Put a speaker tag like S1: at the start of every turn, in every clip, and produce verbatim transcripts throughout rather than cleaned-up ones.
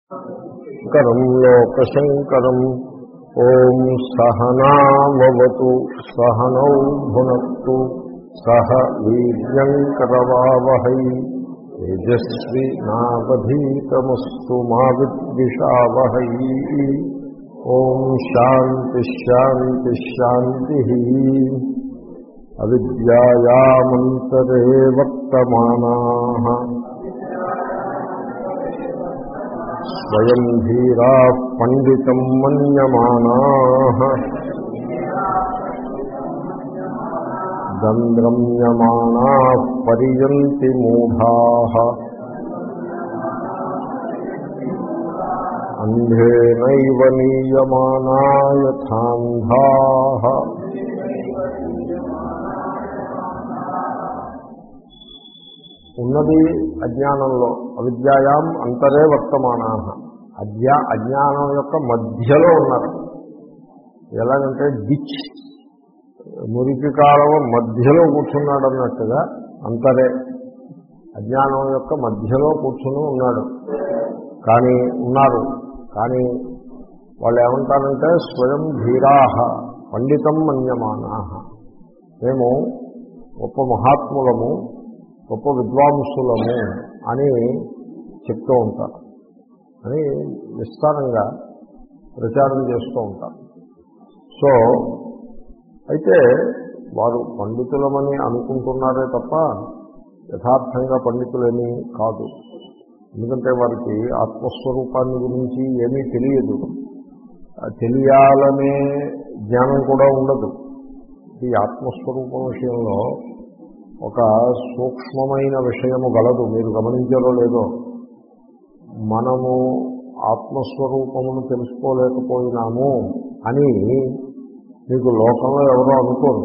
S1: కరం లోకశంకరం. ఓం సహనావతు సహనౌ భునక్తు సహ వీర్యంకరవావహై తేజస్వి నావధీతమస్తు మా విద్విషావహై. ఓం శాంతి శాంతి శాంతి. అవిద్యాయామంతరే వర్తమానాః స్వయం ధీరాః పండితం మన్యమానాః దంద్రమ్యమానాః పర్యంతి మూఢాః అంధేనైవ నీయమానా యథాంధాః. ఉన్నది అజ్ఞానంలో, అవిద్యాయాం అంతరే వర్తమానాః. అజ్ఞా అజ్ఞానం యొక్క మధ్యలో ఉన్నారు. ఎలాగంటే డిచ్, మురికి కాలువ మధ్యలో కూర్చున్నాడు అన్నట్టుగా అంతరే అజ్ఞానం యొక్క మధ్యలో కూర్చుని ఉన్నాడు. కానీ ఉన్నారు కానీ వాళ్ళు ఏమంటారంటే స్వయం ధీరాః పండితం మన్యమానాః. మేము గొప్ప మహాత్ములము, గొప్ప విద్వాంసులము అని చెప్తూ ఉంటారు, అని విస్తారంగా ప్రచారం చేస్తూ ఉంటారు. సో అయితే వారు పండితులమని అనుకుంటున్నారే తప్ప యథార్థంగా పండితులేమీ కాదు. ఎందుకంటే వారికి ఆత్మస్వరూపాన్ని గురించి ఏమీ తెలియదు, తెలియాలనే జ్ఞానం కూడా ఉండదు. ఈ ఆత్మస్వరూపం విషయంలో ఒక సూక్ష్మమైన విషయము గలదు, మీరు గమనించారో లేదో. మనము ఆత్మస్వరూపమును తెలుసుకోలేకపోయినాము అని మీకు లోకంలో ఎవరో అనుకోరు.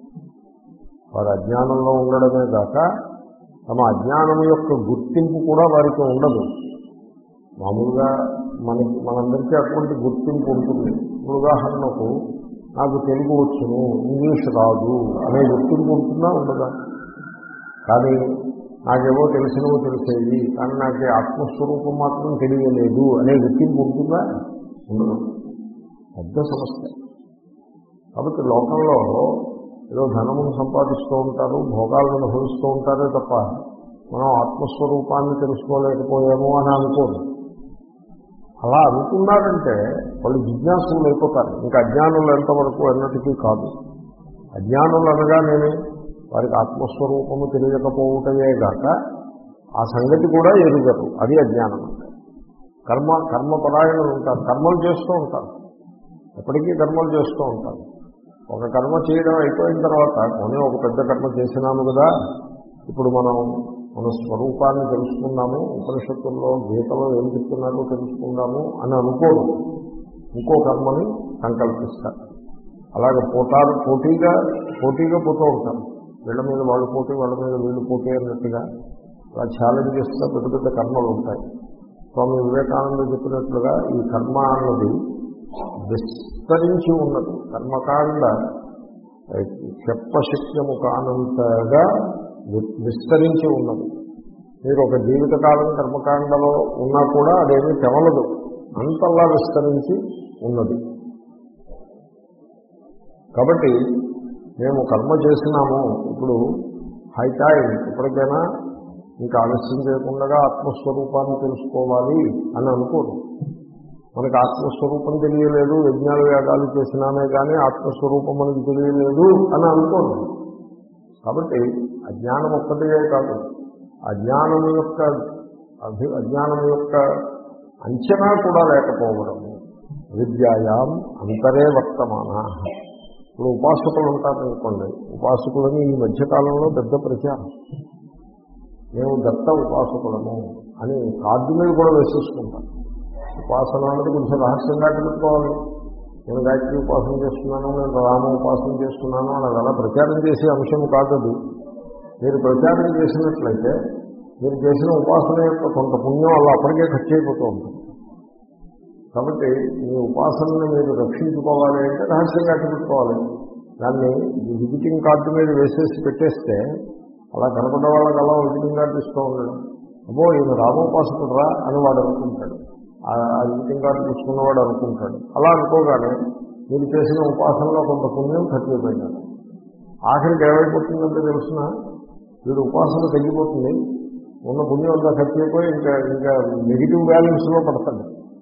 S1: వారు అజ్ఞానంలో ఉండడమే కాక తమ అజ్ఞానం యొక్క గుర్తింపు కూడా వారికి ఉండదు. మామూలుగా మనకి మనందరికీ అటువంటి గుర్తింపు ఉంటుంది. ఉదాహరణకు నాకు తెలుగు వచ్చును, ఇంగ్లీష్ రాదు అనే గుర్తింపు ఉంటుందా ఉండదా? కానీ నాకేవో తెలిసినవో తెలిసేది, కానీ నాకు ఆత్మస్వరూపం మాత్రం తెలియలేదు అనే గుర్తింపు ఉంటుందా? ఉండదు. పెద్ద సమస్య. కాబట్టి లోకంలో ఏదో ధనమును సంపాదిస్తూ ఉంటారు, భోగాలను అనుభవిస్తూ ఉంటారే తప్ప మనం ఆత్మస్వరూపాన్ని తెలుసుకోలేకపోయాము అని అనుకోరు. అలా అనుకున్నారంటే వాళ్ళు జిజ్ఞాసులు అయిపోతారు. ఇంకా అజ్ఞానులు ఎంతవరకు అన్నటికీ కాదు. అజ్ఞానులు అనగా నేను వారికి ఆత్మస్వరూపము తెలియకపోవటమే గాక ఆ సంగతి కూడా ఎరుగరు. అది అజ్ఞానం అంటే. కర్మ కర్మపరాయణులు ఉంటారు, కర్మలు చేస్తూ ఉంటారు, ఎప్పటికీ కర్మలు చేస్తూ ఉంటారు. ఒక కర్మ చేయడం అయిపోయిన తర్వాత కొన్ని ఒక పెద్ద కర్మ చేసినాము కదా, ఇప్పుడు మనం మన స్వరూపాన్ని తెలుసుకున్నాము, ఉపనిషత్తుల్లో గీతలో ఏం చెప్తున్నారో తెలుసుకున్నాము అని అనుకోరు. ఇంకో కర్మని సంకల్పిస్తారు. అలాగే పోటారు పోటీగా పోటీగా పోతూ ఉంటారు. వీళ్ళ మీద వాళ్ళు పోటీ, వాళ్ళ మీద వీళ్ళు పోటీ అన్నట్టుగా అలా ఛాలెంజ్ చేస్తే పెద్ద పెద్ద కర్మలు ఉంటాయి. స్వామి వివేకానంద చెప్పినట్లుగా ఈ కర్మ అన్నది విస్తరించి ఉన్నది. కర్మకాండ చెప్పశక్యము కానంతగా విస్తరించి ఉన్నది. మీరు ఒక జీవితకాలం కర్మకాండలో ఉన్నా కూడా అదేమీ తెవలదు, అంతలా విస్తరించి ఉన్నది. కాబట్టి మేము కర్మ చేసినాము, ఇప్పుడు హై టైం, ఇప్పటికైనా ఇంకా ఆలస్యం చేయకుండా ఆత్మస్వరూపాన్ని తెలుసుకోవాలి అని అనుకోరు. మనకు ఆత్మస్వరూపం తెలియలేదు, యజ్ఞాలు యాగాలు చేసినామే కానీ ఆత్మస్వరూపం మనకు తెలియలేదు అని అనుకోరు. కాబట్టి అజ్ఞానం ఒక్కటే కాదు, అజ్ఞానం యొక్క అభి అజ్ఞానం యొక్క అంచనా కూడా లేకపోవడము. విద్యాయాం అంతరే వర్తమానా. ఇప్పుడు ఉపాసకులు ఉంటారనుకోండి, ఉపాసకులని ఈ మధ్యకాలంలో పెద్ద ప్రచారం. మేము దత్త ఉపాసకులము అని కార్డు మీద కూడా వేసేసుకుంటాం. ఉపాసన అనేది కొంచెం రహస్యంగా పెట్టుకోవాలి. నేను గాయత్రి ఉపాసన చేస్తున్నాను, నేను రామ ఉపాసన చేస్తున్నాను అని అలా ప్రచారం చేసే అంశం కాదు. మీరు ప్రచారం చేసినట్లయితే మీరు చేసిన ఉపాసన యొక్క కొంత పుణ్యం అలా అప్పటికే ఖర్చు అయిపోతూ ఉంటుంది. కాబట్టి మీ ఉపాసనని మీరు రక్షించుకోవాలి అంటే రహస్యంగా పెట్టుకోవాలి. దాన్ని విజిటింగ్ కార్డు మీద వేసేసి పెట్టేస్తే అలా కనపడ్డ వాళ్ళకి అలా విజిటింగ్ కార్డు ఇస్తూ ఉండడం, అబ్బో ఈయన రామోపాసకుడు రా అని వాడు అనుకుంటాడు. ఆ విజిటింగ్ కార్డు తీసుకున్నవాడు అనుకుంటాడు. అలా అనుకోగానే మీరు చేసిన ఉపాసనలో కొంత పుణ్యం ఖర్చయిపోయినాడు. ఆఖరికి ఏమైపోతుందంటే తెలిసిన వీడు ఉపాసన తగ్గిపోతుంది, ఉన్న పుణ్యం అంతా ఖర్చు అయిపోయి ఇంకా ఇంకా నెగిటివ్ బ్యాలెన్స్లో పడతాడు.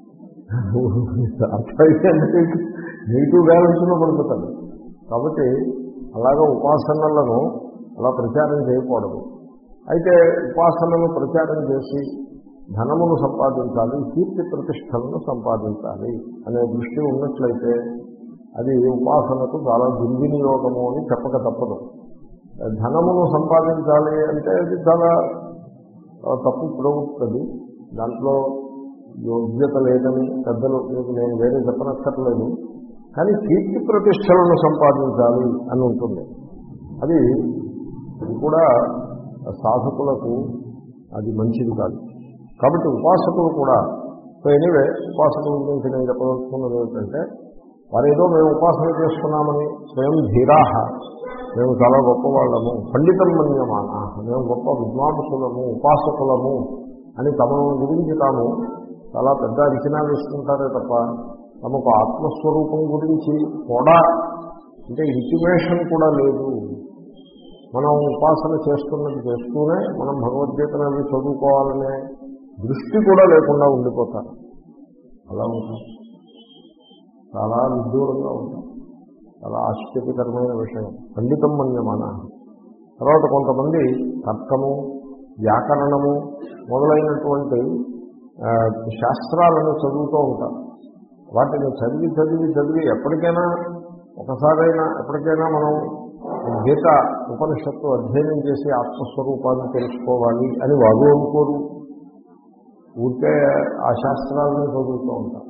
S1: అర్థమైతే నెగిటివ్ బ్యాలెన్స్లో పడుతుంది. కాబట్టి అలాగే ఉపాసనలను అలా ప్రచారం చేయకూడదు. అయితే ఉపాసనను ప్రచారం చేసి ధనమును సంపాదించాలి, కీర్తి ప్రతిష్టలను సంపాదించాలి అనే దృష్టి ఉన్నట్లయితే అది ఉపాసనకు చాలా దుర్వినియోగము అని చెప్పక తప్పదు. ధనమును సంపాదించాలి అంటే అది చాలా తప్పు ప్రవృత్తి. దాంట్లో యోగ్యత లేదని పెద్దలు నేను వేరే చెప్పనక్కర్లేదు. కానీ కీర్తి ప్రతిష్టలను సంపాదించాలి అని ఉంటుంది. అది అది కూడా సాధకులకు అది మంచిది కాదు. కాబట్టి ఉపాసకులు కూడా సో ఎనీవే ఉపాసకుల గురించి నేను చెప్పదలుచుకున్నది ఏమిటంటే వారు ఏదో మేము ఉపాసన చేసుకున్నామని స్వయం ధీరాహ మేము చాలా గొప్పవాళ్ళము, పండితం మన్యమాన మేము గొప్ప విద్వాంసులము ఉపాసకులము అని తమ గురించి తాము చాలా పెద్ద అంచనా వేసుకుంటారే తప్ప తమకు ఆత్మస్వరూపం గురించి కూడా అంటే ఇంటిమేషన్ కూడా లేదు. మనం ఉపాసన చేస్తున్నది చేస్తూనే మనం భగవద్గీతను అవి చదువుకోవాలనే దృష్టి కూడా లేకుండా ఉండిపోతారు. అలా ఉంటాం, చాలా విదూరంగా ఉంటాం. చాలా ఆశ్చర్యకరమైన విషయం. పండితం మన్యమాన. తర్వాత కొంతమంది తర్కము, వ్యాకరణము మొదలైనటువంటి శాస్త్రాలను చదువుతూ ఉంటారు. వాటిని చదివి చదివి చదివి ఎప్పటికైనా ఒకసారైనా ఎప్పటికైనా మనం గీత ఉపనిషత్తు అధ్యయనం చేసి ఆత్మస్వరూపాన్ని తెలుసుకోవాలి అని వారు అనుకోరు. ఊరికే ఆ శాస్త్రాలను చదువుతూ ఉంటారు.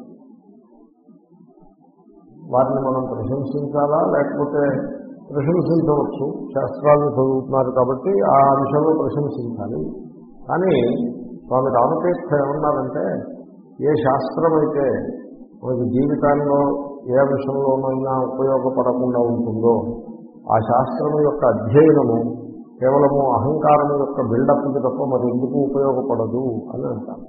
S1: వారిని మనం ప్రశంసించాలా లేకపోతే ప్రశంసించవచ్చు. శాస్త్రాలను చదువుతున్నారు కాబట్టి ఆ అంశంలో ప్రశంసించాలి. కానీ స్వామి రామతీర్థ ఏమన్నారంటే ఏ శాస్త్రం అయితే మనకి జీవితాల్లో ఏ అంశంలోనైనా ఉపయోగపడకుండా ఉంటుందో ఆ శాస్త్రం యొక్క అధ్యయనము కేవలము అహంకారం యొక్క బిల్డప్కి తప్ప మరి ఎందుకు ఉపయోగపడదు అని అంటారు.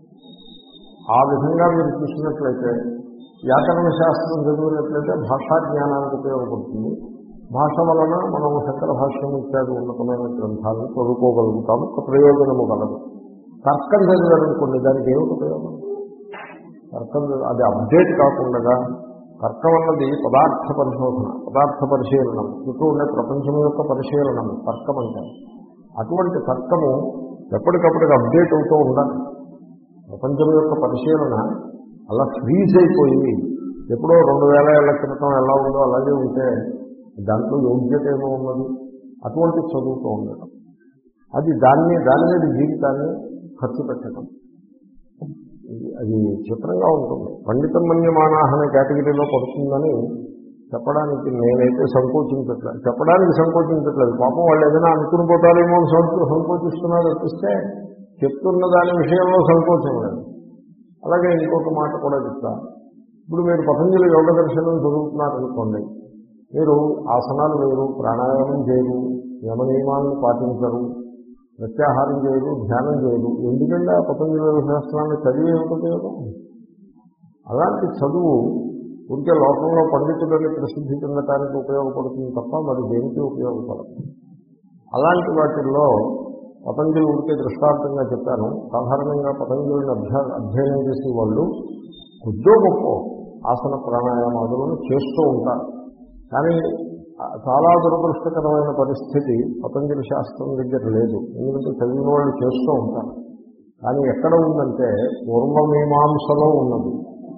S1: ఆ విధంగా మీరు చూసినట్లయితే వ్యాకరణ శాస్త్రం చదివినట్లయితే భాషా జ్ఞానానికి ఉపయోగపడుతుంది. భాష వలన మనము శంకర భాష్యం ఇత్యాది ఉన్నతమైన గ్రంథాలను చదువుకోగలుగుతాము, ఒక ప్రయోజనము కలదు. తర్కం చదివారనుకోండి, దానికి ఏమిటి ఉపయోగం? తర్కం అది అప్డేట్ కాకుండా తర్కం అన్నది పదార్థ పరిశోధన, పదార్థ పరిశీలనం, చుట్టూ ఉండే ప్రపంచం యొక్క పరిశీలనం తర్కం అంటే. అటువంటి తర్కము ఎప్పటికప్పటికి అప్డేట్ అవుతూ ఉండాలి. ప్రపంచం యొక్క పరిశీలన అలా ఫ్రీజ్ అయిపోయి ఎప్పుడో రెండు వేల ఏళ్ల క్రితం ఎలా ఉందో అలాగే ఉంటే దాంట్లో యోగ్యత ఏమో ఉన్నది. అటువంటి చదువుతూ ఉండటం, అది దాన్ని దాని మీద జీవితాన్ని ఖర్చు పెట్టడం, అది చిత్రంగా ఉంటుంది. పండితం మన్యమానాహ అనే కేటగిరీలో పడుతుందని చెప్పడానికి నేనైతే సంకోచించట్లేదు చెప్పడానికి సంకోచించట్లేదు పాపం వాళ్ళు ఏదైనా అనుకుని పోతారేమో సంకోచిస్తున్నారు తప్పిస్తే చెప్తున్న దాని విషయంలో సంకోచం లేదు. అలాగే ఇంకొక మాట కూడా చెప్తా. ఇప్పుడు మీరు పతంజలి యోగ దర్శనం చదువుతున్నారనుకోండి, మీరు ఆసనాలు వేరు, ప్రాణాయామం చేయరు, యమ నియమాలను పాటించరు, ప్రత్యాహారం చేయరు, ధ్యానం చేయరు. ఎందుకంటే ఆ పతంజలి యోగ శాస్త్రాన్ని చదివి ఏమిటో. అలాంటి చదువు ఉంటే లోకంలో పండితులని ప్రసిద్ధి చెందటానికి ఉపయోగపడుతుంది తప్ప మరి దేనికి ఉపయోగపడదు. అలాంటి వాటిల్లో పతంజలి ఉంటే దృష్టాంతంగా చెప్పాను. సాధారణంగా పతంజలిని అధ్యా అధ్యయనం చేసే వాళ్ళు కొద్దో గొప్ప ఆసన ప్రాణాయామాదులను చేస్తూ ఉంటారు. కానీ చాలా దురదృష్టకరమైన పరిస్థితి పతంజలి శాస్త్రం దగ్గర లేదు. ఎందుకంటే చదివిన వాళ్ళు చేస్తూ ఉంటారు. కానీ ఎక్కడ ఉందంటే పూర్వమీమాంసలో ఉన్నది.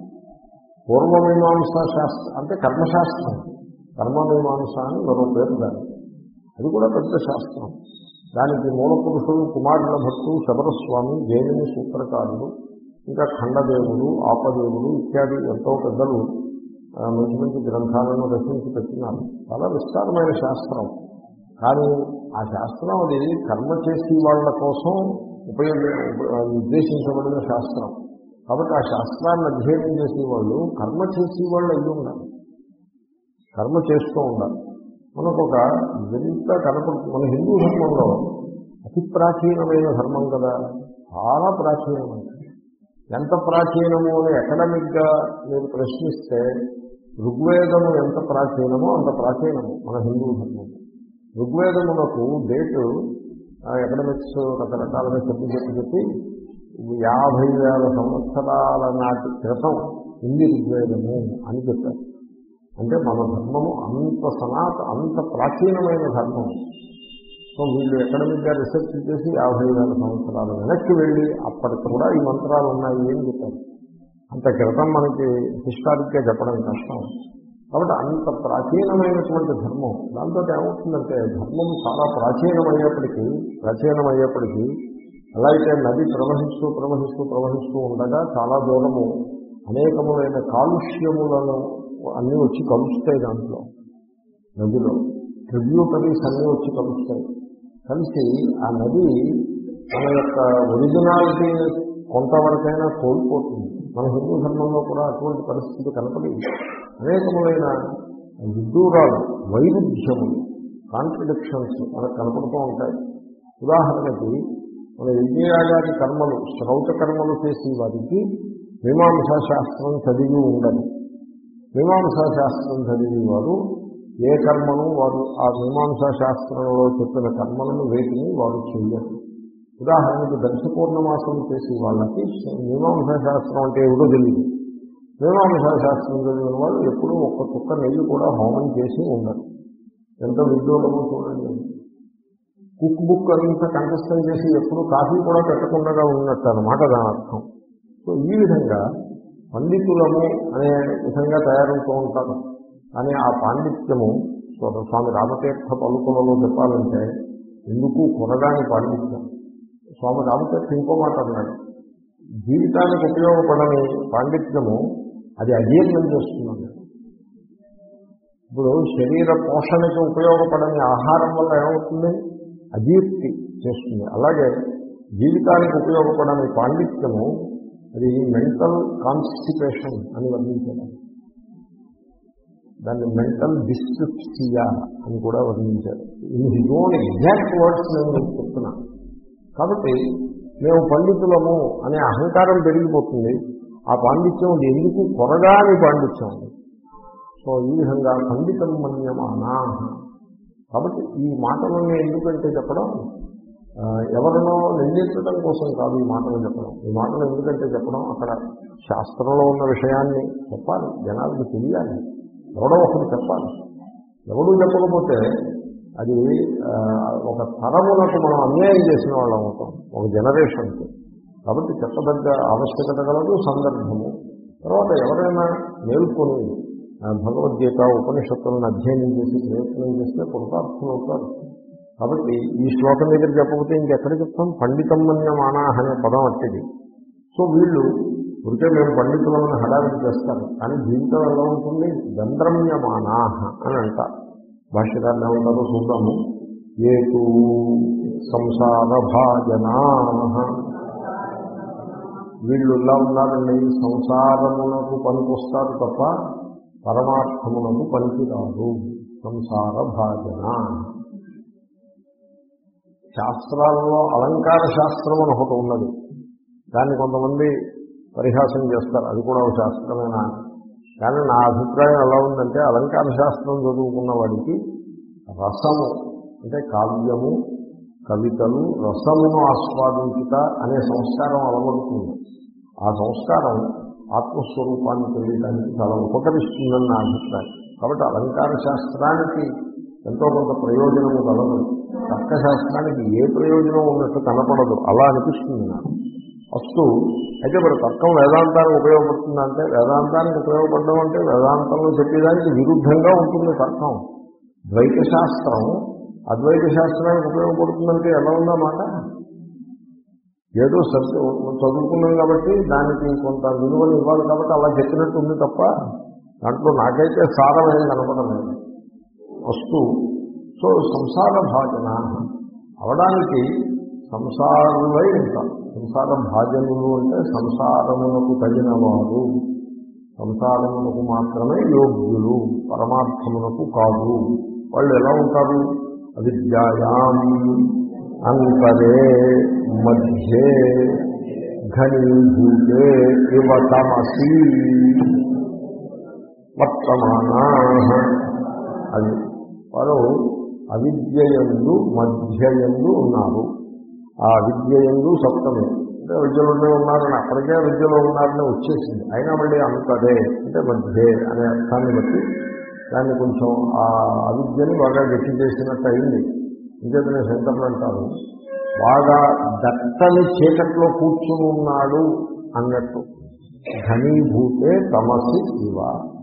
S1: పూర్వమీమాంస శాస్త్రం అంటే కర్మశాస్త్రం, కర్మమీమాంస అని మరో పేరు దాన్ని. అది కూడా పెద్ద శాస్త్రం. దానికి మూల పురుషులు కుమారుల భట్టు, శబరస్వామి, జైమిని సూత్రకారులు, ఇంకా ఖండదేవులు, ఆపదేవులు ఇత్యాది ఎంతో పెద్దలు మంచి మంచి గ్రంథాలను రచించి పెట్టినారు. చాలా విస్తారమైన శాస్త్రం. కానీ ఆ శాస్త్రం అది కర్మ చేసే వాళ్ళ కోసం ఉపయోగ నిర్దేశించబడిన శాస్త్రం. కాబట్టి ఆ శాస్త్రాన్ని అధ్యయనం చేసేవాళ్ళు కర్మ చేసేవాళ్ళు అయ్యి ఉండాలి, కర్మ చేస్తూ ఉండాలి. మనకు ఒక వింత కనపడుతుంది. మన హిందూ ధర్మంలో అతి ప్రాచీనమైన ధర్మం కదా, చాలా ప్రాచీనమైనది. ఎంత ప్రాచీనము అని అకాడమిక్గా మీరు ప్రశ్నిస్తే ఋగ్వేదము ఎంత ప్రాచీనమో అంత ప్రాచీనము మన హిందూ ధర్మము. ఋగ్వేదమునకు డేటు ఎకడమిక్స్ రకరకాలుగా చెప్పి చెప్పి చెప్పి యాభై వేల సంవత్సరాల నాటి క్రితం హిందీ ఋగ్వేదము అని చెప్పారు. అంటే మన ధర్మము అంత సనాత అంత ప్రాచీనమైన ధర్మము. సో వీళ్ళు ఎకడమిక్గా రీసెర్చ్ చేసి యాభై వేల సంవత్సరాలు వెనక్కి వెళ్ళి అప్పటికి కూడా ఈ మంత్రాలు ఉన్నాయి అని చెప్పారు. అంత క్రితం మనకి హిస్టారిక్గా చెప్పడం కష్టం. కాబట్టి అంత ప్రాచీనమైనటువంటి ధర్మం. దాంతో ఏమవుతుందంటే ధర్మం చాలా ప్రాచీనమయ్యేప్పటికీ ప్రాచీనమయ్యేప్పటికీ ఎలా అయితే నది ప్రవహిస్తూ ప్రవహిస్తూ ప్రవహిస్తూ ఉండగా చాలా దూరము అనేకములైన కాలుష్యములను అన్నీ వచ్చి కలుస్తాయి. దాంట్లో నదిలో ట్రిబ్యూటరీస్ అన్నీ వచ్చి కలుస్తాయి. కలిసి ఆ నది మన యొక్క ఒరిజినాలిటీని కొంతవరకైనా కోల్పోతుంది. మన హిందూ ధర్మంలో కూడా అటువంటి పరిస్థితి కనపడి అనేకములైన విడ్డూరాలు, వైరుధ్యములు, కాంట్రడిక్షన్స్ మనకు కనపడుతూ ఉంటాయి. ఉదాహరణకి మన యజ్ఞయాగాది కర్మలు, శ్రౌత కర్మలు చేసే వారికి మీమాంసా శాస్త్రం చదివి ఉండదు. మీమాంసా శాస్త్రం చదివి వారు ఏ కర్మను వారు ఆ మీమాంసా శాస్త్రంలో చెప్పిన కర్మలను వేటిని వారు చేయరు. ఉదాహరణకి దర్శపూర్ణమాసం చేసే వాళ్ళకి మీమాంసా శాస్త్రం అంటే ఏమిటో తెలియదు. మీమాంసా శాస్త్రం చదివిన వాళ్ళు ఎప్పుడూ ఒక్క చుక్క నెయ్యి కూడా హోమం చేసి ఉండరు. ఎంత విద్యోగమో చూడండి. కుక్ బుక్ అంతా కంఠస్థం చేసి ఎప్పుడు కాఫీ కూడా పెట్టకుండా ఉన్నట్టు అన్నమాట దాని అర్థం. సో ఈ విధంగా పండితులము అనే విధంగా తయారవుతూ ఉంటారు. కానీ ఆ పాండిత్యము స్వామి రామతీర్థ పలుకులలో చెప్పాలంటే ఎందుకు కొనగాని పాండిత్యం. స్వామి రామతీర్థ ఇంకో మాట అన్నాడు, జీవితానికి ఉపయోగపడని పాండిత్యము అది అజీర్ణం చేస్తున్నాడు. ఇప్పుడు శరీర పోషణకి ఉపయోగపడని ఆహారం వల్ల ఏమవుతుంది? అజీర్తి చేస్తుంది. అలాగే జీవితానికి ఉపయోగపడని పాండిత్యము అది మెంటల్ కాన్స్టిపేషన్ అని వర్ణించారు. దాన్ని మెంటల్ డిస్ట్రిప్సియా అని కూడా వర్ణించారు. In his own exact words నేను మీకు చెప్తున్నాను. కాబట్టి మేము పండితులము అనే అహంకారం పెరిగిపోతుంది. ఆ పాండిత్యం ఎందుకు కొరగాని పాండిత్యం. సో ఈ విధంగా పండితం మన్యమానా. కాబట్టి ఈ మాటలను ఎందుకంటే చెప్పడం, ఎవరినో నిందించడం కోసం కాదు ఈ మాటలు చెప్పడం. ఈ మాటలు ఎందుకంటే చెప్పడం, అక్కడ శాస్త్రంలో ఉన్న విషయాన్ని చెప్పాలి, జనాలకు తెలియాలి, ఎవడో ఒకటి చెప్పాలి. ఎవడూ చెప్పకపోతే అది ఒక తరములకు మనం అన్యాయం చేసిన వాళ్ళం అవుతాం, ఒక జనరేషన్కి. కాబట్టి చెప్పదగ్గ ఆవశ్యకత కలదు, సందర్భము. తర్వాత ఎవరైనా మేల్కొని భగవద్గీత ఉపనిషత్తులను అధ్యయనం చేసి ప్రయత్నం చేస్తే కృతార్థులు అవుతారు. కాబట్టి ఈ శ్లోకం దగ్గర చెప్పకపోతే ఇంకెక్కడ చెప్తాం? పండితం మన్యమానా అనే పదం అట్టిది. సో వీళ్ళు ఉంటే మేము పండితులను హడావిడి చేస్తారు, కానీ జీవితం ఎలా ఉంటుంది? దంద్రమ్యమానా అని అంటారు. భాష్యకారులు ఏమంటారో చూద్దాము. ఏతు సంసార భాజనా, వీళ్ళు ఇలా ఉన్నారండి, సంసారమునకు పనికొస్తారు తప్ప పరమార్థమునకు పనికిరాదు. సంసార భాజన. శాస్త్రాలలో అలంకార శాస్త్రం అని ఒకటి ఉన్నది. దాన్ని కొంతమంది పరిహాసం చేస్తారు, అది కూడా ఒక శాస్త్రమేనా. కానీ నా అభిప్రాయం ఎలా ఉందంటే, అలంకార శాస్త్రం చదువుకున్న వాడికి రసము అంటే కావ్యము, కవితలు, రసమును ఆస్వాదించుట అనే సంస్కారం అలవడుతుంది. ఆ సంస్కారం ఆత్మస్వరూపాన్ని తెలియడానికి చాలా ఉపకరిస్తుందని నా అభిప్రాయం. కాబట్టి అలంకార శాస్త్రానికి ఎంతో కొంత ప్రయోజనము కలదు. తర్కశాస్త్రానికి ఏ ప్రయోజనం ఉన్నట్టు కనపడదు, అలా అనిపిస్తుంది నాకు. ఫస్ట్ అయితే మరి తర్కం వేదాంతానికి ఉపయోగపడుతుందంటే, వేదాంతానికి ఉపయోగపడడం అంటే వేదాంతంలో చెప్పేదానికి విరుద్ధంగా ఉంటుంది తర్కం. ద్వైత శాస్త్రం అద్వైత శాస్త్రానికి ఉపయోగపడుతుందంటే ఎలా ఉందన్నమాట. ఏదో సత్యం చదువుకున్నాం కాబట్టి దానికి కొంత విలువలు ఇవ్వాలి కాబట్టి అలా చెప్పినట్టు ఉంది తప్ప దాంట్లో నాకైతే సారం ఏం కనపడలేదు. ఫస్ట్ సో సంసార భాజన అవడానికి సంసారులై ఉంటాం. సంసార భాజనులు అంటే సంసారమునకు తగిన వారు, సంసారమునకు మాత్రమే యోగ్యులు, పరమార్థమునకు కాదు. వాళ్ళు ఎలా ఉంటారు? అవిద్యాయాం అంతరే మధ్యే ఘనీభూతే ఇవ తమసి వర్తమానా. అది వారు అవిద్యయందు మధ్యయందు ఉన్నారు. ఆ అవిద్యయందు సప్తమే అంటే విద్యలోనే ఉన్నారని అప్పటికే విద్యలో ఉన్నారని వచ్చేసింది. అయినా మళ్ళీ అంతదే అంటే మధ్యే అనే అర్థాన్ని బట్టి దాన్ని కొంచెం ఆ అవిద్యని బాగా గట్టి చేసినట్టు అయింది. ఇంకేతనే శంకర్లు అంటారు, బాగా దట్టని చీకట్లో కూర్చుని ఉన్నాడు అన్నట్టు. ఘనీభూతే తమసి ఇవ,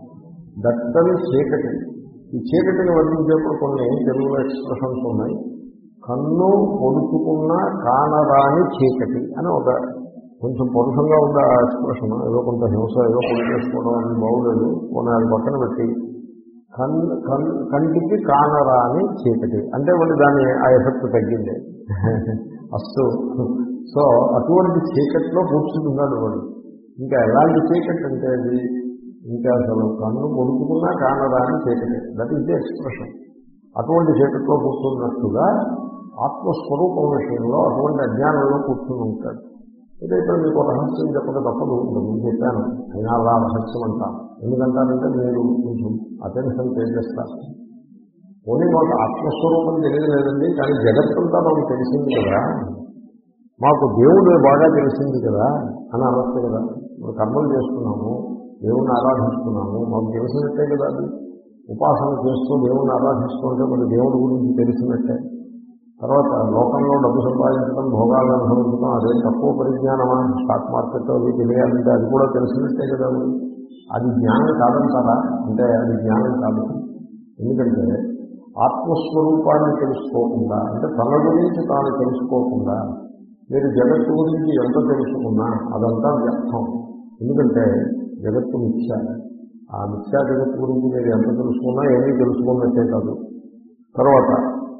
S1: దట్టని చీకటి. ఈ చీకటిని వర్ణించేప్పుడు కొన్ని తెలుగులో ఎక్స్ప్రెషన్స్ ఉన్నాయి. కన్ను పొడుచుకున్న కానరాని చీకటి అని ఒక కొంచెం పరుషంగా ఉంది ఆ ఎక్స్ప్రెషన్. ఏదో కొంత హింస ఏదో పొడి చేసుకోవడం అని బాగులేదు. కొన్ని అది పక్కన పెట్టి కన్ కన్ కంటికి కానరాని చీకటి అంటే మళ్ళీ దాని ఆ ఎఫెక్ట్ తగ్గింది. అస్తు సో అటువంటి చీకటిలో కూర్చుంటున్నాడు వాడు. ఇంకా ఎలాంటి చీకటి అంటే అది ఇంకా అసలు కన్ను పొడుచుకున్నా కానరాని చీకటి. That is the expression. అటువంటి చీకటిలో కూర్చున్నట్టుగా ఆత్మస్వరూపం విషయంలో అటువంటి అజ్ఞానంలో కూర్చుని ఉంటాడు. అయితే ఇక్కడ మీకు రహస్యం చెప్పక తప్పదు. ఇంతకుముందు చెప్పాను, అయినా అలా రహస్యం అంటాను. ఎందుకంటారంటే మీరు కొంచెం అటెన్షన్ పే చేస్తారు. ఓన్లీ మాకు ఆత్మస్వరూపం తెలియలేదండి, కానీ జగత్తంతా మాకు తెలిసింది కదా, మాకు దేవుడు బాగా తెలిసింది కదా అని అనొచ్చు కదా. మేము కర్మలు చేస్తున్నాము, దేవుణ్ణి ఆరాధిస్తున్నాము, మాకు తెలిసినట్టే కదా. అది ఉపాసన చేస్తూ దేవుణ్ణి ఆరాధిస్తుంటే మరి దేవుడి గురించి తెలిసినట్టే. తర్వాత లోకంలో డబ్బు సంపాదించడం, భోగాలను అనుభవించడం అదే తక్కువ పరిజ్ఞానమా? స్టాక్ మార్కెట్ అవి తెలియాలంటే అది కూడా తెలిసినట్టే కదా. అది జ్ఞానం కాదంటారా అంటే అది జ్ఞానం కాదు. ఎందుకంటే ఆత్మస్వరూపాన్ని తెలుసుకోకుండా, అంటే తన గురించి తాను తెలుసుకోకుండా మీరు జగత్తు గురించి ఎంత తెలుసుకున్నా అదంతా వ్యర్థం. ఎందుకంటే జగత్తు మిథ్య. ఆ మిథ్యా జగత్తు గురించి మీరు ఎంత తెలుసుకున్నా ఏమీ తెలుసుకున్నట్టే కాదు. తర్వాత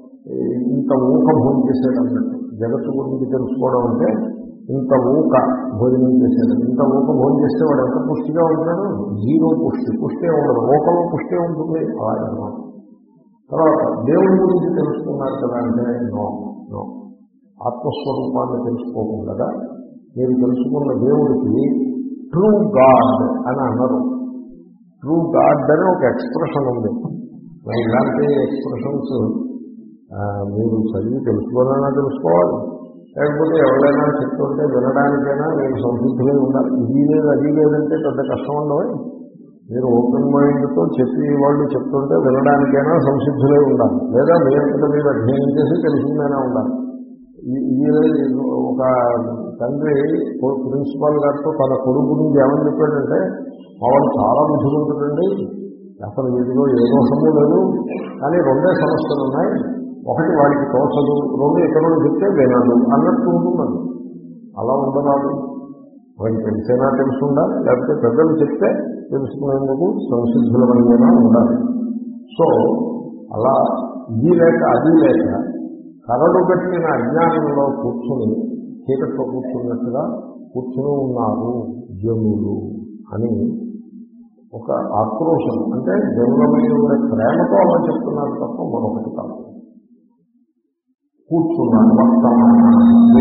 S1: ఇంత ఊక భోజనం చేసేది అన్నట్టు. జగత్తు గురించి తెలుసుకోవడం అంటే ఇంత ఊక భోజనం చేసేది. ఇంత ఊక భోజనం చేస్తే వాడు ఎంత పుష్టిగా ఉంటాడు? జీరో పుష్టి. పుష్టే ఉండదు, ఊకలో పుష్టే ఉంటుంది. అలాగనమాట. తర్వాత దేవుడి గురించి తెలుసుకున్నారు కదా అంటే నో నో ఆత్మస్వరూపాన్ని తెలుసుకోకుండా మీరు తెలుసుకున్న దేవుడికి ట్రూ గాడ్ అని అన్నారు. ట్రూ గాడ్ అని ఒక ఎక్స్ప్రెషన్ ఉంది. మరి ఇలాంటి ఎక్స్ప్రెషన్స్ మీరు చదివి తెలుసుకోవాలన్నా తెలుసుకోవాలి, లేకపోతే ఎవరైనా చెప్తుంటే వినడానికైనా మీరు సంసిద్ధులై ఉండాలి. ఇది లేదు అది లేదంటే పెద్ద కష్టం ఉండవు. మీరు ఓపెన్ మైండ్తో చెప్పి వాళ్ళు చెప్తుంటే వినడానికైనా సంసిద్ధులై ఉండాలి, లేదా మీరు మీరు అధ్యయనం చేసి తెలుసుకుందైనా ఉండాలి. ఇది ఒక తండ్రి ప్రిన్సిపాల్ గారితో తన కొడుకు గురించి ఏమని చెప్పాడంటే, మా వాళ్ళు చాలా బుద్ధిమంతుడండి, అసలు వీటిలో ఏ దోషము లేదు, కానీ రెండే సమస్యలు ఉన్నాయి. ఒకటి వాడికి తోచదు, రెండు ఇతరులు చెప్తే వినదు అన్నట్టు ఉంటున్నది. అలా ఉండరాదు. వాడికి తెలిసేనా తెలుసుండాలి, లేకపోతే పెద్దలు చెప్తే తెలుసుకునేందుకు సంసిద్ధులమైనా ఉండాలి. సో అలా ఇది లేక అది లేక కరడు కట్టిన అజ్ఞానంలో కూర్చుని చీకట్లో కూర్చున్నట్టుగా కూర్చుని ఉన్నారు జనులు అని ఒక ఆక్రోశం. అంటే జనుల మీద ఉండే ప్రేమతో అలా చెప్తున్నారు తప్ప మరొకటి కాదు. కూర్చున్నాను వర్తమాన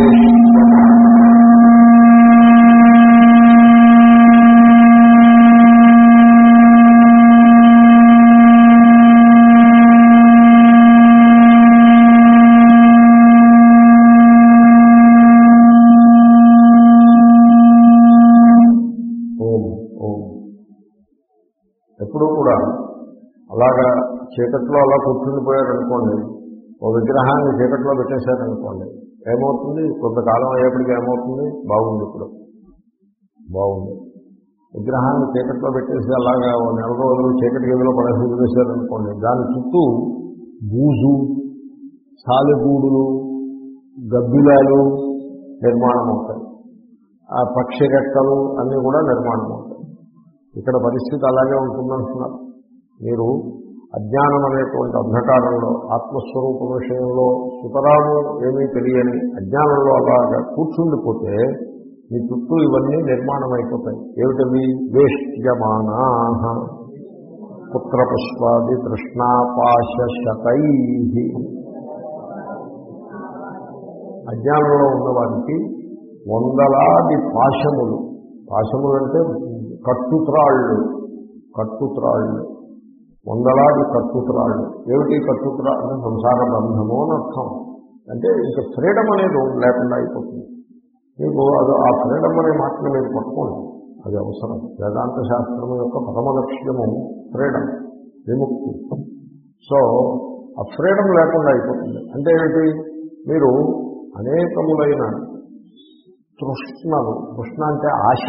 S1: ఎప్పుడూ కూడా అలాగా చీకట్లో అలా కూర్చుండిపోయారనుకోండి, ఓ విగ్రహాన్ని చీకట్లో పెట్టేశారనుకోండి, ఏమవుతుంది? కొంతకాలం అయ్యేప్పటికీ ఏమవుతుంది? బాగుంది, ఇప్పుడు బాగుంది. విగ్రహాన్ని చీకట్లో పెట్టేసి అలాగా నెల రోజులు చీకటి గదిలో పడేసి వదిలేశారనుకోండి, దాని చుట్టూ బూజు, సాలెగూడులు, గబ్బిలాలు నిర్మాణం అవుతాయి. ఆ పక్షి రెక్కలు అన్నీ కూడా నిర్మాణం అవుతాయి. ఇక్కడ పరిస్థితి అలాగే ఉంటుందంటున్నారు. మీరు అజ్ఞానం అనేటువంటి అంధకారంలో ఆత్మస్వరూప విషయంలో సుతరాము ఏమీ తెలియని అజ్ఞానంలో అలాగా కూర్చుండిపోతే మీ చుట్టూ ఇవన్నీ నిర్మాణం అయిపోతాయి. ఏమిటవి? వేష్ట్యమానా పుత్రపుష్పాది తృష్ణాపాశతై. అజ్ఞానంలో ఉన్నవారికి వందలాది పాశములు, పాశములు అంటే కట్టుత్రాళ్ళు, కట్టుత్రాళ్ళు, వందలాది కట్టుత్రాళ్ళు. ఏమిటి కట్టుత్రా అంటే సంసార బంధము అని అర్థం. అంటే ఇంకా ఫ్రీడమ్ అనేది లేకుండా అయిపోతుంది మీకు. అది ఆ ఫ్రీడమ్ అనే మాటను మీరు పట్టుకోండి, అది అవసరం. వేదాంత శాస్త్రం యొక్క పరమ లక్ష్యము ఫ్రీడమ్, విముక్తి. సో ఆ ఫ్రీడమ్ లేకుండా అయిపోతుంది. అంటే ఏంటి, మీరు అనేకములైన తృష్ణలు, తృష్ణ అంటే ఆశ.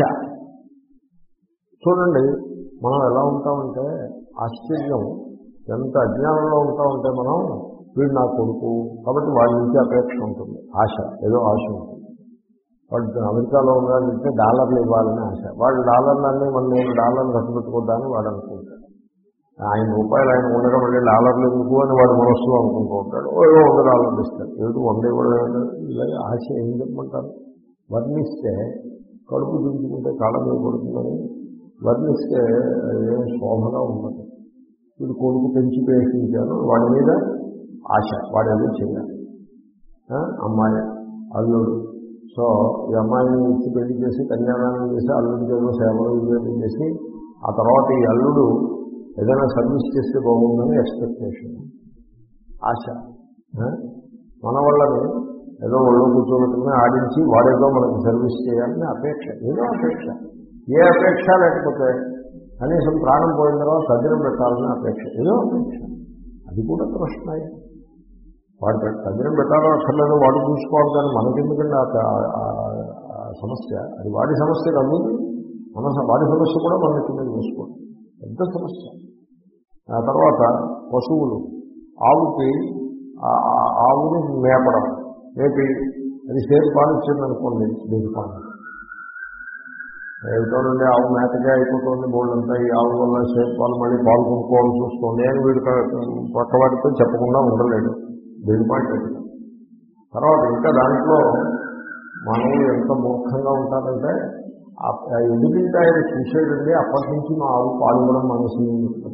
S1: చూడండి మనం ఎలా ఉంటామంటే, ఆశ్చర్యం, ఎంత అజ్ఞానంలో ఉంటామంటే మనం, వీడు నా కొడుకు కాబట్టి వాడి నుంచి అపేక్ష ఉంటుంది, ఆశ, ఏదో ఆశ ఉంటుంది. వాడు అమెరికాలో ఉండాలంటే డాలర్లు ఇవ్వాలని ఆశ. వాడు డాలర్లన్నీ మళ్ళీ నేను డాలర్లు ఖర్చు పెట్టుకుంటానని వాడు అనుకుంటాడు. ఆయన రూపాయలు ఆయన ఉండగా మళ్ళీ డాలర్లు ఎందుకు అని వాడు మనస్సులో అనుకుంటూ ఉంటాడు. ఏదో వంద డాలర్లు ఇస్తాడు, ఏదో వంద ఇవ్వడం. ఇలాగే ఆశ ఏం చెప్పమంటారు, వర్ణిస్తే కడుపు దించుకుంటే కాళ్ళ మీద పడుతుందని వర్ణిస్తే ఏం శోభగా ఉండదు. వీడు కొడుకు పెంచి పేషించాను, వాడి మీద ఆశ, వాడు ఏదో చేయాలి. అమ్మాయి, అల్లుడు, సో ఈ అమ్మాయిని ఇచ్చి పెళ్లి చేసి కన్యాదానం చేసి అల్లుడికి ఏదో సేవలు ఇవేది చేసి ఆ తర్వాత ఈ అల్లుడు ఏదైనా సర్వీస్ చేస్తే బాగుందని ఎక్స్పెక్టేషన్, ఆశ. మన వాళ్ళని ఏదో ఒళ్ళు కూర్చోబెట్టుకుని ఆడించి వాడేదో మనకి సర్వీస్ చేయాలని అపేక్ష, ఏదో అపేక్ష. ఏ అపేక్ష లేకపోతే కనీసం ప్రాణం పోయిన తర్వాత తద్దినం పెట్టాలని అపేక్ష, ఏదో అపేక్ష. అది కూడా ప్రశ్నయే. వాడు తద్దినం పెట్టాలో అక్కర్లేదో వాడు చూసుకోవాలి, కానీ మనకెందుకండి ఆ సమస్య? అది వాడి సమస్య కాదు, మన వాడి సమస్య కూడా మన కింద చూసుకోవాలి, పెద్ద సమస్య. ఆ తర్వాత పశువులు, ఆవుకి ఆవుని మేపడం, మేపి అది సేపు పాలు ఇచ్చిందనుకోండి, దీని పాలు ఏమిటోనండి ఆవు మేతగా అయిపోతుంది బోళ్ళంతా, ఈ ఆవు వల్ల సేపు పాలు మళ్ళీ పాలు కొనుక్కోవాల్సి వస్తుంది అని వీడు పక్కవాడితో చెప్పకుండా ఉండలేడు, దీని పాయింట్ పెట్టడం. తర్వాత ఇంకా దాంట్లో మానవులు ఎంత మూర్ఖంగా ఉంటారంటే, ఆ ఎదుగుంటే ఆయన చూసేదండి అప్పటి నుంచి మా ఆవు పాలు ఇవ్వడం మనసు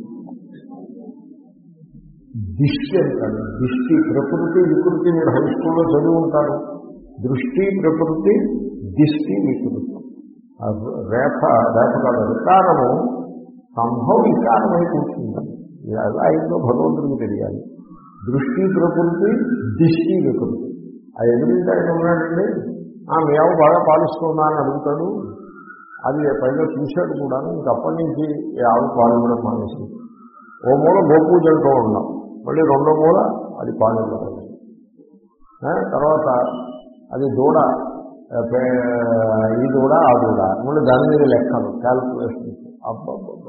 S1: దిష్టి అంటాడు. దిష్టి, ప్రకృతి వికృతి, మీరు హై స్కూల్లో చదివి ఉంటారు. దృష్టి, ప్రకృతి, దిష్టి, వికృతి. రేఖ రేఖ కాదు, వికారము సంభవం వికారమై కూర్చుంది. ఎలా అయిందో భగవంతుడికి తెలియాలి. దృష్టి, ప్రకృతి, దిష్టి, వికృతి. ఆ ఎదురింటి ఆయన ఉన్నాడండి, మీ ఆవు బాగా పాలిస్తుందా అని అడుగుతాడు. అది పైగా చూశాడు కూడా. ఇంక అప్పటి నుంచి ఈ ఆవు పాలివ్వడం మానేసింది. ఓ మూల గోపూజ అంటూ ఉన్నాం, మళ్ళీ రెండో మూల అది పాలివ్వడం. తర్వాత అది దూడ, ఈ దూడ ఆ దూడ, మళ్ళీ దాని మీద లెక్కలు, క్యాల్కులేషన్స్. అబ్బబ్బబ్బ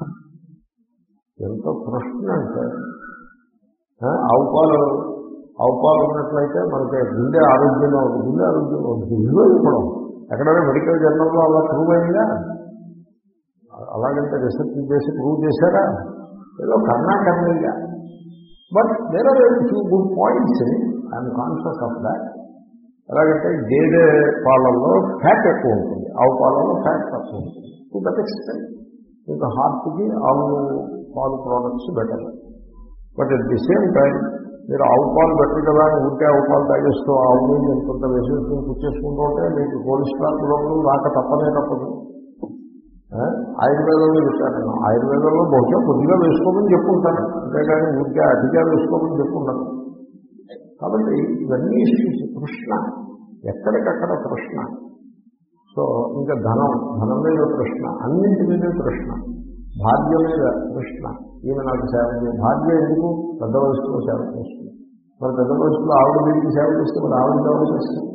S1: ఎంతో ప్రశ్న అంటే, ఆవు పాలు ఆవు పాలు ఉన్నట్లయితే మనకి గుండె ఆరోగ్యంగా ఉంటుంది, గుండె ఆరోగ్యంగా ఉంటుంది. విలువ ఇవ్వడం ఎక్కడైనా మెడికల్ జర్నల్లో అలా ప్రూవ్ అయిందా? అలాగంటే రీసెర్చ్ చేసి ప్రూవ్ చేశారా? ఏదో కర్ణాకర్ణీగా. But there are few good points, I'm conscious of that. ఎలాగంటే గేదె పాలల్లో ఫ్యాట్ ఎక్కువ ఉంటుంది, ఆవు పాలల్లో ఫ్యాట్ తక్కువ ఉంటుంది. టు దట్ ఎక్స్టెంట్ ఇంకా హార్ట్కి ఆవు పాలు products better. But at the same time మీరు ఆవు పాలు బెటర్ కదా అని ఉంటే ఆవు పాలు తాగేస్తూ ఆవు మీద కొంత వేసేసుకుని పుచ్చేసుకుంటూ ఉంటే మీకు కొలెస్ట్రాల్ ప్రాబ్లం రాక తప్పనే తప్పదు. ఆయుర్వేదంలో చెప్పాను, ఆయుర్వేదంలో బహుశా కొద్దిగా వేసుకోమని చెప్పుకుంటాను, అంతేగాని ఊరికే అధిగా వేసుకోమని చెప్పుకుంటాను. కాబట్టి ఇవన్నీ కృష్ణ, ఎక్కడికక్కడ కృష్ణ. సో ఇంకా ధనం, ధనం మీద కృష్ణ, అన్నింటి మీద కృష్ణ. భార్య మీద కృష్ణ, ఈమె నాకు సేవ చేయాలి. భార్య ఎందుకు? పెద్ద వయసులో సేవ చేస్తుంది. మరి పెద్ద వయసులో ఆవిడ వీరికి సేవ చేస్తే మరి ఆవిడ సేవ చేస్తుంది,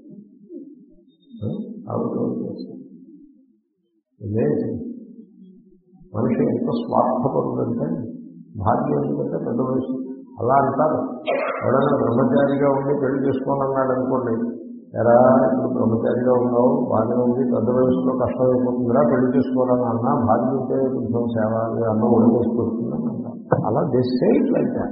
S1: ఆవిడ సేవ చేస్తుంది. మనిషి ఎంత స్వార్థపరుడంటే, భార్య ఎందుకంటే పెద్ద వయసు. అలా అంటారు, ఎవరైనా బ్రహ్మచారిగా ఉండి పెళ్లి చేసుకోవాలన్నాడు అనుకోండి, ఎరా ఇప్పుడు బ్రహ్మచారిగా ఉన్నావు బాగానే ఉంది, పెద్ద వయసులో కష్టం అయిపోతుందిరా పెళ్లి చేసుకోవాలని అన్నా, భార్య ఉంటే కొంచెం సేవ అన్న ఒడివేసి పెడుతుందని అంటారు. అలా దేశే ఇట్లయితే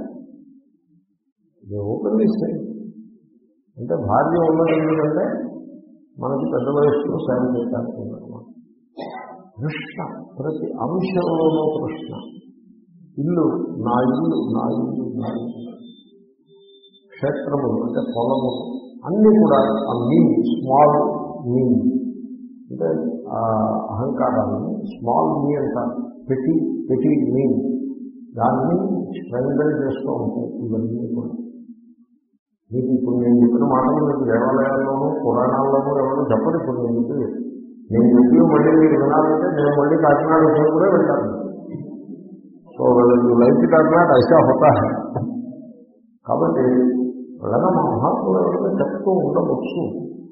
S1: ఓపెన్ చేస్తే అంటే భార్య ఉన్నది ఎందుకంటే మనకి పెద్ద వయసులో సేవ చేయడానికి ఉందన్నమాట. కృష్ణ ప్రతి అంశంలోనూ కృష్ణ. ఇల్లు నా ఇల్లు, నా ఇల్లు, నా ఇల్లు. క్షేత్రములు అంటే పొలము అన్నీ కూడా ఆ మీ స్మాల్ మీ అంటే అహంకారాన్ని స్మాల్ మీ అంటారు, పెట్టి పెట్టి మీ దాన్ని స్ట్రెంగ్తన్ చేస్తూ ఉంటాయి ఇవన్నీ కూడా. మీకు ఇప్పుడు నేను చెప్పిన మాటలు మీకు దేవాలయాల్లోనూ పురాణాల్లోనూ ఎవరు చెప్పరు. ఇప్పుడు నేను చెప్పి నేను చెప్పి మళ్ళీ మీరు వినాలంటే నేను మళ్ళీ కాకినాడ వచ్చి కూడా వెళ్ళాను. సో లైఫ్ కాకినాడ ఐసా హోతా హై. కాబట్టి ఎవరైనా మహాత్ములు ఎవరైనా చెప్తూ ఉండవచ్చు.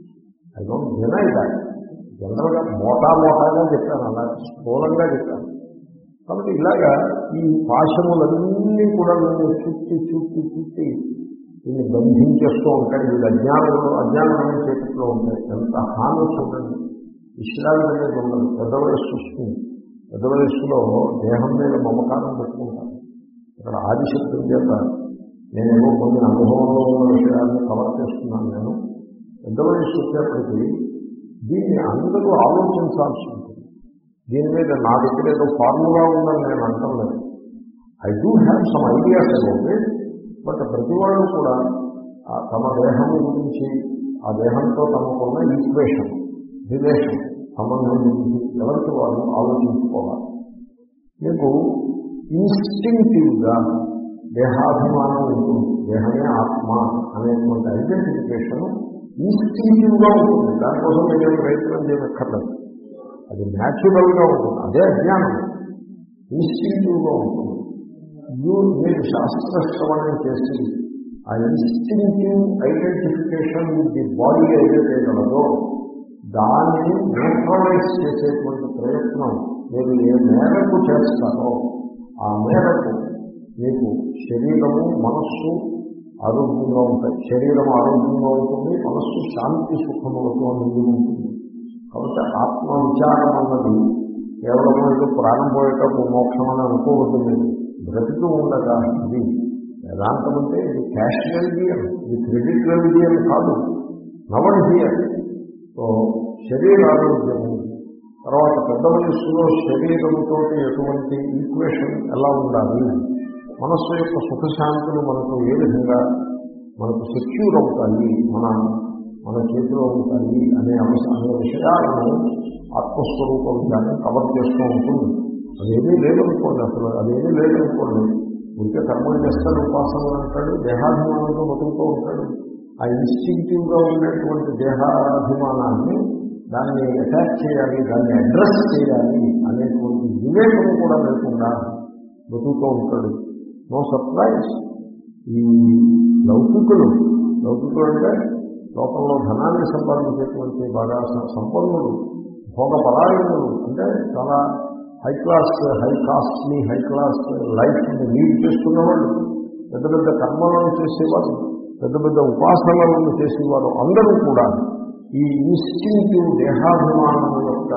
S1: I don't deny that. జనరల్గా మోటా మోటాగా చెప్పాను, అలా స్థూలంగా చెప్పాను. కాబట్టి ఇలాగా ఈ పాశములన్నీ కూడా నేను చుట్టి చుట్టి చుట్టి దీన్ని బంధించేస్తూ ఉంటాయి. వీళ్ళు అజ్ఞానంలో అజ్ఞానమైన చేతిలో ఉంటాయి. ఎంత హాని చూడండి. విశ్రాంతి అనేది ఉండదు. పెద్ద వయస్సు వస్తుంది. పెద్ద వయస్సులో దేహం మీద మమకారం పెట్టుకుంటాను. ఇక్కడ ఆదిశక్తి చేత నేనేమో కొన్ని అనుభవంలో ఉన్న విషయాన్ని కవర్ చేస్తున్నాను. నేను పెద్ద వయస్సు వచ్చేప్పటికీ దీన్ని అందరూ ఆలోచించాల్సి ఉంటుంది. దీని మీద నా దగ్గర ఏదో ఫార్ములా ఉందని నేను అంటలేదు. I do have some ideas about it. But ప్రతి వాళ్ళు కూడా తమ దేహం గురించి, ఆ దేహంతో తమకున్న ఈక్వేషన్, రిలేషన్, సంబంధం గురించి ఎవరికి వాళ్ళు ఆలోచించుకోవాలి. మీకు ఇన్స్టింక్టివ్గా దేహాభిమానం ఉంటుంది. దేహమే ఆత్మ అనేటువంటి ఐడెంటిఫికేషన్ ఇన్స్టింక్టివ్గా ఉంటుంది. దానికోసం మీరు ప్రయత్నం చేయక్కర్లేదు. అది న్యాచురల్గా ఉంటుంది. అదే అజ్ఞానం. ఇన్స్టింక్టివ్గా ఉంటుంది. మీరు శాస్త్రశ్రవణం చేసి ఆ instinctive identification with the body ఏదైతే కలదో దానిని న్యూట్రలైజ్ చేసేటువంటి ప్రయత్నం మీరు ఏ మేరకు చేస్తారో ఆ మేరకు మీకు శరీరము మనస్సు ఆరోగ్యంగా ఉంటాయి. శరీరం ఆరోగ్యంగా ఉంటుంది, మనస్సు శాంతి సుఖములతో నిండి ఉంటుంది. కాబట్టి ఆత్మ విచారం అన్నది కేవలం ఏదో ప్రాణం పోయేటప్పుడు మోక్షం అని అనుకోవద్దు. లేదు, బ్రతికి ఉండగా ఇది వేదాంతం అంటే ఇది క్యాష్ వెల్వియర్, ఇది క్రెడిట్ వెల్వియర్ కాదు, నవన్ హియర్. సో శరీర ఆరోగ్యము, తర్వాత పెద్ద వయస్సులో శరీరముతో ఎటువంటి ఈక్వేషన్ ఎలా ఉండాలి, మనస్సు యొక్క సుఖశాంతులు మనకు ఏ విధంగా మనకు సెక్యూర్ అవుతాయి, మన మన చేతిలో ఉంటాయి అనే అంశ అనే విషయాలను ఆత్మస్వరూపం దాన్ని కవర్ చేస్తూ ఉంటుంది. అదేమీ లేదనుకోండి, అసలు అదేమీ లేదనుకోండి. ఉంటే కర్మలు చేస్తాడు, ఉపాసనలు అంటాడు, దేహాభిమానంతో బతుకుతూ ఉంటాడు. ఆ ఇన్స్టింక్టివ్గా ఉండేటువంటి దేహాభిమానాన్ని దాన్ని అటాక్ చేయాలి, దాన్ని అడ్రస్ చేయాలి అనేటువంటి వివేకం కూడా లేకుండా బతుకుతూ ఉంటాడు. No surprise. ఈ లౌకికులు లౌకికులు అంటే లోకంలో ధనాన్ని సంపాదించేటువంటి బాగా సంపన్నులు, భోగ పరాయణులు, అంటే చాలా high class high costly high class లైఫ్ని లీడ్ చేసుకునేవాళ్ళు, పెద్ద పెద్ద కర్మలను చేసేవారు, పెద్ద పెద్ద ఉపాసనలను చేసేవారు, అందరూ కూడా ఈ ఇన్స్టింక్టివ్ దేహాభిమానం యొక్క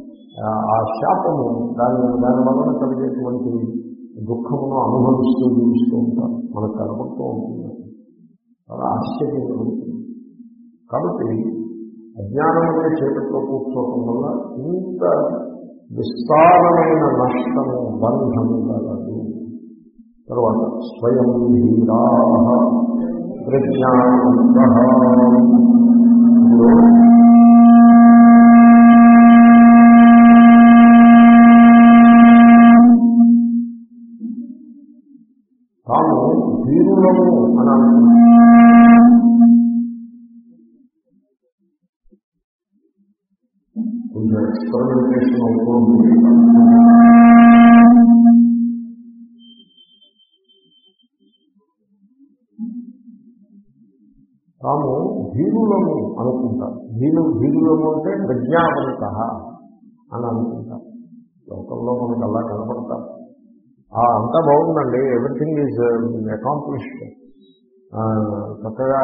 S1: ఆ శాపము దాని దాని వలన కలిగేటువంటి దుఃఖమును అనుభవిస్తూ జీవిస్తూ ఉంటారు. మనకు కనపడుతూ ఉంటుంది. చాలా ఆశ్చర్యం కలుగుతుంది. కాబట్టి అజ్ఞానమే చేపట్లో కూర్చోవటం వల్ల ఇంత విస్తారమైన నష్టము, బంధము కలదు. తర్వాత స్వయం ధీరా ప్రజ్ఞావంతః. తాము ధీరులము అని కొంచెం ఎక్స్పెరిమెంటేషన్ అవుతుంది. తాము ధీరులము అనుకుంటారు. ధీరు ధీరులము అంటే ప్రజ్ఞావంత అని అనుకుంటారు. లోకంలో మనకు అలా కనపడతారు. అంతా బాగుందండి, ఎవ్రీథింగ్ ఈజ్ అకాంప్లిష్డ్, చక్కగా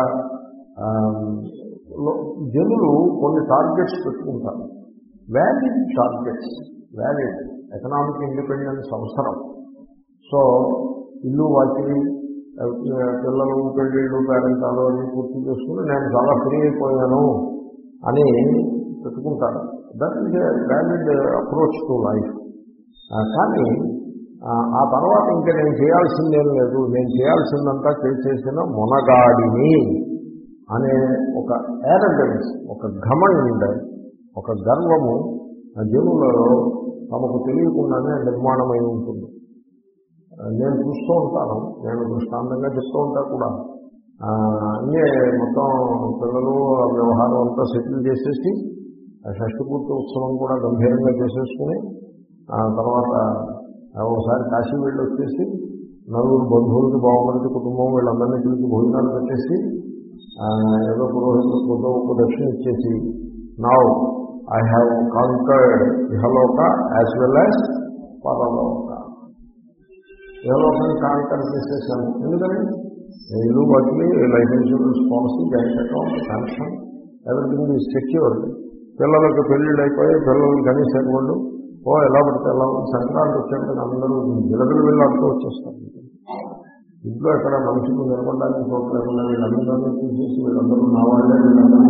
S1: జనులు కొన్ని టార్గెట్స్ పెట్టుకుంటారు. Valid targets, valid economic independence అవసరం. సో ఇల్లు వాకిలి పిల్లలు పెళ్ళిళ్ళు పేరెంటాలు అన్ని పూర్తి చేసుకుని నేను చాలా ఫ్రీ అయిపోయాను అని పెట్టుకుంటారు. That is a valid approach to life. కానీ ఆ తర్వాత ఇంకా నేను చేయాల్సిందేం లేదు, నేను చేయాల్సిందంతా చేసేసిన మొనగాడిని అనే ఒక ఏరగెన్స్, ఒక ఘమండ్, ఒక గర్వము జనులలో తమకు తెలియకుండానే నిర్మాణమై ఉంటుంది. నేను చూస్తూ ఉంటాను, నేను దృష్టాంతంగా చెప్తూ ఉంటా కూడా. అన్నీ మొత్తం పిల్లలు వ్యవహారం అంతా సెటిల్ చేసేసి షష్ఠపూర్తి ఉత్సవం కూడా గంభీరంగా చేసేసుకుని తర్వాత ఒకసారి కాశీ వెళ్ళి వచ్చేసి నలుగురు బంధువులకి బాగుమతి కుటుంబం వీళ్ళందరినీ పిలిచి భోజనాలు పెట్టేసి ఏదో పురోహితులు కొద్దిగా దక్షిణ ఇచ్చేసి నౌ ఐ హ్యావ్ కాంకర్డ్ ఇహలోక యాజ్ వెల్ యాజ్ పరలోక. ఇహలోకాన్ని కాంకర్ చేసేసాను. ఎందుకని ఇల్లు బట్టి life insurance policy, bank account, pension, everything is secured. పిల్లలకు పెళ్ళిళ్ళు అయిపోయి పిల్లలు గణేశారు వాళ్ళు ఓ ఎలా పడితే ఎలా సంక్రాంతి వచ్చాక అందరూ విలగలు వెళ్ళాడుతూ వచ్చేస్తారు. ఇంట్లో ఎక్కడ మనుషులు నిలబడడానికి చూడలేకుండా వీళ్ళందరినీ తీసేసి వీళ్ళందరూ నా వాళ్ళే, వీళ్ళందరూ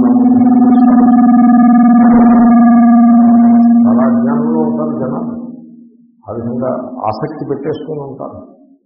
S1: చాలా జ్ఞానంలో ఉంటారు జనం. ఆ విధంగా ఆసక్తి పెట్టేసుకుని ఉంటారు.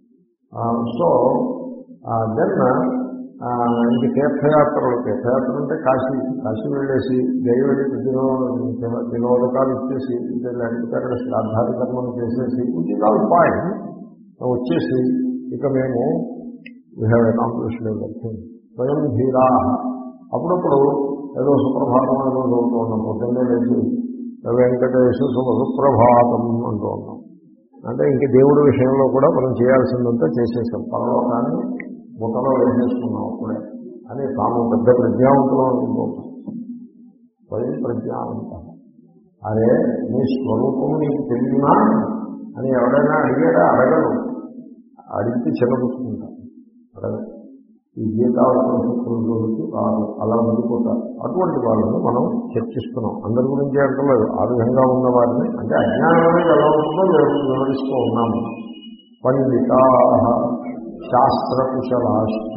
S1: సో దెన్ ఇంక తీర్థయాత్రలు, తీర్థయాత్రలు అంటే కాశీ కాశీ వెళ్ళేసి దైవడి దినో దినోదకాలు ఇచ్చేసి లేకపోతే అక్కడ శ్రాద్ధాధికరణం చేసేసి ఉచితాలు పాయింట్ వచ్చేసి ఇక మేము వీ హ్యావ్ అకాంప్లిష్డ్ ఎవ్రీథింగ్. స్వయం ధీరా. అప్పుడప్పుడు ఏదో సుప్రభాతం ఏదో చదువుతూ ఉన్నాం, పొద్దున్నే లేచి వెంకటేశ శుభ సుప్రభాతం అంటూ ఉన్నాం. అంటే ఇంక దేవుడి విషయంలో కూడా మనం చేయాల్సిందంతా చేసేసాం, పరలోకాన్ని బుట్టలో వేసేసుకున్నాం అప్పుడే అని తాము పెద్ద ప్రజ్ఞావంతులు అనుకుంటూ స్వయం ప్రజ్ఞావంత. అరే నీ స్వరూపము నీకు తెలియనా అని ఎవడైనా అడిగాడా? అడగడు. అడిగితే చిన్నపుచ్చుకుంటారు, అడగ. ఈ గీతావసరాలకి అలా ఉండిపోతారు. అటువంటి వాళ్ళని మనం చర్చిస్తున్నాం. అందరి గురించి అంటలేదు, ఆ విధంగా ఉన్న వారిని, అంటే అజ్ఞానం అనేది ఎలా ఉంటుందో వివరిస్తూ ఉన్నాము. పండితా శాస్త్రకుశలాశ్చ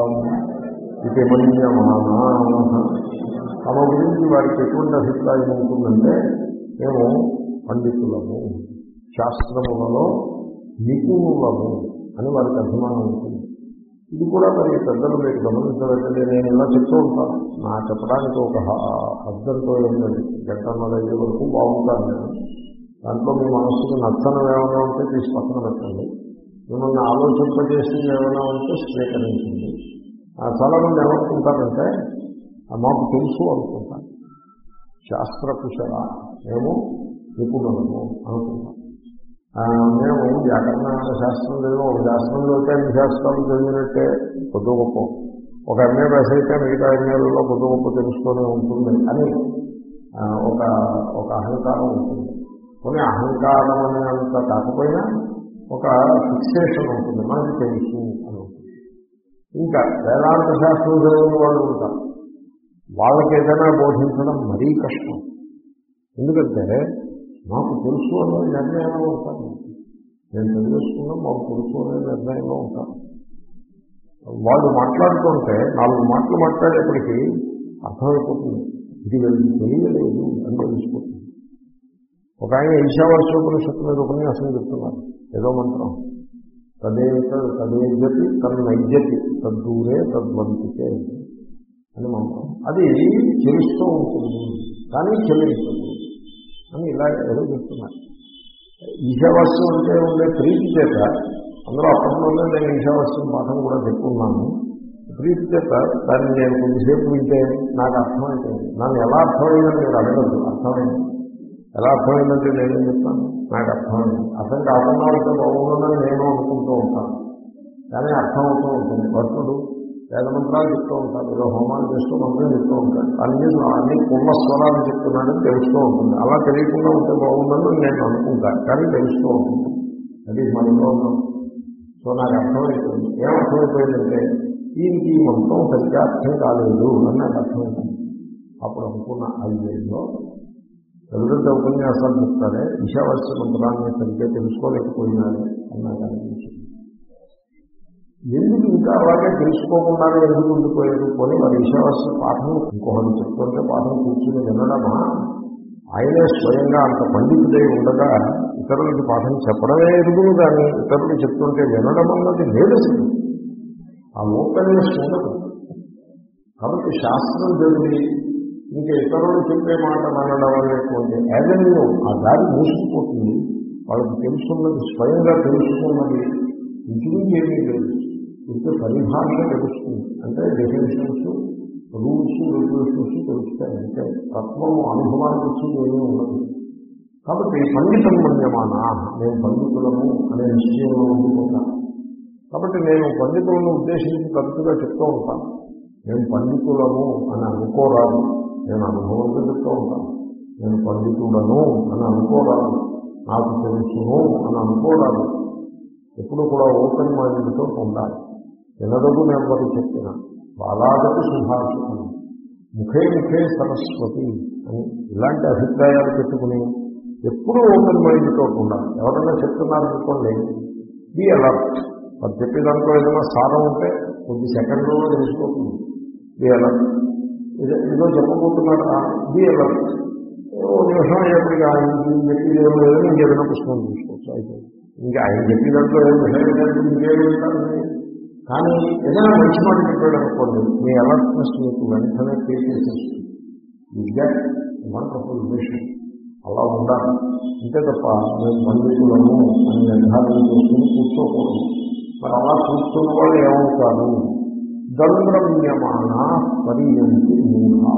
S1: ఇది మన్యమానా. తమ గురించి వారికి ఎటువంటి అభిప్రాయం ఉంటుందంటే మేము పండితులము, శాస్త్రములలో నిపుణులము అని వారికి అభిమానం ఉంటుంది. ఇది కూడా మరి పెద్దలు మీరు గమనించలేదండి. నేను ఇలా చెప్తూ ఉంటాను, నా చెప్పడానికి ఒక అర్థంతో ఏంటండి, గంటన్నర అయ్యే వరకు బాగుంటాను నేను. దాంట్లో మీ మనస్సుకు నచ్చనం ఏమైనా ఉంటే తీసి పక్కన పెట్టండి, మిమ్మల్ని ఆలోచింపజేసి ఏమైనా ఉంటే స్వీకరించింది. చాలామంది ఏమనుకుంటారంటే మాకు తెలుసు అనుకుంటాను. శాస్త్రకుశల మేము నిపుణులము అనుకుంటాం. మేము వ్యాకరణ శాస్త్రం లేదు, ఒక శాస్త్రంలో అయితే అన్ని శాస్త్రాలు చదివినట్టే కొద్ది గొప్ప, ఒక ఎంఏ పాస్ అయితే మిగతా ఎంఏలలో కొద్ది గొప్ప తెలుసుకొని ఉంటుంది అని ఒక ఒక అహంకారం ఉంటుంది. కొన్ని అహంకారం అనేంత కాకపోయినా ఒక ఫిక్సేషన్ ఉంటుంది, మనకి తెలుసు అని ఉంటుంది. ఇంకా వేదాంత శాస్త్రం చదివిన వాళ్ళు ఉంటారు, వాళ్ళకి ఏదైనా బోధించడం మరీ కష్టం. ఎందుకంటే మాకు తెలుసు అనే నిర్ణయంలో ఉంటాను. నేను చదివేసుకున్నా మాకు తెలుసు అనే నిర్ణయంలో ఉంటాను. వాళ్ళు మాట్లాడుతుంటే నాలుగు మాటలు మాట్లాడేప్పటికీ అర్థమైపోతుంది, ఇది తెలియలేదు అని తెలిసిపోతుంది. ఒక ఆయన ఈశావాస్యోపనిషత్తు మీద ఉపన్యాసం చెప్తున్నారు, ఏదో మంత్రం తదే తదేజతి తన్నైజతి తద్దూరే తద్వంతికే అని మంత్రం. అది చెలుస్తూ ఉంటుంది కానీ చెల్లించదు అని ఇలా ఏదో చెప్తున్నారు. ఈశావాస్యం అంటే ఉండే ప్రీతి చేత, అందులో అప్పట్లోనే నేను ఈశావాస్యం పాఠం కూడా చెప్పుకున్నాను. ప్రీతి చేత దాన్ని నేను కొద్దిసేపు వింటే నాకు అర్థమైపోయింది. నన్ను ఎలా అర్థమైందని నేను అడగదు, అర్థమైంది. ఎలా అర్థమైందంటే నేనేం చెప్తాను, నాకు అర్థమైంది. అర్థం కాకుండా ఉంటే బాగుందని నేను అనుకుంటూ ఉంటాను, కానీ అర్థం అవుతూ ఉంటుంది. భక్తుడు వేదమంత్రాలు చెప్తూ ఉంటారు, ఏదో హోమాలు చేస్తూ మంత్రం చెప్తూ ఉంటారు, అన్ని అన్ని పూర్ణ స్వరాలు చెప్తున్నాడని తెలుస్తూ ఉంటుంది. అలా తెలియకుండా ఉంటే బాగుందని నేను అనుకుంటాను, కానీ తెలుస్తూ ఉంటుంది. అది మనలో ఉన్నాం. సో నాకు అర్థమైపోయింది. ఏం అర్థమైపోయిందంటే ఈయనకి ఈ మంత్రం సరిగ్గా అర్థం కాలేదు అని నాకు అర్థమైంది. అప్పుడు అనుకున్న ఐదేళ్ళలో ఎవరితో ఉపన్యాసాలు చెప్తారే ఈశావాస్య మంత్రాన్ని సరిగ్గా తెలుసుకోలేకపోయినారు అని నాకు అనిపించింది. ఎందుకు ఇంకా అలాగే తెలుసుకోకుండానే ఎందుకు ఉండిపోయారు? కొని మరి ఈశావాస్య పాఠం ఇంకొకటి చెప్తుంటే పాఠం కూర్చుని వినడమా? ఆయనే స్వయంగా అంత పండితుడై ఉండగా ఇతరులకి పాఠం చెప్పడమే ఎరుగును, కానీ ఇతరులు చెప్తుంటే వినడం అన్నది లేదు. అసలు ఆ ఓపెన్నెస్ ఉండదు. కాబట్టి శాస్త్రం జరిగి ఇంకా ఇతరులు చెప్పే మాట అనడం అనేటువంటి యావెన్యూ ఆ దారి మూసుకుపోతుంది. వాళ్ళకి తెలుసుకున్నది స్వయంగా తెలుసుకున్నది ఇంచుమించి ఏమీ లేదు. ఇంత పరిభాష తెలుస్తుంది అంటే డెఫినేషన్స్, రూల్స్, రెగ్యులేషన్స్ తెలుస్తాయి. అంటే తత్వము అనుభవానికి వచ్చి ఏమీ ఉండదు. కాబట్టి పండితం మన్యమానా, నేను పండితులము అనే నిశ్చయంలో ఉండిపోతాను. కాబట్టి నేను పండితులను ఉద్దేశించి తరచుగా చెప్తూ ఉంటాను, నేను పండితులము అని అనుకోరాదు, నేను అనుభవంతో చెప్తూ ఉంటాను. నేను పండితుడను అని అనుకోరాదు, నాకు తెలుసును అని అనుకోరాదు. ఎప్పుడు కూడా ఓపెన్ మైండ్తో ఉండాలి. ఎన్నడూ నేను మరి చెప్పిన బాలాగతి సుభాషితం ముఖే ముఖే సరస్వతి అని ఇలాంటి అభిప్రాయాలు పెట్టుకుని ఎప్పుడూ ఓపెన్ మైండ్తో ఉండాలి. ఎవరైనా చెప్తున్నారనుకోండి, బీ అలర్ట్. అది చెప్పేదాంట్లో ఏదైనా సారం ఉంటే కొద్ది సెకండ్లో తెలిసిపోతుంది. Be alert. ఇదో ఏదో చెప్పబోతున్నాడు, బీ అలర్ట్. ఓ నిమిషం అయ్యేప్పటికీ ఆయన చెప్పేది ఏమో లేదని ఇంకేదైనా పుస్తకం చూసుకోవచ్చు. అయితే ఇంకా ఆయన చెప్పేదాంట్లో ఏం విషయం లేదు, ఇంకేమిటారు. కానీ ఏదైనా మంచి మాట చెప్పాడు అనుకోండి, మీ అలర్ట్నెస్ మీకు వెంటనే పే చేసేస్తుంది. యూ గెట్ వండర్ఫుల్ విషయం. అలా ఉండాలి. అంతే తప్ప మేము పండితులము అని నిర్ధారణ చేసుకుని కూర్చోకూడదు. మరి అలా కూర్చున్న వాళ్ళు ఏమవుతారు? దంద్రమ్యమాన పరియంతి మూఢా.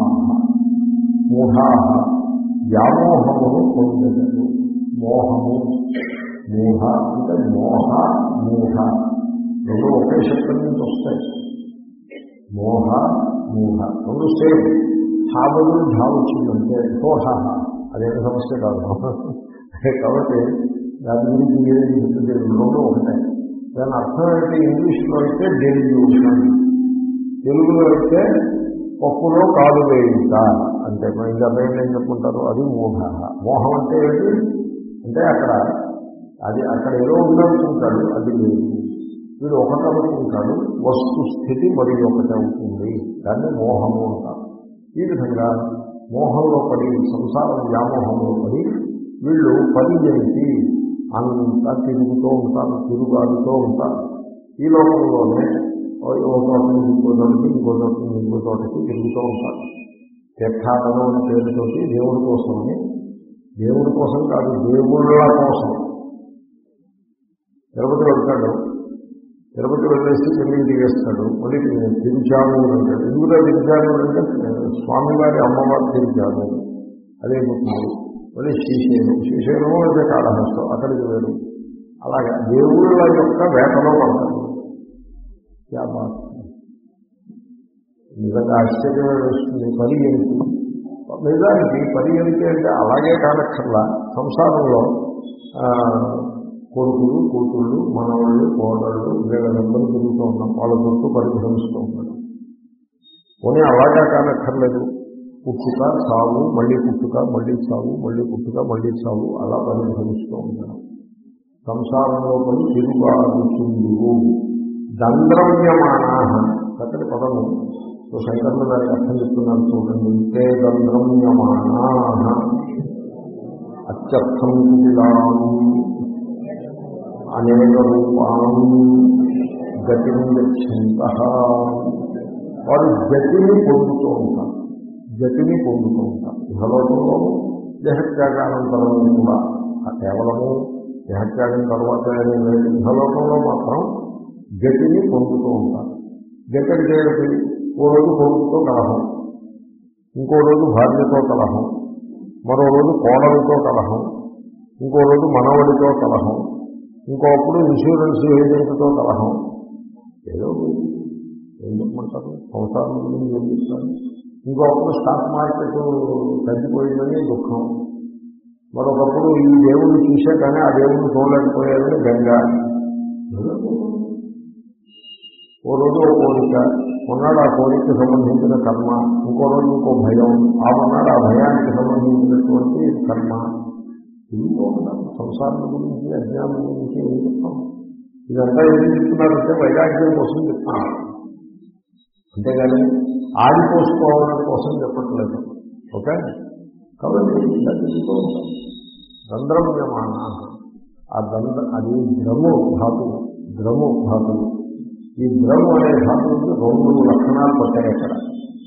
S1: మూఢా వ్యామోహమును పొందగలరు. మోహము, మూఢ అంటే మోహ, మూఢ రెండు ఒకే శబ్దం నుంచి వస్తాయి. మోహ, మూఢ రెండు సేమ్. హాబలు ఢా వచ్చిందంటే హోహ, అదేమి సమస్య కాదు. కాబట్టి దాని గురించి ఏదైనా చెప్తుంది, రెండు ఒకటే. దాని అర్థం అయితే ఇంగ్లీష్లో అయితే డెల్యూషన్, తెలుగులో అయితే పప్పులో కాలు వేయించ అంటే ఇంకా వేయండి ఏం చెప్పుకుంటారు, అది మూఢ. మోహం అంటే ఏంటి అంటే అక్కడ అది అక్కడ ఏదో ఉందనుకుంటాడు, అది లేదు. వీడు ఒకటి అనుకుంటాడు, వస్తుస్థితి మరి ఒకటి అవుతుంది. దాన్ని మోహము అంటారు. ఈ విధంగా మోహంలో పడి, సంసార వ్యామోహంలో పడి వీళ్ళు పని చేసి అంతా తిరుగుతూ ఉంటారు, తిరుగుతూ ఉంటారు. ఈ లోకంలోనే ఒక చోట నుంచి ఇంకో చోటకి, ఇంకో చోట నుంచి ఇంకో చోటకి తిరుగుతూ ఉంటారు. తీర్థాటనం అనే పేరుతోటి దేవుడి కోసమని, దేవుడి కోసం కాదు దేవుళ్ళ కోసం. తిరుపతి వెళ్తాడు, తిరుపతి వెళ్ళేసి పెళ్లికి దిగేస్తాడు, మళ్ళీ తిరుచాను అంటాడు. ఎందుకుగా తిరుచాను అంటే స్వామివారి అమ్మవారు తిరుచాను, అదే గుర్తుంది. మళ్ళీ శ్రీశైలం, శ్రీశైలము అయితే కాళహస్తం, అక్కడికి వేరు. అలాగే దేవుళ్ళ యొక్క వేటలో పడతాడు. నిజంగా ఆశ్చర్యం వేస్తుంది. పని ఏంటి నిజానికి పని ఏంటి అంటే అలాగే కానక్కర్లా. సంసారంలో కొడుకులు, కూతుళ్ళు, మనవాళ్ళు, కోడళ్ళు వీళ్ళందరూ తిరుగుతూ ఉన్నాం, వాళ్ళ చుట్టూ పరిభ్రమిస్తూ ఉన్నాడు. పోనీ అలాగా కానక్కర్లేదు. పుట్టుక, సాగు, మళ్ళీ పుట్టుక, మళ్ళీ సాగు, మళ్ళీ పుట్టుక, మళ్ళీ సాగు, అలా పరిభ్రమిస్తూ ఉంటాడు. సంసారంలో పని తిరుగుతుండు. దంద్రమ్యమానా చక్కటి పదము. సో శంకర్లు దానికి అర్థం చెప్తున్నారు చూడండి. తే దంద్రమ్యమానా అత్యర్థం కుటిలాం అనేక రూపాం గతిని గచ్చంతః. వారు గతిని పొందుతూ ఉంటారు, గతిని పొందుతూ ఉంటారు. ఇహలోకంలో దేహత్యాగానంతరం కూడా కేవలము దేహత్యాగం తర్వాత ఇహలోకంలో మాత్రం గతిని పొందుతూ ఉంటారు. గతి చేయడం ఓ రోజు కొడుకుతో కలహం, ఇంకో రోజు భార్యతో కలహం, మరో రోజు కోడలతో కలహం, ఇంకో రోజు మనవడితో కలహం, ఇంకోప్పుడు ఇన్సూరెన్స్ ఏజెంట్తో కలహం. ఏదో ఏం చెప్పమంటారు, సంసారం గురించి ఏం చెప్తారు. ఇంకొకప్పుడు స్టాక్ మార్కెట్ తగ్గిపోయిందని దుఃఖం, మరొకప్పుడు ఈ దేవుడిని చూసే కానీ ఆ దేవుడిని చూడలేకపోయారని గంగా. ఓ రోజు ఓ కోరిక, మొన్నాడు ఆ కోరికకి సంబంధించిన కర్మ, ఇంకో రోజు ఇంకో భయం, ఆ మొన్నాడు ఆ భయానికి సంబంధించినటువంటి కర్మ. ఇంకో సంసారం గురించి, అజ్ఞానం గురించి ఏం చెప్తాం. ఇదంతా ఏం చెప్తున్నారంటే వైరాగ్యం కోసం చెప్తాను, అంతేగాని ఆడిపోసుకోవడం కోసం చెప్పట్లేదు. ఓకే, కాబట్టి ఇలా చెప్తూ ఉంటాం. దంద్రమ్యమాన, ఆ దంద్ర అది ద్రము ధాతువు, ద్రము ధాతువు. ఈ ద్రము అనే ధాతువుకి రెండు లక్షణాలు పట్టాయి అక్కడ.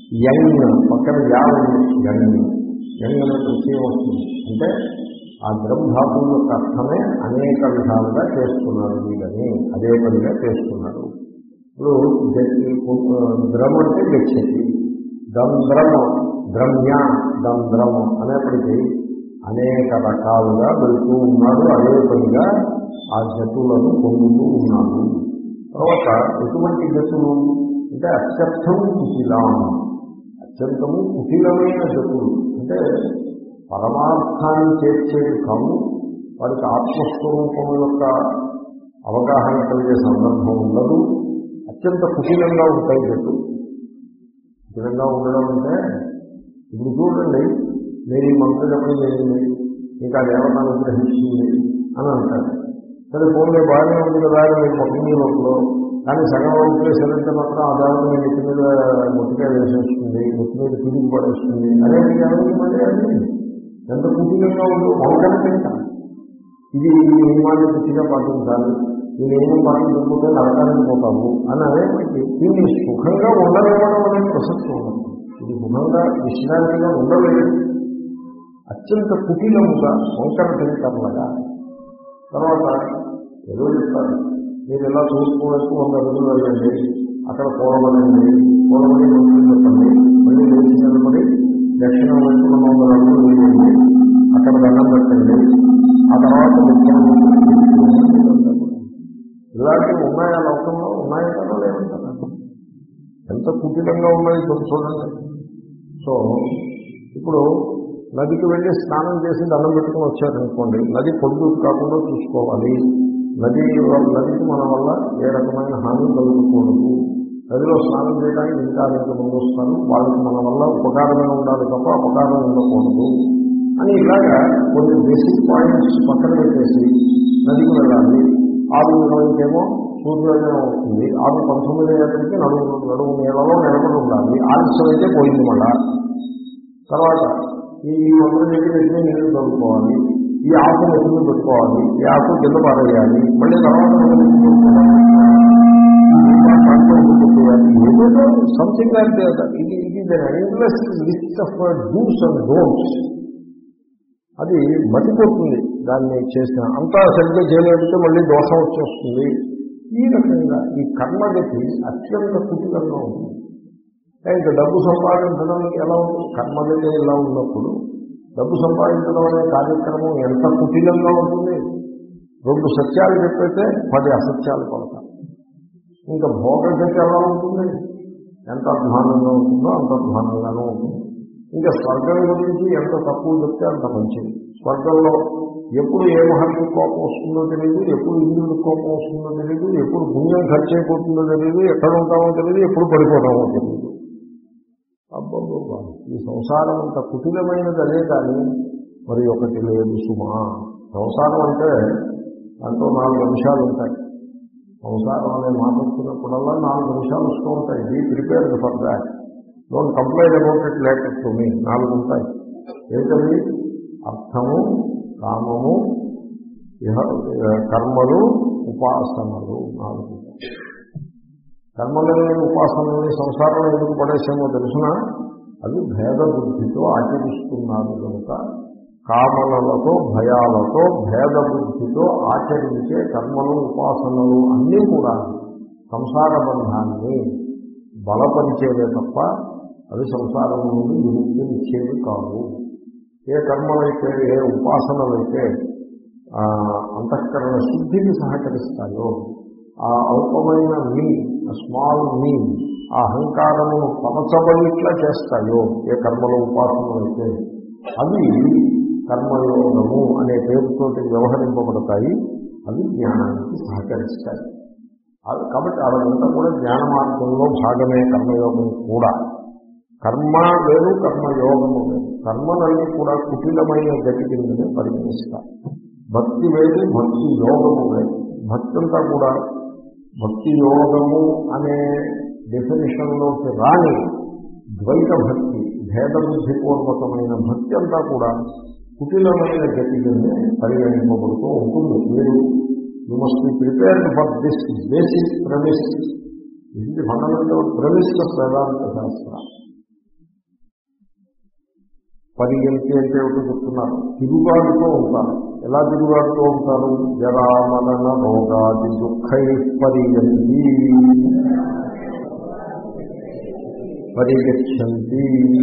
S1: యంగ్ పక్కన యాభై యంగ్ యంగ్ అనే ప్రత్యయం వస్తుంది. అంటే ఆ ద్రమ్ధాతువు యొక్క అర్థమే అనేక విధాలుగా చేస్తున్నారు వీళ్ళని, అదే పనిగా చేస్తున్నారు. ఇప్పుడు ద్రమ అంటే గచ్చతి, దంద్రమ ద్రమ్య దంద్రమ అనేప్పటికీ అనేక రకాలుగా వెళ్తూ ఉన్నాడు, అదే పనిగా ఆ గతులను పొందుతూ ఉన్నాడు. తర్వాత ఎటువంటి గతులు అంటే అత్యర్థం కుటిలం, అత్యంతము కుటిలమైన గతులు అంటే పరమార్థాన్ని చేర్చేది కావు, వారికి ఆత్మస్వరూపం యొక్క అవగాహన కలిగే సందర్భం ఉండదు, అత్యంత కుటిలంగా ఉంటాయి గతులు. కుటిలంగా ఉండడం అంటే ఇప్పుడు చూడండి, మీరు ఈ మంత్రం చెప్పడం జరిగింది, ఇంకా దేవత అనుగ్రహిస్తుంది అని అంటారు. సరే ఫోన్లో బాగానే ఉంది కదా అని మీరు మొత్తం లోపల, కానీ సగం వంతులే సెలంటే మాత్రం ఆ దేవత మీ నెత్తి మీద మొట్టికాయ వేసేస్తుంది, నెత్తి మీద తిరిగి పడేస్తుంది అనేది ఎవరికి మళ్ళీ అది ఎంత కుటీలంగా ఉందో వంకర తింట. ఇది ఈ నియమాన్ని పూర్తిగా పాటించాలి, ఈ నియమం పాటించకపోతే నరకానికి పోతాము అని అనేప్పటికీ దీన్ని సుఖంగా ఉండలేవడం అనే ప్రసక్తి ఉండదు. ఇది సుఖంగా విశ్రాంతిగా ఉండలేదు, అత్యంత కుటీలముగా వంకర తింటలాగా. తర్వాత ఏదో చెప్తారు, మీరు ఎలా చూసుకోవచ్చు వంద రోజులు వెళ్ళండి, అక్కడ కూడబడండి, కూడబడి మంత్రులు చెప్పండి, మళ్ళీ లేచి నిలబడి దక్షిణ వైపు రెండు వందల అడుగులు వేయండి, అక్కడ దండం పెట్టండి, ఆ తర్వాత ముఖ్యం. ఇలాంటివి ఉన్నాయా లోకంలో? ఉన్నాయా కదా లేదంటారా? ఎంత కుటిలంగా ఉన్నాయి చూడండి. సో ఇప్పుడు నదికి వెళ్ళి స్నానం చేసి దండం పెట్టుకుని వచ్చారనుకోండి, నది పొడుగు కాకుండా చూసుకోవాలి. నది నదికి మన వల్ల ఏ రకమైన హాని కలుగకూడదు. నదిలో స్నానం చేయడానికి ఇంకా అనేక మంది వస్తారు, వాళ్ళకి మన వల్ల ఉపకారమే ఉండాలి తప్ప అపకారం ఉండకూడదు అని ఇలాగా కొన్ని బేసిక్ పాయింట్స్ పక్కన పెట్టేసి నదికి వెళ్ళాలి. ఆరు ఇరవైకేమో సూర్యోదయం అవుతుంది, ఆరు పంతొమ్మిది ఏళ్ళకి నడువు నడువు నీళ్ళలో నిలబడి ఉండాలి, ఆలస్యం అయితే పోయింది. మళ్ళా తర్వాత ఈ వందల దగ్గర ఎన్ని నీళ్ళు చదువుకోవాలి, ఈ ఆకు నెత్తులు పెట్టుకోవాలి, ఈ ఆకు కింద పారేయాలి, మళ్ళీ తర్వాత ఏదో సంథింగ్ అంటే ఇది ఇది endless list of dos and don'ts. అది మతిపోతుంది దాన్ని చేసిన అంతా సరిగ్గా చేయలేకపోతే మళ్ళీ దోషం వచ్చేస్తుంది. ఈ రకంగా ఈ కర్మగతి అత్యంత కుటిలంగా ఉంటుంది. ఇంకా డబ్బు సంపాదించడానికి ఎలా ఉంటుంది? కర్మగతి ఇలా ఉన్నప్పుడు డబ్బు సంపాదించడం అనే కార్యక్రమం ఎంత కుటిలంగా ఉంటుంది. రెండు సత్యాలు చెప్పైతే పది అసత్యాలు పడతారు. ఇంకా భోగగతి ఎలా ఉంటుంది? ఎంత అధ్వానంగా ఉంటుందో అంత అధ్వానంగానూ ఉంటుంది. ఇంకా స్వర్గం గురించి ఎంత తక్కువ చెప్తే అంత మంచిది. స్వర్గంలో ఎప్పుడు ఏ మహర్షి కోపం వస్తుందో తెలియదు, ఎప్పుడు ఇంద్రుడి కోపం వస్తుందో తెలియదు, ఎప్పుడు పుణ్యం ఖర్చు అయిపోతుందో తెలియదు, ఎక్కడ ఉంటామో తెలియదు, ఎప్పుడు పడిపోతామో తెలియదు. అబ్బబ్బా, ఈ సంసారం అంత కుటిలమైనది అదే కానీ మరి ఒకటి లేదు సుమా. సంసారం అంటే దాంట్లో నాలుగు అంశాలు ఉంటాయి. సంసారం అనే మాట వచ్చినప్పుడల్లా నాలుగు అంశాలు వస్తూ ఉంటాయి. Be prepared for that, don't complaint about it later to me. నాలుగు ఉంటాయి. ఏంటది? అర్థము, కామము, కర్మలు, ఉపాసనలు. నాలుగు. కర్మలని ఉపాసనల్ని సంసారంలో ఎందుకు పడేసేమో తెలుసిన, అవి భేద బుద్ధితో ఆచరిస్తున్నారు కనుక కామనలతో భయాలతో భేద బుద్ధితో ఆచరించే కర్మలు ఉపాసనలు అన్నీ కూడా సంసార బంధాన్ని బలపరిచేవే తప్ప అవి సంసారం నుండి విముక్తినిచ్చేవి కావు. ఏ కర్మలైతే ఏ ఉపాసనలైతే అంతఃకరణ శుద్ధికి సహకరిస్తాయో, ఆ అల్పమైన మీ స్మాల్ మీ ఆ అహంకారమును పరచబడిట్లా చేస్తాయో ఏ కర్మలు ఉపాసనలైతే అవి కర్మయోగము అనే పేరుతో వ్యవహరింపబడతాయి. అవి జ్ఞానానికి సహకరిస్తాయి. కాబట్టి అదంతా కూడా జ్ఞాన మార్గంలో భాగమే కర్మయోగం కూడా. కర్మ వేరు, కర్మయోగము వేరు. కర్మలన్నీ కూడా కుటిలమైన గతి కిందనే పరిగణిస్తారు. భక్తి వేరు, భక్తి యోగము వేరు. భక్తి అంతా కూడా భక్తి యోగము అనే డెఫినేషన్లోకి రాని ద్వైత భక్తి, భేదబుద్ధిపూర్వకమైన భక్తి అంతా కూడా కుటిలమైన గతి కిందే పరిగణింపబడుతూ ఉంటుంది. మీరు you must be prepared for this basic premise. ఇది ఫండమెంటల్ ప్రెమిస్ ఆఫ్ వేదాంత శాస్త్ర. పరియంతి అంటే ఏమిటో చెప్తున్నారు. తిరుగుబాటుతో ఉంటారు. ఎలా తిరుగుబాటుతో ఉంటారు? జరామరణ రోగాది దుఃఖై పరియంతి పరిగచ్చంతి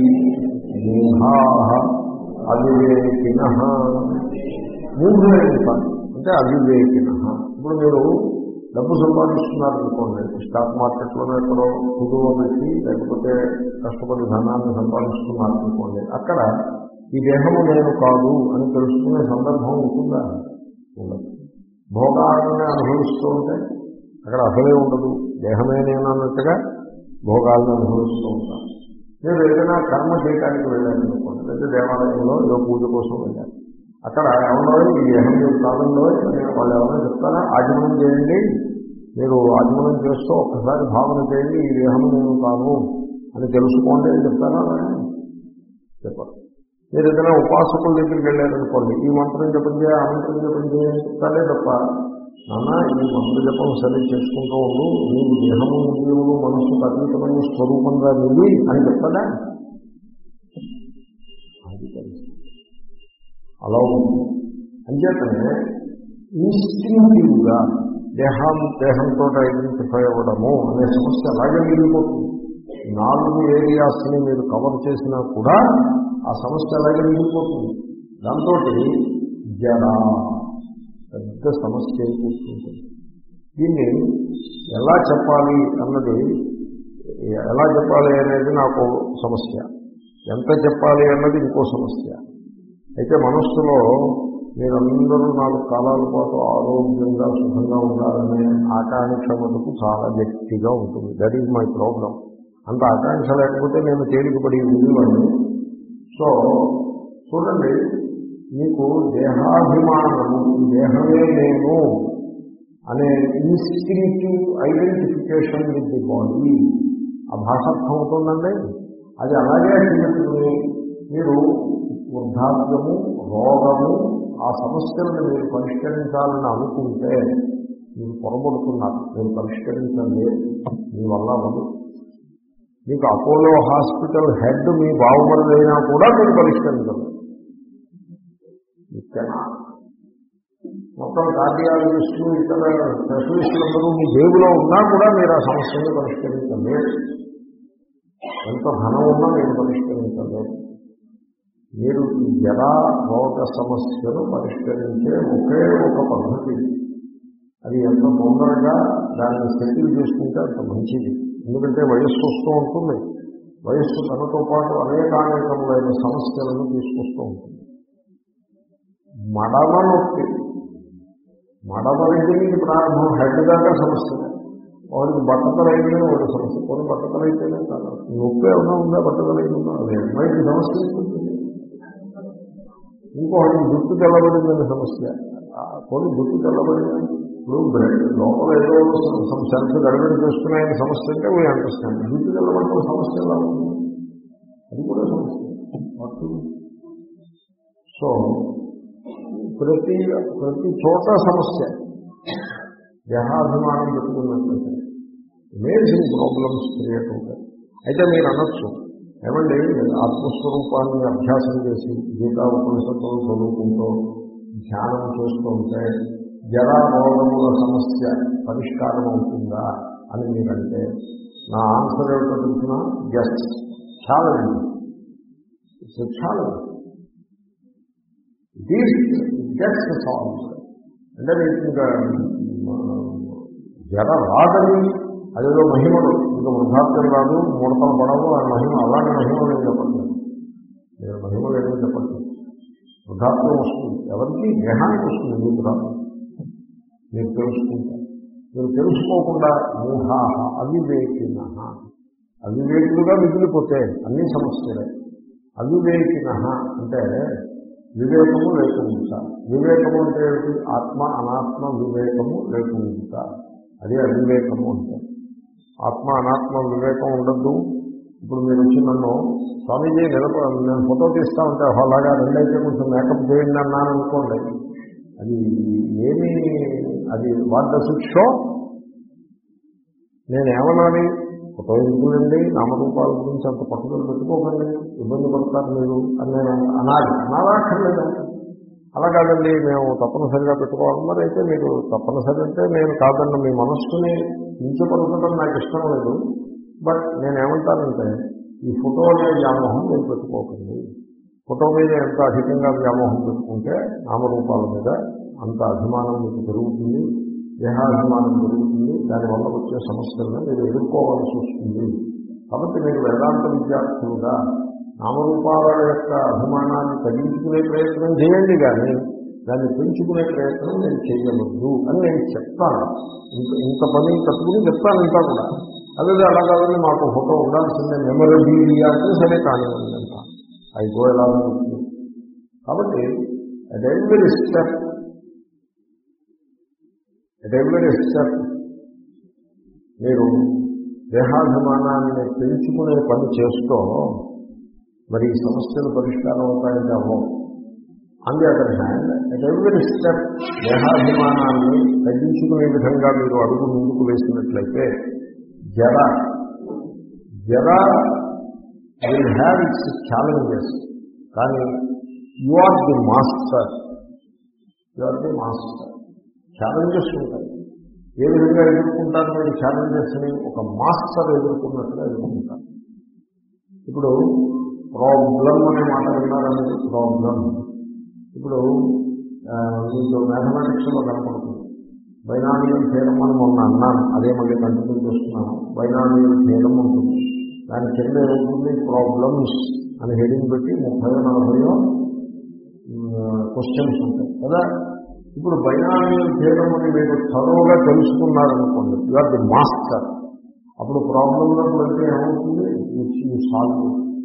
S1: మూఢాః అవివేకినః. మూఢులై ఉంటారు అంటే అవివేకినః. ఇప్పుడు మీరు డబ్బు సంపాదిస్తున్నారనుకోండి, స్టాక్ మార్కెట్లోనే ఎక్కడో కుదువ పెట్టి లేకపోతే కష్టపడి ధనాన్ని సంపాదిస్తున్నారనుకోండి, అక్కడ ఈ దేహము నేను కాదు అని తెలుసుకునే సందర్భం ఉంటుందా? ఉండదు. భోగాలనే అనుభవిస్తూ ఉంటే అక్కడ అసలే ఉండదు. దేహమే నేను అన్నట్టుగా భోగాలను అనుభవిస్తూ ఉంటాను. నేను ఏదైనా కర్మ చేయడానికి వెళ్ళాలనుకోండి, లేదా దేవాలయంలో ఏదో పూజ కోసం వెళ్ళాను, అక్కడ ఎవరో ఈ దేహం కాలంలో వాళ్ళు ఎవరైనా చెప్తారా ఆచమనం చేయండి, మీరు ఆచమనం చేస్తూ ఒక్కసారి భావన చేయండి ఈ దేహము నేను కాను అని తెలుసుకోండి అని చెప్తారా? చెప్పరు. మీరు ఏదైనా ఉపాసకుల దగ్గరికి వెళ్ళారనుకోండి, ఈ మంత్రం జపం చేయ ఆ మంత్రం జపం చేయని చెప్తారే తప్ప, నాన్న ఈ మంత్ర జపం సరి చేసుకుంటూ ఉండు, నీవు దేహము ఇంద్రియములు మనస్సుకు అతీతమైన స్వరూపంగా నిలి అని చెప్తాడా? అది పరిస్థితి అలా ఉంటుంది. అంచేతనే ఇన్స్టింక్టివ్గా దేహం దేహంతో ఐడెంటిఫై అవ్వడము అనే సమస్య అలాగే మిగిలిపోతుంది. నాలుగు ఏరియాస్ని మీరు కవర్ చేసినా కూడా ఆ సమస్య అలాగే మిగిలిపోతుంది. దాంతో జరా పెద్ద సమస్య కూర్చుంటుంది. దీన్ని ఎలా చెప్పాలి అన్నది, ఎలా చెప్పాలి అనేది నాకు సమస్య, ఎంత చెప్పాలి అన్నది ఇంకో సమస్య. అయితే మనస్సులో మీరందరూ నాలుగు కాలాల పాటు ఆరోగ్యంగా సుఖంగా ఉండాలనే ఆకాంక్ష మటుకు చాలా గట్టిగా ఉంటుంది. That is my problem. అంత ఆకాంక్ష లేకపోతే నేను తేలికపడి ఉండేవాడిని. సో చూడండి, మీకు దేహాభిమానము, దేహమే నేను అనే instinctive identification with the body, ఆ భాష అర్థం అవుతుందండి. అది అలాగే అర్థమవుతుంది. మీరు వృద్ధాప్యము, రోగము, ఆ సమస్యలను మీరు పరిష్కరించాలని అనుకుంటే మీరు పొరబడుతున్నారు. మీరు పరిష్కరించండి, మీ వల్ల అవ్వదు. మీకు అపోలో హాస్పిటల్ హెడ్ మీ బావమరుదైనా కూడా మీరు పరిష్కరించండి. ఇక్కడా మొత్తం కార్డియాలజిస్టులు ఇతర స్పెషలిస్టులందరూ మీ జేబులో ఉన్నా కూడా మీరు ఆ సమస్యను పరిష్కరించండి. ఎంత ధనం ఉన్నా మీరు పరిష్కరించండి. మీరు ఈ జరా రోగ సమస్యను పరిష్కరించే ఒకే ఒక పద్ధతి, అది ఎంత తొందరగా దాన్ని సెటిల్ చేసుకుంటే అంత మంచిది. ఎందుకంటే వయస్సు వస్తూ ఉంటుంది. వయస్సు తనతో పాటు అనేకానేకములైన సమస్యలను తీసుకొస్తూ ఉంటుంది. మడమ నొప్పి, మడమ దగ్గర నుంచి ప్రారంభం హెడ్ దాకా సమస్య. వాడికి బట్టతలైతే వాడి సమస్య, కొన్ని బట్టతలైతేనే కాదు, నొప్పి ఏమైనా ఉందా, బట్టతలైందా, అది అమ్మాయికి సమస్య ఉంటుంది. ఇంకొకటి జుట్టు తెల్లబడిందనే సమస్య, కొన్ని జుట్టు తెల్లబడింది. ఇప్పుడు బ్రెడ్ లోపల ఏదో సెన్స్ గడబడి చేస్తున్నాయని సమస్య అంటే వీ అండర్స్టాండ్. జుట్టు తెల్లబడిన సమస్య ఎలా ఉంటుంది, అది కూడా సమస్య. సో ప్రతి ప్రతి చోట సమస్య. దేహాభిమానం పెట్టుకున్నట్లయితే అమేజింగ్ ప్రాబ్లమ్స్ క్రియేట్ అవుతాయి. అయితే మీరు అనొచ్చు, ఏమండి ఆత్మస్వరూపాన్ని అభ్యాసం చేసి గీతా ఉపనిషత్తులు చదువుకుంటూ ధ్యానం చేస్తూ ఉంటే జరా రోగముల సమస్య పరిష్కారం అవుతుందా అని మీరంటే నా ఆన్సర్ ఏమిటో తెలిసిన guess challenge. It's a challenge. These gets solve. అంటే మీకు ఇంకా జర రాదని అదేదో మహిమలు, ఇంకా వృద్ధాప్యం రాదు, ముడతలు పడవు, ఆ మహిమ అలాంటి మహిమలు నేను చెప్పట్లేదు. నేను మహిమలు ఏమీ చెప్పట్లేదు. వృద్ధాప్యం వస్తుంది, ఎవరికి దేహానికి వస్తుంది, మీకు రాదు. మీరు తెలుసుకుంటారు. మీరు తెలుసుకోకుండా మూఢా అవివేకిన, అవివేకులుగా మిగిలిపోతే అన్ని సమస్యలే. అవివేకిన అంటే వివేకము లేకుండా. వివేకము అంటే ఏమిటి? ఆత్మ అనాత్మ వివేకము లేకుండా, అదే అవివేకము అంటే. ఆత్మ అనాత్మ వివేకం ఉండద్దు. ఇప్పుడు మీరు వచ్చి నన్ను స్వామీజీ నిలబ నేను ఫోటో తీస్తా ఉంటే అలాగా రెండైతే కొంచెం మేకప్ చేయండి అన్నాను అనుకోండి, అది ఏమీ, అది వాట్ డస్ ఇట్ షో? నేను ఏమనాలి? ఫోటో ఎందుకులండి, నామరూపాల గురించి అంత పట్టుదల పెట్టుకోకండి, ఇబ్బంది పడతారు మీరు అని నేను అనాలి. అనాలక్కర్లేదా? అలా కాదండి, మేము తప్పనిసరిగా పెట్టుకోవాలి. మరి అయితే మీరు తప్పనిసరి అంటే నేను కాదన్న మీ మనస్సుని మించపరచడం నాకు ఇష్టం లేదు. బట్ నేనేమంటానంటే ఈ ఫోటో అనే వ్యామోహం మీరు పెట్టుకోకండి. ఫోటో మీద ఎంత అధికంగా వ్యామోహం పెట్టుకుంటే నామరూపాల మీద అంత అభిమానం మీకు పెరుగుతుంది, దేహాభిమానం పెరుగుతుంది. దానివల్ల వచ్చే సమస్యలను మీరు ఎదుర్కోవాల్సి వస్తుంది. కాబట్టి మీరు వేదాంత విద్యార్థులుగా నామరూపాల యొక్క అభిమానాన్ని తగ్గించుకునే ప్రయత్నం చేయండి, కానీ దాన్ని పెంచుకునే ప్రయత్నం నేను చేయవద్దు అని నేను చెప్తాను. ఇంత ఇంత పని కట్టుకుని చెప్తాను ఇంకా కూడా. అదే అలా కాదని మాకు ఫోటో ఉండాల్సిందే, మెమరబిలియా అంటే సరే కానివ్వండి అంట అయిపో ఎలా ఉంటుంది. కాబట్టి at every step at every step మీరు దేహాభిమానాన్ని పెంచుకునే పని చేస్తూ మరి ఈ సమస్యలు పరిష్కారం అవుతాయంటే అవ్వవు. On the other hand at every step దేహాభిమానాన్ని తగ్గించుకునే విధంగా మీరు అడుగు ముందుకు వేసినట్లయితే జర జర విల్ హ్యావ్ ఇట్స్ ఛాలెంజెస్, కానీ you are the master. You are the master. Challenges ఉంటాయి. ఏ విధంగా ఎదుర్కొంటారు మీరు ఛాలెంజెస్ని? ఒక మాస్టర్ ఎదుర్కొన్నట్టుగా ఎదుర్కొంటారు. ఇప్పుడు ప్రాబ్లం అనే మాట విన్నారనేది ప్రాబ్లం. ఇప్పుడు మీకు మ్యాథమెటిక్స్లో కనపడుతుంది. బైనామియల్ థీరం అని మొన్న అన్నాను, అదే మళ్ళీ కంటిన్యూ చేస్తున్నాను. బైనామియల్ థీరం ఉంటుంది, దాని కింద ఏముంటుంది? ప్రాబ్లమ్స్ అని హెడింగ్ పెట్టి ముప్పై నలభైలో క్వశ్చన్స్ ఉంటాయి కదా. ఇప్పుడు బైనామియల్ థీరం అని మీరు త్వరగా తెలుసుకున్నారనుకోండి, యు ఆర్ ది మాస్టర్. అప్పుడు ప్రాబ్లంలోకి వెళ్తే ఏమవుతుంది? యూ సాల్వ్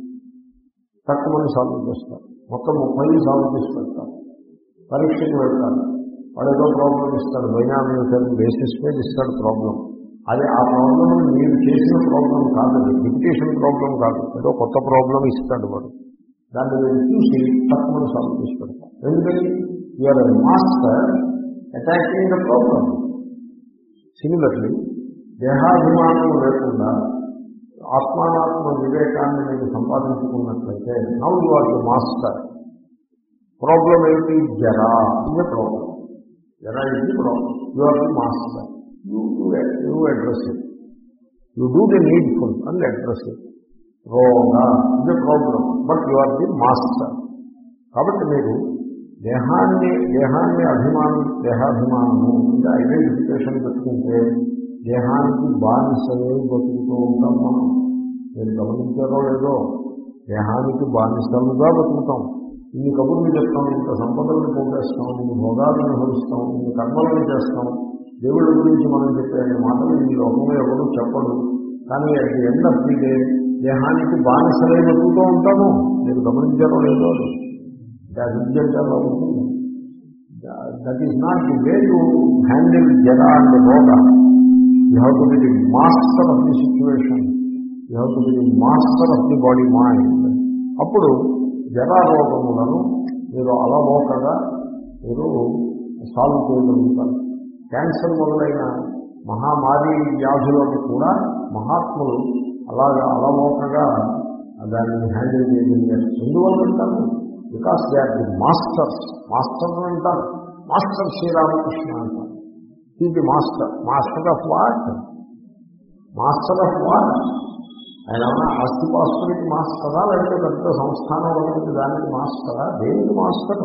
S1: తక్కువ సాల్వ్ చేస్తారు. మొత్తం ముప్పై సాల్వ్ చేసి పెడతారు. పరీక్షకు వెళ్తారు, వాడు ఏదో ప్రాబ్లం ఇస్తాడు, బైనామియల్ థీరం బేసిస్ మీద ఇస్తాడు ప్రాబ్లం. అది ఆ ప్రాబ్లం మీరు చేసిన ప్రాబ్లం కాదు, రిపిటేషన్ ప్రాబ్లం కాదు, ఏదో కొత్త ప్రాబ్లం ఇస్తాడు వాడు. దాన్ని మీరు చూసి తక్కువ సాల్వ్ చేసి పెడతారు. ఎందుకని? You are a master attacking the problem. Similarly దేహాభిమానం లేకుండా ఆత్మానాత్మ వివేకాన్ని మీరు సంపాదించుకున్నట్లయితే now you are the master. Problem ఏంటి? జరా ఇదే ప్రాబ్లం. జరా ఇది problem. You are the master. You you address it. You do the needful and address it. రోగా ఇదే problem, but you are the master. కాబట్టి మీరు దేహాన్ని దేహాన్ని అభిమానం దేహాభిమానము అంటే ఐడెంటిఫికేషన్ పెట్టుకుంటే దేహానికి బానిసలే బతుకుతూ ఉంటాం మనం. మీరు గమనించారో లేదో, దేహానికి బానిసలుగా బతుకుతాం. ఇన్ని కబుర్లు చెప్తాం, ఇంత సంపదలను పోగేస్తాం, ఇన్ని భోగాలను అనుభవిస్తాం, ఇన్ని కర్మలను చేస్తాం. దేవుళ్ళ గురించి మనం చెప్పే మాటలు ఈ లోకంలో ఎవరు చెప్పడు. కానీ అది ఎండ్ ఆఫ్ ది డే దేహానికి బానిసలే బతుకుతూ ఉంటాము. మీరు గమనించారో లేదో, అభిజ్ఞంగా ఉంటుంది. That is not the way to handle జరా అండ్ రోగా. You have to be the master of the situation. You have to be the master of the body mind. అప్పుడు జరా రోగములను మీరు అలవోకగా మీరు సాల్వ్ చేయగలుగుతారు. క్యాన్సర్ మొదలైన మహామారి వ్యాధులను కూడా మహాత్ములు అలాగా అలవోకగా దాన్ని హ్యాండిల్ చేయగలిగారు. ఎందువల్ల అంటారు? Because they are the masters. Master అంటారు, మాస్టర్ శ్రీరామకృష్ణ అంటారు. ఈ the master. Master of what? Master of what? ఆయన ఆస్తిపాస్తులకి మాస్టరా, లేకపోతే పెద్ద సంస్థానం అనేది దానికి మాస్టరా? దేనికి మాస్టరు?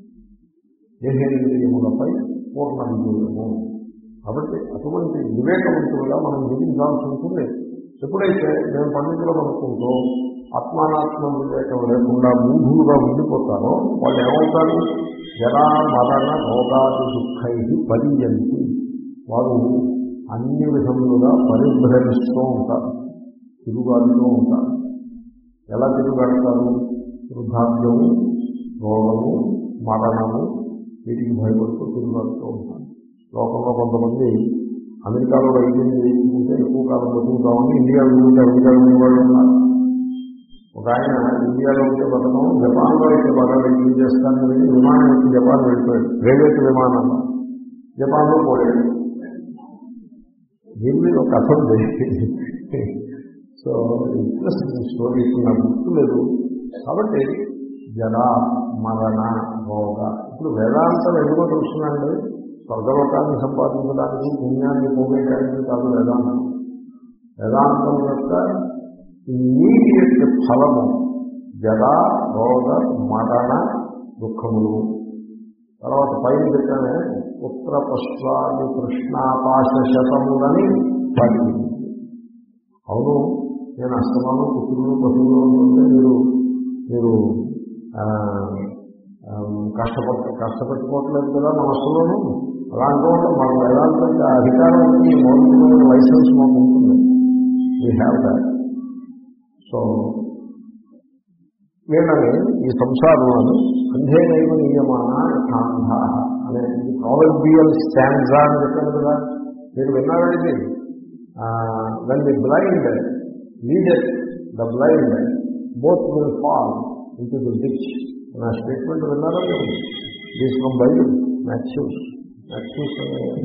S1: దేహేంద్రియములపై పూర్ణ విజయము. కాబట్టి అటువంటి వివేకవంతులుగా మనం జీవించాల్సి ఉంటుంది. ఎప్పుడైతే మేము పండితులు అనుకుంటూ ఆత్మానాత్మ వివేకం లేకుండా మూఢులుగా ఉండిపోతారో వాళ్ళు ఏమవుతారు? జరా మరణ రోగాది దుఃఖై పరియంతి. వారు అన్ని విధములుగా పరిభ్రమిస్తూ ఉంటారు, తిరుగాడుతూ ఉంటారు. ఎలా తిరుగాడతారు? వృద్ధాప్యము, రోగము, మరణము వీటికి భయపడుతూ తిరుగాడుతూ ఉంటారు. లోకంలో కొంతమంది అమెరికాలో వైద్యం చేయించుకుంటే ఎక్కువ కాలం బతుకుతామని ఇండియాలో ఉంటే అమెరికాలో ఉండేవాళ్ళు ఉన్నారు. ఒక ఆయన ఇండియాలో ఉంటే బతకం, జపాన్లో అయితే బాగా వైద్యం చేస్తానని విమానం వచ్చి జపాన్ వెళ్ళిపోయాడు. ప్రైవేట్ విమానంలో జపాన్లో పోయాడు. దీని మీద ఒక కథ ఉంది. సో ఇంట్రెస్టింగ్ స్టోరీ ఇప్పుడు నాకు గుర్తులేదు. కాబట్టి జరా మరణ రోగ. ఇప్పుడు వేదాంతం ఎందుకో తెలుస్తున్నాండి, స్వర్గలోకాన్ని సంపాదించడానికి పుణ్యాన్ని పోగేయడానికి కాదు వేదాంతం. వేదాంతం యొక్క ఇమ్మీడియట్ ఫలము జరా రోగ మరణ దుఃఖములు. తర్వాత పైన చెప్పానే పుత్ర పశ్వాది కృష్ణాపాశ శతములని పడింది. అవును, నేను అస్తమానం పుత్రులు పశువులు ఉంటుంటే మీరు మీరు కష్టపడ కష్టపెట్టుకోవట్లేదు కదా మనస్సులోనూ. అలాంటి వాళ్ళు మాకు వేదాంతం అధికారం ఈ మౌలికమైన లైసెన్స్ మాకు ఉంటుంది. We have that. సో వీళ్ళని ఈ సంసారంలో అంధేనైవ నియమాన యథాంధ అనే ప్రావర్బియల్ స్టాండ్జా అని చెప్పాను కదా, మీరు విన్నారండి. When the blind leaded the blind both will fall into the ditch నా స్టేట్మెంట్ విన్నారా మీరు? This from Bible, Matthews. Matthews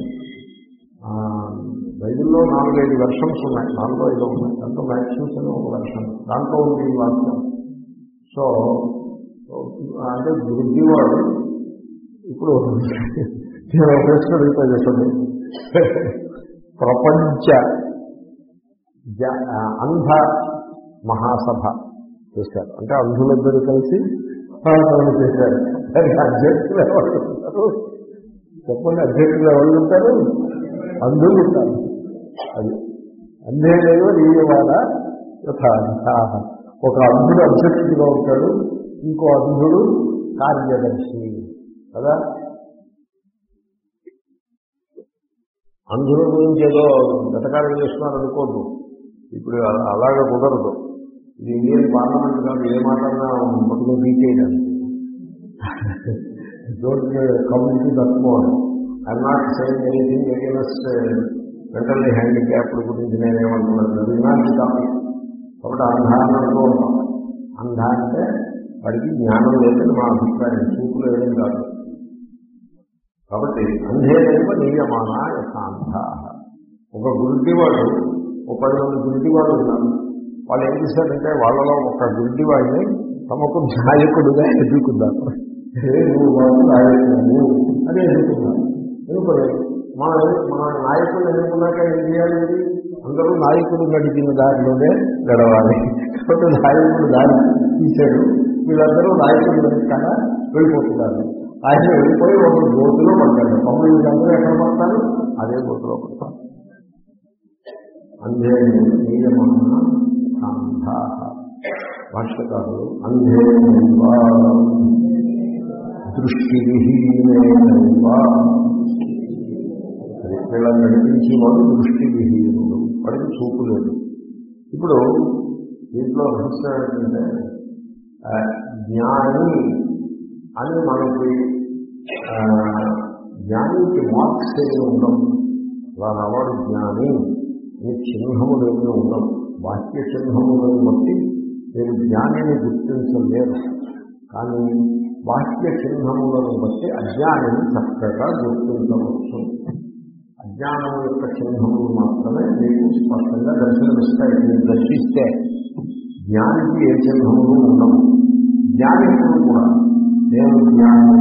S1: బైబిల్లో నాలుగైదు వెర్షన్స్ ఉన్నాయి, నాలుగో ఐదో ఉన్నాయి. దాంట్లో మాథ్యూస్ అని ఒక వెర్షన్, దాంట్లో ఉంది ఈ వాక్యం. సో అంటే గుడ్డివాడు ఇప్పుడు నేను ఒక ప్రశ్న అడుగుతా చెప్పండి. ప్రపంచ అంధ మహాసభ చేశారు, అంటే అంధులిద్దరు కలిసి చేశారు. దానికి అధ్యక్షులు ఎవరు ఉంటారు చెప్పండి? అధ్యక్షులు ఎవరు ఉంటారు? అంధులు ఉంటారు. అది అంధే లేదు నీయవాడ యథాంధ. ఒక అంధుడు అధ్యక్షుడిగా ఉంటాడు, ఇంకో అంధుడు కార్యదర్శి కదా. అంధుల గురించి ఏదో గతకాలం చేస్తున్నారు అనుకోద్దు, ఇప్పుడు అలాగే కుదరదు. ఇది ఇండియన్ పార్లమెంట్ కాదు, ఏ మాటన్నా మొత్తం రీచ్ చేయడానికి. డోంట్ కమ్యూనిటీ తక్కువ. I'm not saying anything against mentally handicapped గురించి నేనేమంటున్నాను, అది నాట్ టాపిక్. కాబట్టి అంధ అంటూ ఉంటాం. అంధ అంటే వాడికి జ్ఞానం లేదని మా అభిప్రాయం, చూపు లేదని కాదు. కాబట్టి అంధేనైవ నియమాన యథాంధ. ఒక గుడ్డివాడు, ఒక పది మంది గుడ్డివాడు ఉన్నారు. వాళ్ళు ఏం చేశారంటే వాళ్ళలో ఒక గుడ్డివాడిని తమకు నాయకుడుగా ఎదుర్కొన్నారు. నువ్వు వాళ్ళు నాయకుడు అని ఎదుర్కొన్నారు. ఎందుకని మన మన నాయకుడు ఎదుర్కొన్నాక ఏం చేయాలి? అందరూ నాయకుడు నడిపిన దారిలోనే గడవాలి. కాబట్టి నాయకుడు దారి తీశాడు, వీళ్ళందరూ నాయకుడు నడిపాక వెళ్ళిపోతున్నారు. ఆయన వెళ్ళిపోయి ఒక గోతులో పడతాడు. తొమ్మిది అందరూ ఎక్కడ పడతారు? అదే గోతులో పడతారు. అంధే నియమన అంధ. భాష్యకారులు అంధే దృష్టి విహీనైవ. వీళ్ళని నడిపించి వాడు దృష్టి విహీనుడు, వాడికి చూపు లేదు. ఇప్పుడు దీంట్లో రహస్యం ఏంటంటే జ్ఞాని అని మనకి జ్ఞానికి మార్క్స్ ఏమి ఉండవు. అలా వాడు జ్ఞాని అని చిహ్నములు ఏమీ ఉండవు. వాక్య చిహ్నములను బట్టి మీరు జ్ఞానిని గుర్తించలేరు. కానీ వాక్య చిహ్నములను బట్టి అజ్ఞానిని చక్కగా గుర్తించవచ్చు. అజ్ఞానం యొక్క చిహ్నములు మాత్రమే మీకు స్పష్టంగా దర్శనమిస్తాయి. మీరు దర్శిస్తే జ్ఞానికి ఏ చిహ్నములు ఉండవు. జ్ఞానికుడు కూడా నేను జ్ఞాని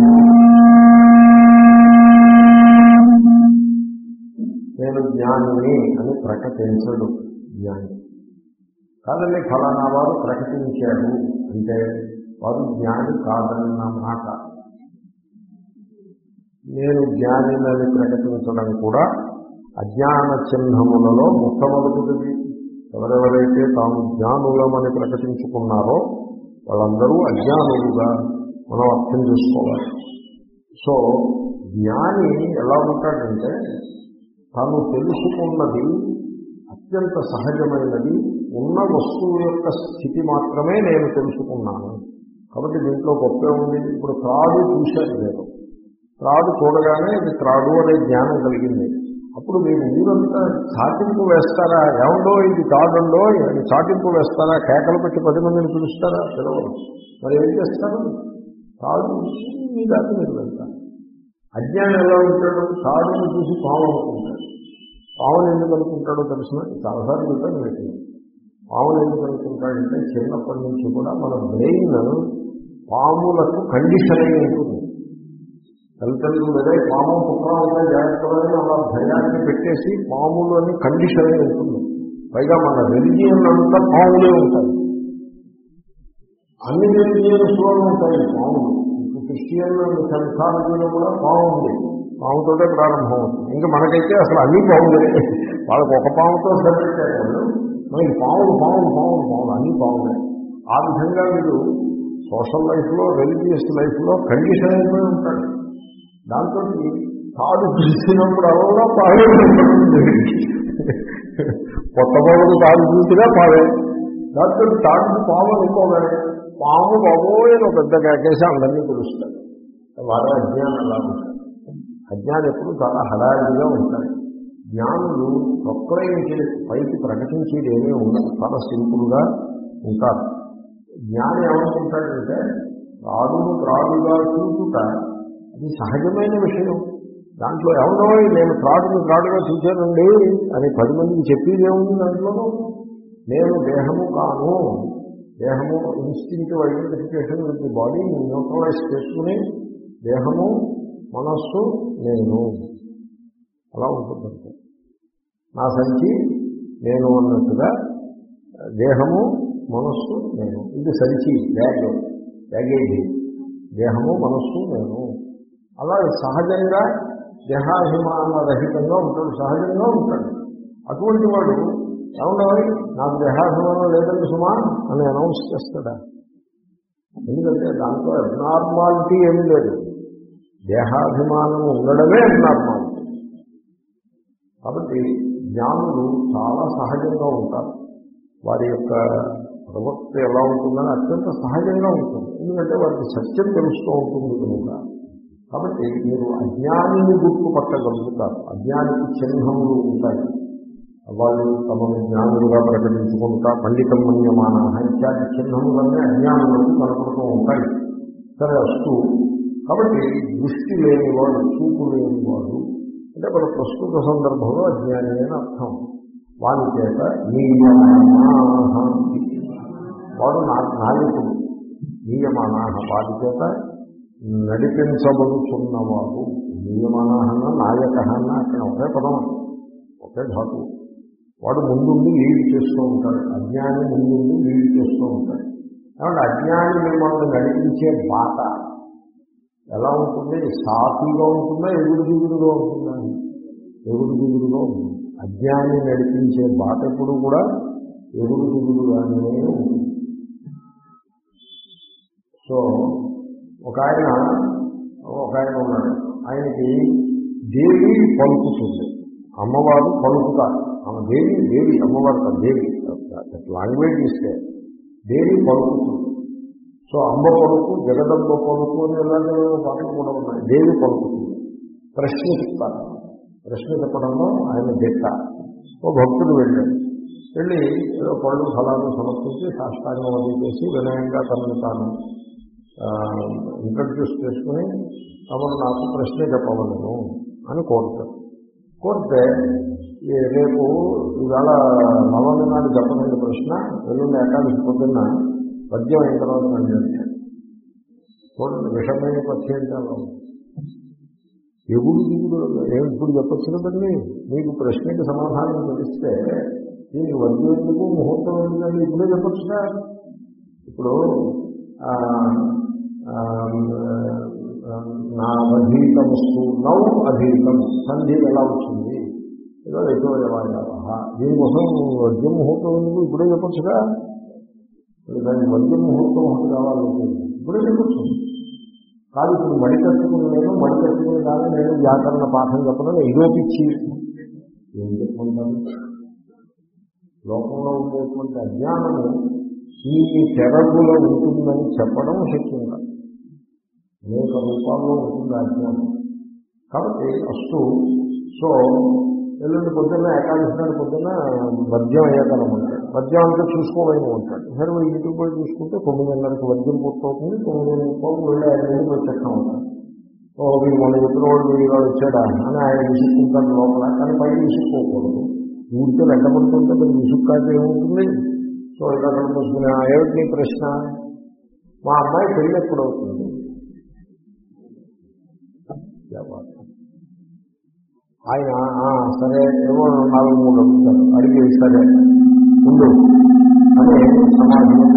S1: నేను జ్ఞానిని అని ప్రకటించడు. జ్ఞాని కాదండి, ఫలానా వారు ప్రకటించారు అంటే వారు జ్ఞాని కాదన్న మాట. నేను జ్ఞానిని ప్రకటించడం కూడా అజ్ఞాన చిహ్నములలో మొట్టమొదటిది. ఎవరెవరైతే తాము జ్ఞానులమని ప్రకటించుకున్నారో వాళ్ళందరూ అజ్ఞానులుగా మనం అర్థం చేసుకోవాలి. సో జ్ఞాని ఎలా ఉంటాడంటే తాను తెలుసుకున్నది అత్యంత సహజమైనది, ఉన్న వస్తువు యొక్క స్థితి మాత్రమే నేను తెలుసుకున్నాను. కాబట్టి దీంట్లో గొప్పే ఉంది. ఇప్పుడు త్రాడు చూశారు, లేదు త్రాడు చూడగానే ఇది త్రాడు అనే జ్ఞానం కలిగింది. అప్పుడు మీరు ఊరంతా చాటింపు వేస్తారా? ఏమండో ఇది త్రాడుండో అని చాటింపు వేస్తారా? కేకలు పెట్టి పది మందిని పిలుస్తారా? పిలవరు. మరి ఏం చేస్తారు? త్రాడు మీ దాకా మీరు వెళ్తారు. అజ్ఞానం ఎలా ఉంటాడు? త్రాడుని చూసి పాము అనుకుంటాడు. పాముని ఎందుకు అనుకుంటాడో తెలిసిన చాలాసార్లు వెళ్తాను. మీకు పాములు ఎందుకు అనుకుంటాడంటే చిన్నప్పటి నుంచి కూడా మన బ్రెయిన్ పాములకు కండిషన్ అయి ఉంటుంది. తల్లిదండ్రులు లేదా పాము పుట్ర ఉంటాయి జాగ్రత్తలని అలా భయాన్ని పెట్టేసి పాములని కండిషన్ అయి ఉంటుంది. పైగా మన రెలిజియన్ అంతా పాములే ఉంటాయి. అన్ని రిలీజియన్స్లో ఉంటాయి పాములు. ఇప్పుడు క్రిస్టియన్ సైకాలజీలో కూడా పాము ఉంది, పాముతోటే ప్రారంభం అవుతుంది. ఇంకా మనకైతే అసలు అన్ని పాములే. వాళ్ళకి ఒక పాముతో సరిపెట్టారు వాళ్ళు, మనకి పాములు పాములు పాములు పాములు అన్ని పాములే. ఆ విధంగా మీరు సోషల్ లైఫ్లో రిలీజియస్ లైఫ్లో కండిషన్ అయిపోయి ఉంటాడు. దాంతో తాడు చూసినప్పుడు అలా పాడే కొత్త పాములు తాడు చూసినా పాడే. దాంతో తాడు పాము అనుకోగానే పాము బాబోయే పెద్ద కేకేసి అందరినీ పిలుస్తారు. వారు అజ్ఞానం అలా ఉంటారు. అజ్ఞానం ఎప్పుడు చాలా హడావిడిగా ఉంటాయి. జ్ఞానులు ప్రొక్లయించేది పైకి ప్రకటించేది ఏమీ ఉండదు, చాలా సింపుల్గా ఉంటారు. జ్ఞాని ఏమనుకుంటాడంటే రాడును త్రాడుగా చూపుట అది సహజమైన విషయం. దాంట్లో ఎవరో నేను త్రాడును త్రాడుగా చూశానండి అని పది మందికి చెప్పేది ఏముంది దాంట్లో? నేను దేహము కాను, దేహము instinctive identification with the body neutralize చేసుకుని దేహము మనస్సు నేను అలా ఉంటుందంటే నా సంచి నేను అన్నట్టుగా దేహము మనస్సు నేను. ఇది సంచి బ్యాగ్ బ్యాగేజీ, దేహము మనస్సు నేను. అలా సహజంగా దేహాభిమాన రహితంగా ఉంటాడు, సహజంగా ఉంటాడు. అటువంటి వాడు ఏమన్నాయి నాకు దేహాభిమానం లేదండి సుమా అని అనౌన్స్ చేస్తాడా? ఎందుకంటే దాంట్లో అబ్నార్మాలిటీ ఏమీ లేదు. దేహాభిమానం ఉండడమే అబ్నార్మాలిటీ. కాబట్టి జ్ఞానులు చాలా సహజంగా ఉంటారు. వారి యొక్క ప్రవృత్తి ఎలా ఉంటుందని అత్యంత సహజంగా ఉంటుంది. ఎందుకంటే వారికి సత్యం తెలుస్తూ ఉంటుంది కనుక. కాబట్టి మీరు అజ్ఞానిని గుర్తుపట్టగలుగుతారు. అజ్ఞానికి చిహ్నములు ఉంటాయి. వాళ్ళు తమను జ్ఞానులుగా ప్రకటించుకుంటా పండితం మన్యమాన ఇత్యాది చిహ్నములన్నీ అజ్ఞానులకు కనపడుతూ ఉంటాయి. సరే అస్తు. కాబట్టి దృష్టి లేనివాడు, చూపు లేనివాడు అంటే మన ప్రస్తుత సందర్భంలో అజ్ఞాని అని అర్థం. వాని చేత నియమానాః వాడు నాయకుడు, నియమానాః వాడి చేత నడిపించబడుతున్నవాడు. నియమానాః అన్న నాయక అన్న అక్కడ ఒకే పదం, ఒకే ధాతు. వాడు ముందుండి లీడ్ చేస్తూ ఉంటాడు, అజ్ఞాని ముందుండి లీడ్ చేస్తూ ఉంటాడు. కాబట్టి అజ్ఞాని మిమ్మల్ని నడిపించే బాట ఎలా ఉంటుంది? సాఫీగా ఉంటుందా, ఎగుడు దిగుడుగా ఉంటుందా? ఎగుడు దిగుడుగా ఉంటుంది. అజ్ఞాని నడిపించే బాట ఎప్పుడు కూడా ఎగుడు దిగుడుగానే ఉంటుంది. సో ఒక ఆయన ఒక ఆయన ఉన్నాడు, ఆయనకి దేవి పలుకుతుంది, అమ్మవారు పలుకుతారు. ఆమె దేవి దేవి అమ్మవారు కాదు, దేవి లాంగ్వేజ్ ఇస్తే దేవి పలుకుతుంది. సో అంబ పలుకు, జగదంబ పలుకు అని ఇలాంటి పాటలు కూడా ఉన్నాయి. దేవి పలుకుతుంది. ప్రశ్న చెప్తారు. ప్రశ్న చెప్పడంలో ఆయన దిట్ట. ఓ భక్తుడు వెళ్ళాడు. వెళ్ళి ఏదో పళ్ళు ఫలాలు సమర్పించి సాష్టాంగం అది చేసి వినయంగా తనను తాను ఇంట్రడ్యూస్ చేసుకుని తమను నాకు ప్రశ్న చెప్పవలను అని కోరుతారు. కోరితే రేపు ఇవాళ నవమి నాడు చెప్పనండి ప్రశ్న, ఎల్లుండి ఏకాదశి పొద్దున్న పద్యం అయిన తర్వాత రండి అంటాడు. చూడండి విషమైన పద్యం అంటే అలా ఎగుడు దిగుడు ఏమి ఇప్పుడు చెప్పచ్చు కదండి. మీకు ప్రశ్నకి సమాధానం తెలిస్తే దీనికి వద్యం ఎందుకు ముహూర్తం ఎందుకండి ఇప్పుడే చెప్పచ్చుగా. ఇప్పుడు నా అధీతమస్తు నౌ అధీతం సంధి ఎలా వచ్చింది, ఏదో ఎక్కువ దీనికోసం వద్యం ముహూర్తం ఎందుకు ఇప్పుడే చెప్పచ్చుగా. దానికి వద్యం ముహూర్తం ఒకటి కావాలంటే ఇప్పుడే చెప్పచ్చు కాదు. ఇప్పుడు మడి కట్టుకుని నేను మడి కట్టుకుని కానీ నేను వ్యాకరణ పాఠం చెప్పడం ఇదోపిచ్చి ఏం చెప్పుకుంటాను. లోకంలో ఉండేటువంటి అజ్ఞానము ఈ తెరగులో ఉంటుందని చెప్పడం శక్యం కాదు. అనేక రూపాల్లో ఉంటుంది అజ్ఞానం. కాబట్టి అస్తు. సో ఎల్లుండి పొద్దున్న ఏకాదశి నాడు పొద్దున్న వద్యం అయ్యాకనమంటాడు. వద్యం అంతా చూసుకోలేము ఉంటాడు. సరే ఇంటికి పోయి చూసుకుంటే తొమ్మిదిన్నరకు వద్యం పూర్తవుతుంది. తొమ్మిది రూపాయలు వెళ్ళి ఆయన ఇంటికి వచ్చేస్తా ఉంటాడు. ఓ వీళ్ళు మొన్న చెప్పిన వాడు వీళ్ళు వచ్చాడా అని ఆయన విసుక్కుంటాడు లోపల. కానీ పైకి విసుక్కోకూడదు. ఊరికే వెంటబడుతుంటే మరి విసుక్కాక ఏమవుతుంది? సో ఇలా మూసుకుని ఏమిటి నీ ప్రశ్న, మా అమ్మాయి పెళ్ళి ఎప్పుడు అవుతుంది? ఆయన సరే ఏమో నాలుగు మూడు అడుగుతారు, అడిగి సరే ఉండు అని సమాధానం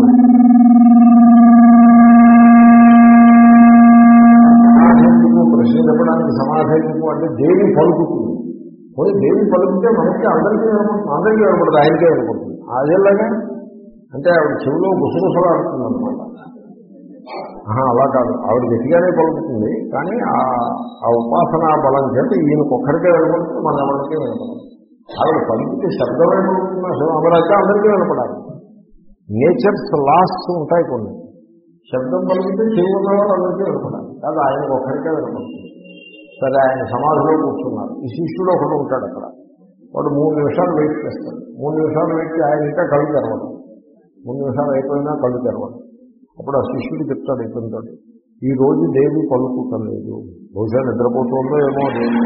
S1: సమాధానకు ప్రశ్న చెప్పడానికి సమాధానకు అంటే దేవి పలుకుతుంది. పోయి దేవి పలుకుతే మనకి అందరికీ వినపడుతుంది, అందరికీ వినపడుతుంది, ఆయనకే వినపడుతుంది. అదేలాగా అంటే ఆవిడ చెవిలో గుసగుసలు ఆడుతుంది అనమాట. అలా కాదు, ఆవిడ గట్టిగానే పలుకుతుంది, కానీ ఆ ఉపాసనా బలం చేత ఈయనకు ఒక్కరికే వినపడుతుంది, మన ఎవరికే వినపడుతుంది. ఆవిడ పలికితే శబ్దమే పలుకుతున్నా అందరికీ అందరికీ వినపడాలి. నేచర్స్ లాస్ ఉంటాయి కొన్ని. శబ్దం పలికితే చెవి ఉన్నవారు అందరికీ వినపడాలి, కాదు ఆయనకు ఒక్కరికే వినపడుతుంది. సరే ఆయన సమాధిలో కూర్చున్నారు. ఈ శిష్యుడు ఒకడు ఉంటాడు అక్కడ. వాడు మూడు నిమిషాలు వెయిట్ చేస్తాడు. మూడు నిమిషాలు వెయిట్ చేసి ఆయన ఇంకా కళ్ళు తెరవడం. మూడు నిమిషాలు అయిపోయినా కళ్ళు తెరవడం. అప్పుడు ఆ శిష్యుడు చెప్తాడు ఇతనితో, ఈ రోజు దేవి పలుకుతలేదు, బహుశా నిద్రపోతుందో ఏమో దేవి,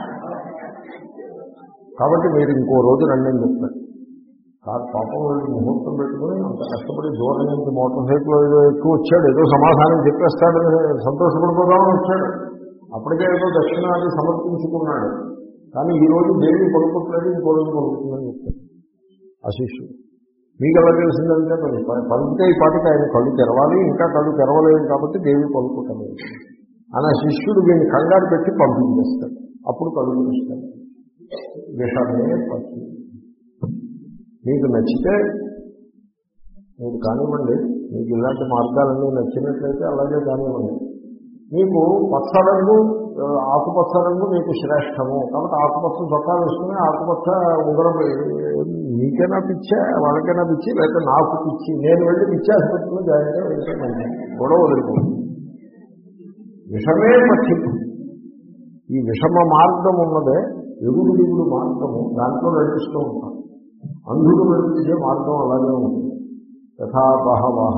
S1: కాబట్టి మీరు ఇంకో రోజు రండి అని చెప్తాడు. కాదు పాపం వెళ్ళి ముహూర్తం పెట్టుకుని అంత కష్టపడి దూరం నుంచి మోటార్ సైకిల్ ఏదో ఎక్కువ వచ్చాడు, ఏదో సమాధానం చెప్పేస్తాడు, సంతోషపడిపోదామని వచ్చాడు. అప్పటికే ఏదో దక్షిణాది సమర్పించుకున్నాడు. కానీ ఈ రోజు దేవి పలుకుతలేదు, ఇంకో రోజు పలుకుతుందని చెప్తాడు ఆ శిష్యుడు. మీకు ఎలా తెలిసిందంటే పలికితే ఈ పాటికి ఆయన కళ్ళు తెరవాలి, ఇంకా కళ్ళు తెరవలేదు కాబట్టి దేవి పలుకుతలేదు అని ఆ శిష్యుడు దీన్ని కంగారు పెట్టి పంపించేస్తాడు. అప్పుడు కళ్ళు తెరుస్తాడు. విషమే పక్షి. మీకు నచ్చితే మీరు కానివ్వండి, మీకు ఇలాంటి మార్గాలన్నీ నచ్చినట్లయితే అలాగే కానివ్వండి. మీకు పచ్చ రంగు, ఆకుపచ్చ రంగు మీకు శ్రేష్టము కాబట్టి ఆకుపచ్చ చొక్కా వేసుకుని ఆకుపచ్చ ఉంగరం, మీకైనా పిచ్చా వాళ్ళకైనా పిచ్చి, లేకపోతే నాకు పిచ్చి, నేను వెళ్ళి పిచ్చి ఆసుపత్రిలో జాయిన్ అయితే మంచి గొడవ వదిలిపోతుంది. విషమే పక్షిపు. ఈ విషమ మార్గం ఉన్నదే ఎగుడు దిగుడు మార్గము, దాంట్లో నడిపిస్తూ ఉంటాం. అంధుడు నడిపించే మార్గం అలాగే ఉంటుంది. యథా బహవః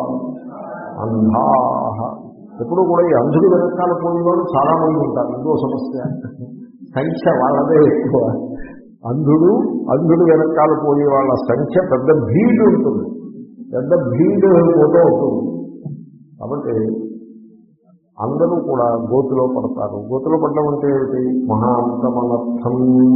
S1: అంధాః. ఎప్పుడు కూడా ఈ అంధుడు వెనకాల పోయేవాడు చాలా మంది ఉంటారు. ఇంకో సమస్య, సంఖ్య వాళ్ళదే ఎక్కువ. అంధుడు అంధుడు వెనకాల పోయే వాళ్ళ సంఖ్య పెద్ద భీడు ఉంటుంది, పెద్ద భీడు పోతూ ఉంటుంది. కాబట్టి అందరూ కూడా గోతులో పడతారు. గోతులో పడడం అంటే ఏమిటి? మహాంతమనర్థం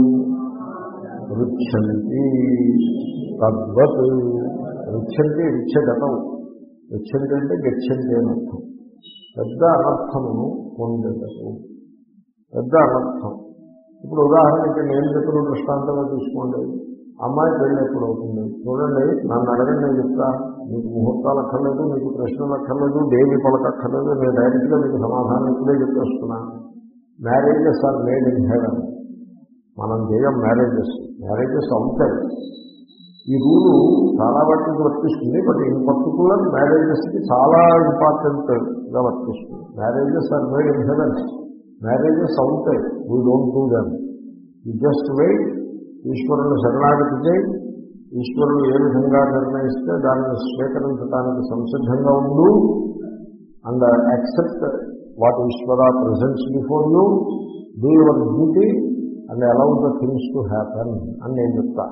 S1: రుచ్యంతి తద్వత్. రుచ్యంతి రుచ్యగతం, రుచ్యంతి అంటే గచ్చంతి అని అర్థం. పెద్ద అనర్థమును పొందేటకు, పెద్ద అనర్థం. ఇప్పుడు ఉదాహరణకి నేను చెప్పిన దృష్టాంతంగా తీసుకోండి. అమ్మాయి పెళ్ళి ఎప్పుడు అవుతుంది? చూడండి, నన్ను అడగండి, నేను చెప్తా. మీకు ముహూర్తాలు అక్కర్లేదు, మీకు ప్రశ్నలు అక్కర్లేదు, దేవి పలకక్కర్లేదు, నేను డైరెక్ట్గా మీకు సమాధానం ఇప్పుడే చెప్పేస్తున్నా. Marriages are made in heaven. మనం చేయం మ్యారేజెస్. మ్యారేజెస్ అవుతాయి. ఈ రూలు చాలా వాటికి వర్తిస్తుంది, బట్ ఇన్ పర్టికులర్ మ్యారేజెస్కి చాలా ఇంపార్టెంట్గా వర్తిస్తుంది. Marriages are made in heaven. Marriages అవుతాయి. We don't do them. You just wait. ఈశ్వరుని శరణాగతి చేయి. ఈశ్వరుడు ఏ విధంగా నిర్ణయిస్తే దాన్ని స్వీకరించడానికి సంసిద్ధంగా ఉండు. అండ్ యాక్సెప్ట్ వాట్ ఈశ్వర presents before you. Do your duty and allow the things to happen అని నేను చెప్తా.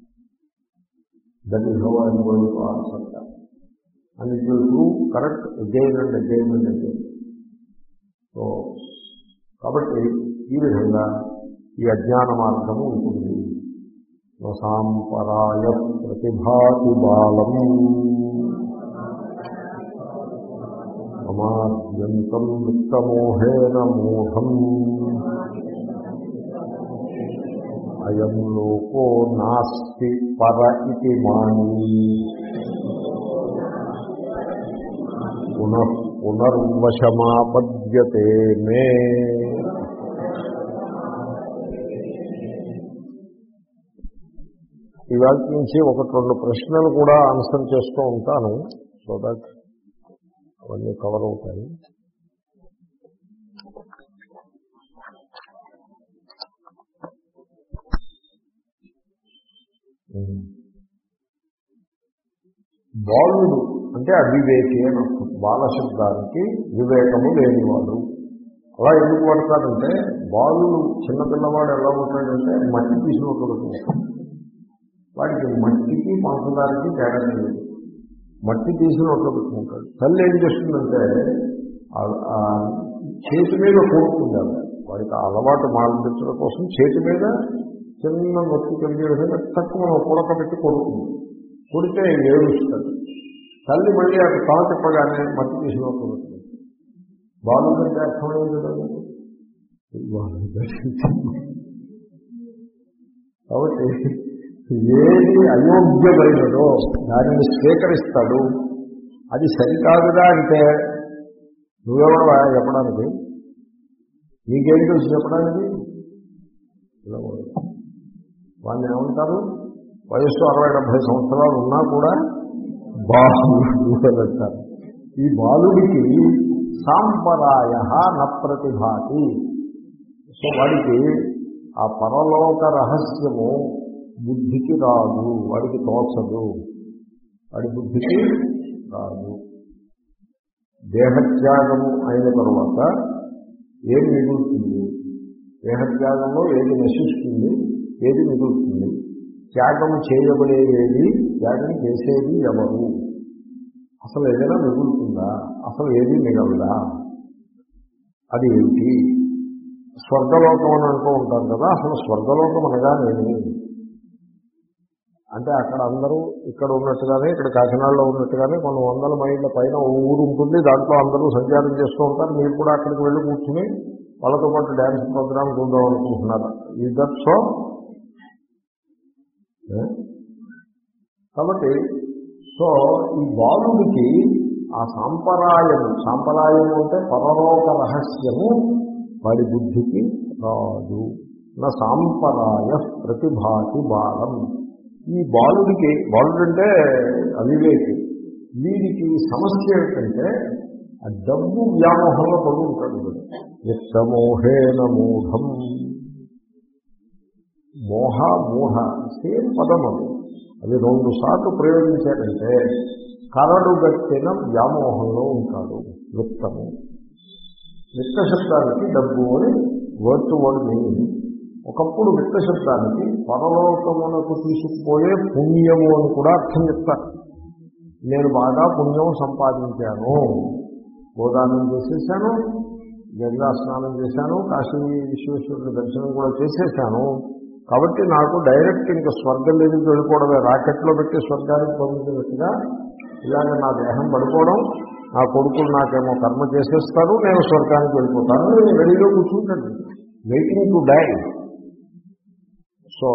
S1: That is how I am going to answer that. And it will prove correct again and again and again. So కాబట్టి ఈ విధంగా ఈ అజ్ఞాన మార్గము ఉంటుంది. సాంపరాయ ప్రతిభాతి బాలం మమాద్యంతం విత్తమోహేన మూఢం అయం లోకో నాస్తి పర ఇతి మాని పునః పునర్వశమాపద్యతే మే. ఇవాళ నుంచి ఒకటి రెండు ప్రశ్నలు కూడా ఆన్సర్ చేస్తూ ఉంటాను, సో దట్ అవన్నీ కవర్ అవుతాయి. బాలుడు అంటే అవివేకి అని అర్థం. బాల శబ్దానికి వివేకము లేనివాడు. అలా ఎందుకు పడతాడంటే, బాలుడు చిన్నపిల్లవాడు ఎలా ఉంటాడంటే మట్టి తీసినట్టు ఉంటాడు. వాడికి మట్టికి పంచదారకి తేడా తెలియదు. మట్టి తీసి నోట్లో పెట్టుకుంటాడు. తల్లి ఏం చేస్తుందంటే చేతి మీద కొడుకుంటాడు. వాడికి అలవాటు మాల్పించడం కోసం చేతి మీద చిన్న నొక్కి కలిగే విధంగా తక్కువ పుడక పెట్టి కొడుతుంది. కొడితే ఏడుస్తాడు. తల్లి మళ్ళీ అక్కడ తల తిప్పగానే మట్టి తీసి నోట్లో పెట్టుకుంది. బాలు కంటే అర్థమైంది కదా. కాబట్టి ఏది అయోగ్యమైనదో దానిని స్వీకరిస్తాడు. అది సరికాదుగా అంటే నువ్వెవడవా చెప్పడానికి, నీకేం తెలుసు చెప్పడానికి? వాళ్ళని ఏమంటారు? వయస్సు అరవై డెబ్బై సంవత్సరాలు ఉన్నా కూడా బాలుడు అంటారు. ఈ బాలుడికి సాంపరాయ న ప్రతిభాతి. సో వాడికి ఆ పరలోక రహస్యము బుద్ధికి రాదు, వాడికి తోచదు, వాడి బుద్ధికి రాదు. దేహత్యాగము అయిన తర్వాత ఏది మిగులుతుంది? దేహత్యాగంలో ఏది నశిస్తుంది, ఏది మిగులుతుంది? త్యాగం చేయబడేది, త్యాగం చేసేది ఎవరు? అసలు ఏదైనా మిగులుతుందా? అసలు ఏది మిగలదా? అది ఏమిటి? స్వర్గలోకం అని అంటూ ఉంటారు కదా. అసలు స్వర్గలోకం అనగానేమి అంటే అక్కడ అందరూ ఇక్కడ ఉన్నట్టుగానే, ఇక్కడ కాకినాడలో ఉన్నట్టుగానే కొన్ని వందల మైళ్ళ పైన ఊరు ఉంటుంది. దాంట్లో అందరూ సంచారం చేస్తూ ఉంటారు. మీరు కూడా అక్కడికి వెళ్ళి కూర్చుని వాళ్ళతో పాటు డ్యాన్స్ ప్రోగ్రామ్ చూద్దాం అనుకుంటున్నారు. ఈ దట్ సో కాబట్టి సో ఈ బాలుడికి ఆ సాంపరాయము, సాంపరాయము అంటే పరలోక రహస్యము వాడి బుద్ధికి రాదు. నా సాంపరాయ ప్రతిభాతి బాలం. ఈ బాలుడికి, బాలుడు అంటే అవివేకి, వీడికి సమస్య ఏమిటంటే ఆ డబ్బు వ్యామోహంలో పడి ఉంటాడు. నిత్యమోహేన మూఢం. మోహ మూఢ సేమ్ పదం అది. అది రెండు సార్లు ప్రయోగించారంటే కరడుగట్టిన వ్యామోహంలో ఉంటాడు. వృత్తము, విత్త శబ్దానికి డబ్బు అని వర్తు వర్డ్ మీనింగ్. ఒకప్పుడు విత్త శబ్దానికి పరలోకమునకు తీసుకుపోయే పుణ్యము అని కూడా అర్థం చెప్తారు. నేను బాగా పుణ్యం సంపాదించాను, గోదానం చేసేసాను, గంగా స్నానం చేశాను, కాశీ విశ్వేశ్వరుడి దర్శనం కూడా చేసేసాను, కాబట్టి నాకు డైరెక్ట్ ఇంకా స్వర్గం లేనికి వెళ్ళిపోవడమే, రాకెట్లో పెట్టి స్వర్గానికి పంపించినట్టుగా ఇలాగ నా దేహం పడిపోవడం, నా కొడుకులు నాకేమో కర్మ చేసేస్తారు, నేను స్వర్గానికి వెళ్ళిపోతాను. నేను రెడీలో కూర్చుంటాను, వెయిటింగ్ టు డై. సో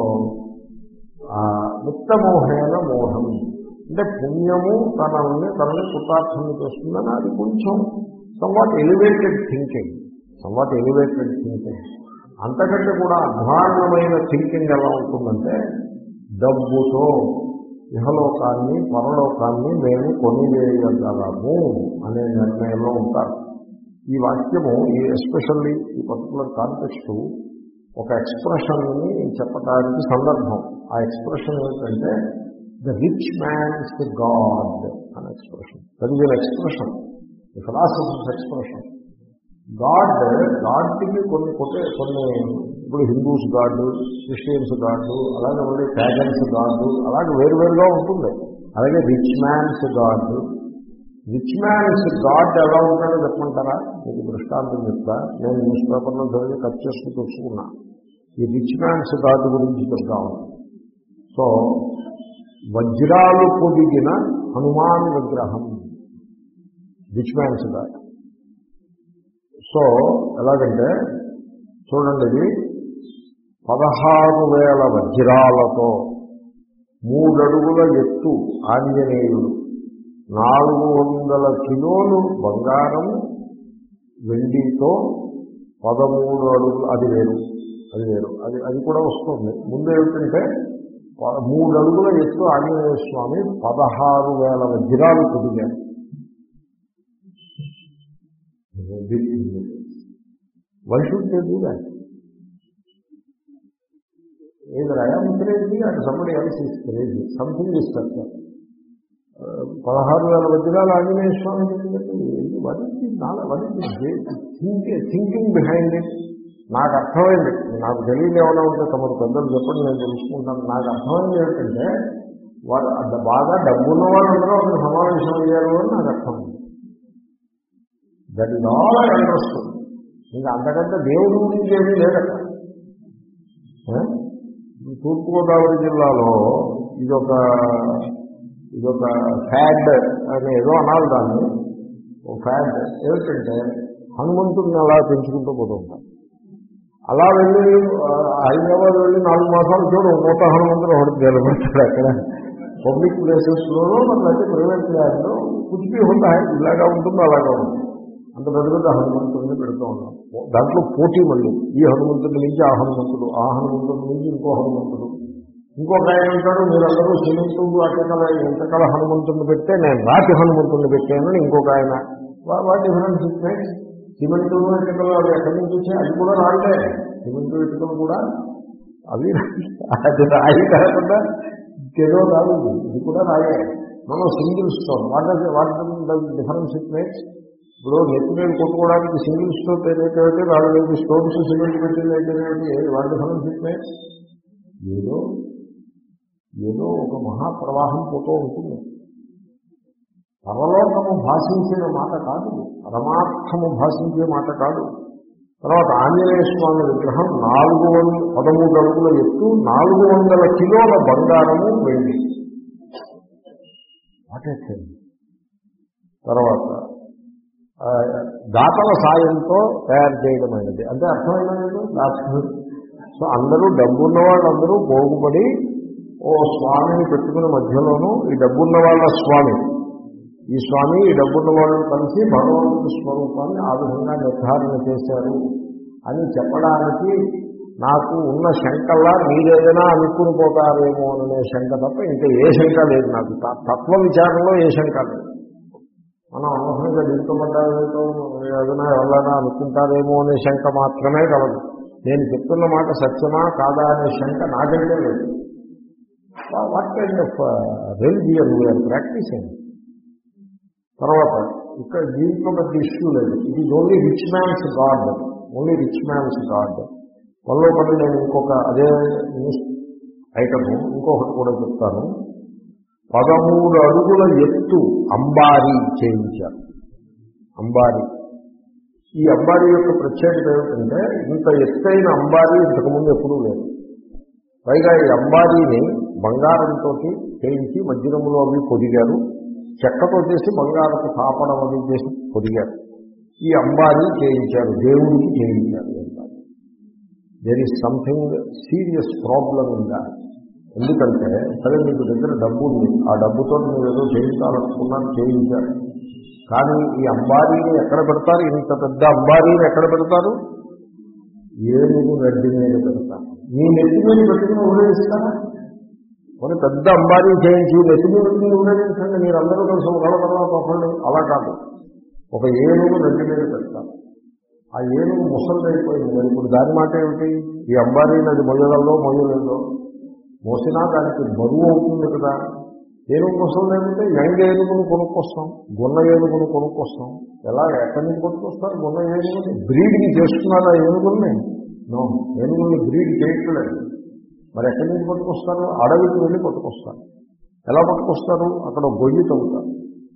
S1: ముక్తమోహేన మోహం అంటే పుణ్యము తనల్ని తనని కృతార్థం చేస్తుందని అది కొంచెం somewhat elevated thinking, somewhat elevated thinking. అంతకంటే కూడా అధ్వాన్నమైన థింకింగ్ ఎలా ఉంటుందంటే డబ్బుతో ఇహలోకాన్ని పరలోకాన్ని మేము కొనివేయగలము అనే నిర్ణయంలో ఉంటారు. ఈ వాక్యము ఈ ఎస్పెషల్లీ ఈ పర్టికులర్ కాంటెక్స్ట్ ఒక ఎక్స్ప్రెషన్ని చెప్పడానికి సందర్భం. ఆ ఎక్స్ప్రెషన్ ఏంటంటే ద రిచ్ మ్యాన్స్ గాడ్ అనే expression. That is an expression, philosophers expression. God, గాడ్కి కొన్ని కొట్టే కొన్ని ఇప్పుడు హిందూస్ గాడ్, క్రిస్టియన్స్ గాడ్, అలాగే మళ్ళీ ప్యాగన్స్ గాడ్, అలాగే వేరువేరుగా ఉంటుంది. అలాగే rich man's God. Rich man's God ఎలా ఉంటాడో చెప్పమంటారా? మీకు దృష్టాంతం చెప్తా. నేను న్యూస్ పేపర్లో చదివి కట్ చేసుకుని తెలుసుకున్నా. ఈ రిచ్ మ్యాన్స్ గాడ్ గురించి చెప్తాము. సో వజ్రాలు పొదిగిన హనుమాన్ విగ్రహం రిచ్ మ్యాన్స్ గాడ్. సో ఎలాగంటే చూడండి, ఇది పదహారు వేల వజ్రాలతో మూడడుగుల ఎత్తు ఆంజనేయుడు, నాలుగు వందల కిలోలు బంగారం వెండితో పదమూడు అడుగులు, అది వేరు అది వేరు అది అది కూడా వస్తుంది. ముందు ఏమిటంటే మూడు అడుగుల ఎత్తు ఆంజనేయ స్వామి పదహారు వేల వజ్రాలు పొదిగారు. Why should they do that? Either I am crazy or somebody else is crazy. Something is certain. పదహారు వేల వజ్రాల ఆంజనేయ స్వామి వదిలి వదిలి థింకింగ్ బిహైండ్ ఇట్ నాకు అర్థమైంది. నాకు తెలియదు ఏమైనా ఉంటే తమరు పెద్దలు చెప్పండి, నేను తెలుసుకుంటాను. నాకు అర్థమైంది ఏంటంటే వాడు అంత బాగా డబ్బున్న వాళ్ళందరూ అక్కడ సమావేశం అయ్యారు అని నాకు అర్థమైంది. That is all I understood. ఇంకా అంతకంటే దేవుడి గురించి ఏమీ లేదట. తూర్పుగోదావరి జిల్లాలో ఇదొక ఇదొక ఫ్యాడ్ అని ఏదో అనాలి దాన్ని. ఒక ఫ్యాడ్ ఏమిటంటే హనుమంతుడిని అలా పెంచుకుంటూ పోతూ ఉంటారు. అలా వెళ్ళి హైదరాబాద్ వెళ్ళి నాలుగు మాసాలు చూడు నూట హనుమంతుడు ఒకటి నిలబడతాడు అక్కడ పబ్లిక్ ప్లేసెస్లోనూ మనకి ప్రైవేట్ ల్యాండ్లో కుర్చీ ఉంటాయి. ఇలాగా ఉంటుందో అలాగా ఉంటుంది. అంత పెద్ద పెద్ద హనుమంతుడిని పెడుతూ ఉన్నాం. దాంట్లో పోటీ మళ్ళీ ఈ హనుమంతుడి నుంచి ఆ హనుమంతుడు, ఆ హనుమంతుడి నుంచి ఇంకో హనుమంతుడు, ఇంకొక ఆయన ఉంటాడు మీరందరూ సిమెంతుడు అటకల ఎంతకల హనుమంతుడిని పెడితే నేను రాతి హనుమంతుడిని పెట్టానని ఇంకొక ఆయన. వాట్ డిఫరెన్స్ ఇస్తాయి? సిమెంటు ఇటుకలు అవి ఎక్కడి నుంచి వచ్చాయి? అది కూడా రాళ్ళే. సిమెంటు ఇటుకలు కూడా అవి అది రాయి కాకుండా ఏదో రాదు, ఇది కూడా రాయే. మనం single stone what what difference ఇస్తాయి? ఇప్పుడు నెత్తి మీద కొట్టుకోవడానికి సింగిల్ స్టోన్ ఏదైతే రాలేదు, స్టోన్స్ సిమెంట్ పెట్టింది అయితే వాట్ డిఫరెన్స్ ఇస్తాయి? ఏదో ఏదో ఒక మహాప్రవాహం పోతూ ఉంటుంది. పరలోకము భాషించిన మాట కాదు, పరమార్థము భాషించే మాట కాదు. తర్వాత ఆంజనేయ స్వామి విగ్రహం నాలుగు వందల పదమూడు అడుగుల ఎత్తు, నాలుగు వందల కిలోల బంగారము వెండి. వాటే తర్వాత దాతల సాయంతో తయారు చేయడమైనది. అంటే అర్థమైనది దాతలు. సో అందరూ డబ్బున్న వాళ్ళందరూ పోగుపడి ఓ స్వామిని పెట్టుకున్న మధ్యలోనూ ఈ డబ్బున్న వాళ్ళ స్వామి, ఈ స్వామి ఈ డబ్బున్న వాళ్ళు కలిసి భగవంతుడి స్వరూపాన్ని ఆ విధంగా నిర్ధారణ చేశారు అని చెప్పడానికి నాకు ఉన్న శంకల్లా మీరేదైనా అనుకుని పోతారేమో అనే శంక తప్ప ఇంకా ఏ శంక లేదు నాకు. తత్వ విచారంలో ఏ శంక లేదు. మనం అనవసరంగా దీంతో పడ్డారేమో ఏదైనా ఎవరైనా అనుకుంటారేమో అనే శంక మాత్రమే కలదు. నేను చెప్తున్న మాట సత్యమా కాదా అనే శంక నాకంటే లేదు. What kind of religion we are practicing? తర్వాత ఇక్కడ దీంట్లో పెద్ద ఇష్యూ లేదు. ఇది only rich man's God, only rich man's God. వల్ల ఒకటి నేను ఇంకొక అదే న్యూస్ ఐటమ్ ఇంకొకటి కూడా చెప్తాను. పదమూడు అడుగుల ఎత్తు అంబారీ చేయించారు. అంబారీ ఈ అంబారీ యొక్క ప్రత్యేకత ఏమిటంటే ఇంత ఎత్తైన అంబారీ ఇంతకుముందు ఎప్పుడూ లేదు. పైగా ఈ అంబారీని బంగారంతో చేయించి వజ్రములు అవి పొదిగారు, చెక్కతో చేసి బంగారపు తాపడం అది చేసి పొదిగారు. ఈ అంబారీ చేయించారు, దేవుడికి చేయించారు. There is something serious problem ఉందా? ఎందుకంటే సరే మీకు దగ్గర డబ్బు ఉంది, ఆ డబ్బుతో మీరు ఏదో చేయించాలనుకున్నాను, చేయించారు. కానీ ఈ అంబారీని ఎక్కడ పెడతారు? ఇంత పెద్ద అంబారీని ఎక్కడ పెడతారు? ఏనుగు గడ్డి మీద పెడతారు. మీ నెత్తి మీద పెట్టుకుని ఊరేగిస్తారా? మరి పెద్ద అంబారీ చేయించి నెత్తి మీద పెట్టుకుని ఊరేగించండి, మీరు అందరూ కలిసి ఒకళ్ళ తర్వాత ఒకళ్ళు. అలా కాదు, ఒక ఏనుగు గడ్డి మీద పెడతారు. ఆ ఏనుగు ముసలిదైపోయింది. మరి ఇప్పుడు దాని మాట ఏమిటి? ఈ అంబారీని అది మొయ్యగల్లో మొయ్యలేదో మోసినా దానికి బరువు అవుతుంది కదా. ఏనుగు ముసలిదైతే యంగ్ ఏనుగును కొనుక్కొస్తాం, గున్న ఏనుగును కొనుక్కొస్తాం. ఎలా ఎక్కడి నుంచి కొనుక్కొస్తారు? గున్న ఏనుగుని బ్రీడ్కి చేస్తున్నారు. ఆ ఏనుగుల్ని నో, ఏనుగుల్ని బ్రీడ్ చేయట్లేదు. మరి ఎక్కడి నుంచి పట్టుకొస్తారు? అడవికి వెళ్ళి పట్టుకొస్తారు. ఎలా పట్టుకొస్తారు? అక్కడ గొయ్యి తవ్వుతారు.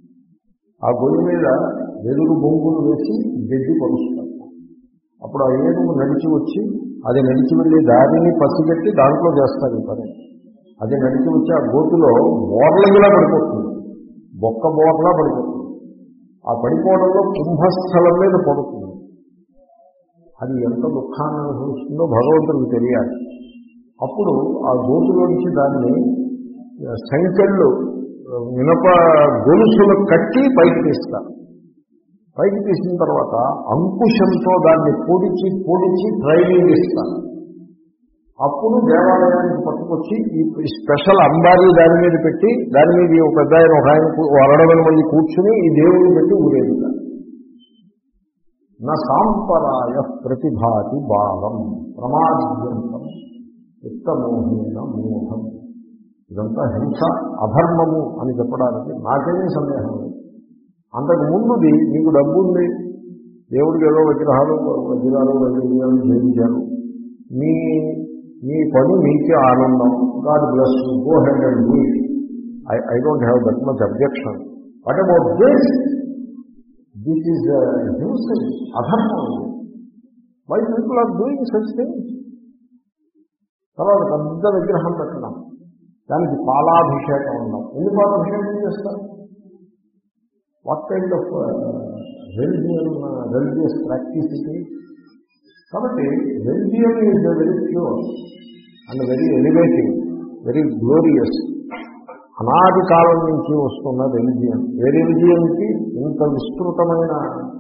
S1: ఆ గొయ్యి మీద వెదురు బొంగులు వేసి గడ్డి పరుస్తారు. అప్పుడు ఆ ఏనుగు నడిచి వచ్చి అది నడిచి వెళ్ళి దారిని పసిగట్టి దాంట్లో చేస్తారు ఈ పని. అది నడిచి వచ్చి ఆ గోతులో బోర్లగిలా పడిపోతుంది, బొక్క బోర్లా పడిపోతుంది. ఆ పడిపోవడంలో కుంభస్థలం మీద పడుతుంది. అది ఎంత దుఃఖాన్ని అనుభవిస్తుందో భగవంతుడికి తెలియాలి. అప్పుడు ఆ గోతులోంచి దాన్ని సంఖ్యలు మినప గొలుసులు కట్టి పైకి తీస్తారు. పైకి తీసిన తర్వాత అంకుశంతో దాన్ని పొడిచి పొడిచి ట్రైనింగ్ ఇస్తారు. అప్పుడు దేవాలయానికి పట్టుకొచ్చి ఈ స్పెషల్ అంబారీ దాని మీద పెట్టి దాని మీద ఒక పెద్ద ఆయన ఒక ఆయన అరడవేల మంది కూర్చుని ఈ దేవుడిని పెట్టి ఊరేగుతారు. నా సాంపరాయ ప్రతిభాతి బాలం ప్రమాద్యంతం ఉత్తమోహేన మోహం. ఇదంతా హింస అధర్మము అని చెప్పడానికి నాకేమీ సందేహం లేదు. అంతకు ముందుది మీకు డబ్బు ఉంది, దేవుడికి ఏదో విగ్రహాలు వజ్రాలు వైద్యాలు చేయించారు, మీ మీ పని మీకే ఆనందం, God bless you, go head and do it. I I don't have that much objection. What about this? This is హింస, అధర్మం. Why people are doing such things? తర్వాత పెద్ద విగ్రహం పెట్టడం, దానికి పాలాభిషేకం ఉన్నాం. ఎన్ని పాలాభిషేకం చేస్తారు? What kind of religion religious practice ఇది? కాబట్టి religion is very pure and very elevating, very glorious. అనాది కాలం నుంచి వస్తున్న రెలిజియన్. ఏ రెలిజియన్కి ఇంత విస్తృతమైన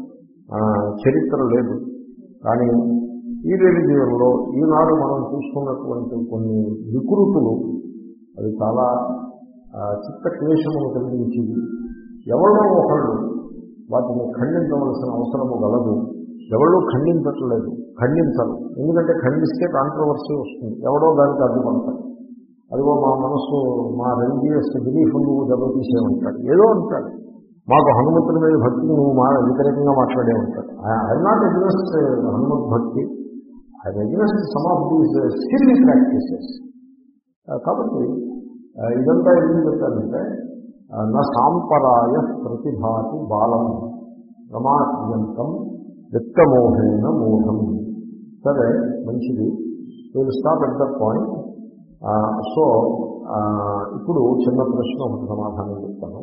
S1: చరిత్ర లేదు. కానీ ఈ రెలిజియన్లో ఈనాడు మనం చూసుకున్నటువంటి కొన్ని వికృతులు అది చాలా చిత్త క్లేశమును కలిగించింది. ఎవరో ఒకళ్ళు వాటిని ఖండించవలసిన అవసరము గలదు. ఎవరో ఖండించట్లేదు, ఖండించరు. ఎందుకంటే ఖండిస్తే కాంట్రవర్సీ వస్తుంది, ఎవడో దానికి అడ్డుపడతాడు. అదిగో మా మనస్సు, మా రిలీజియస్ బిలీఫ్ నువ్వు దెబ్బతీసేమంటాడు, ఏదో అంటాడు. మాకు హనుమంతుడి మీద భక్తి నువ్వు మా వ్యతిరేకంగా మాట్లాడే ఉంటాడు. ఐ నాట్ అగ్నెస్ట్ హనుమత్ భక్తి, I against some of these silly practices. కాబట్టి ఇదంతా ఏం చెప్తారంటే నా సాంపరాయ ప్రతిభాతి బాలం రమాత్యంతం విత్తమోహేన మూఢం. సరే, మంచిది. Will stop at that point. So ఇప్పుడు చిన్న ప్రశ్న ఒకటి సమాధానం చెప్తాను.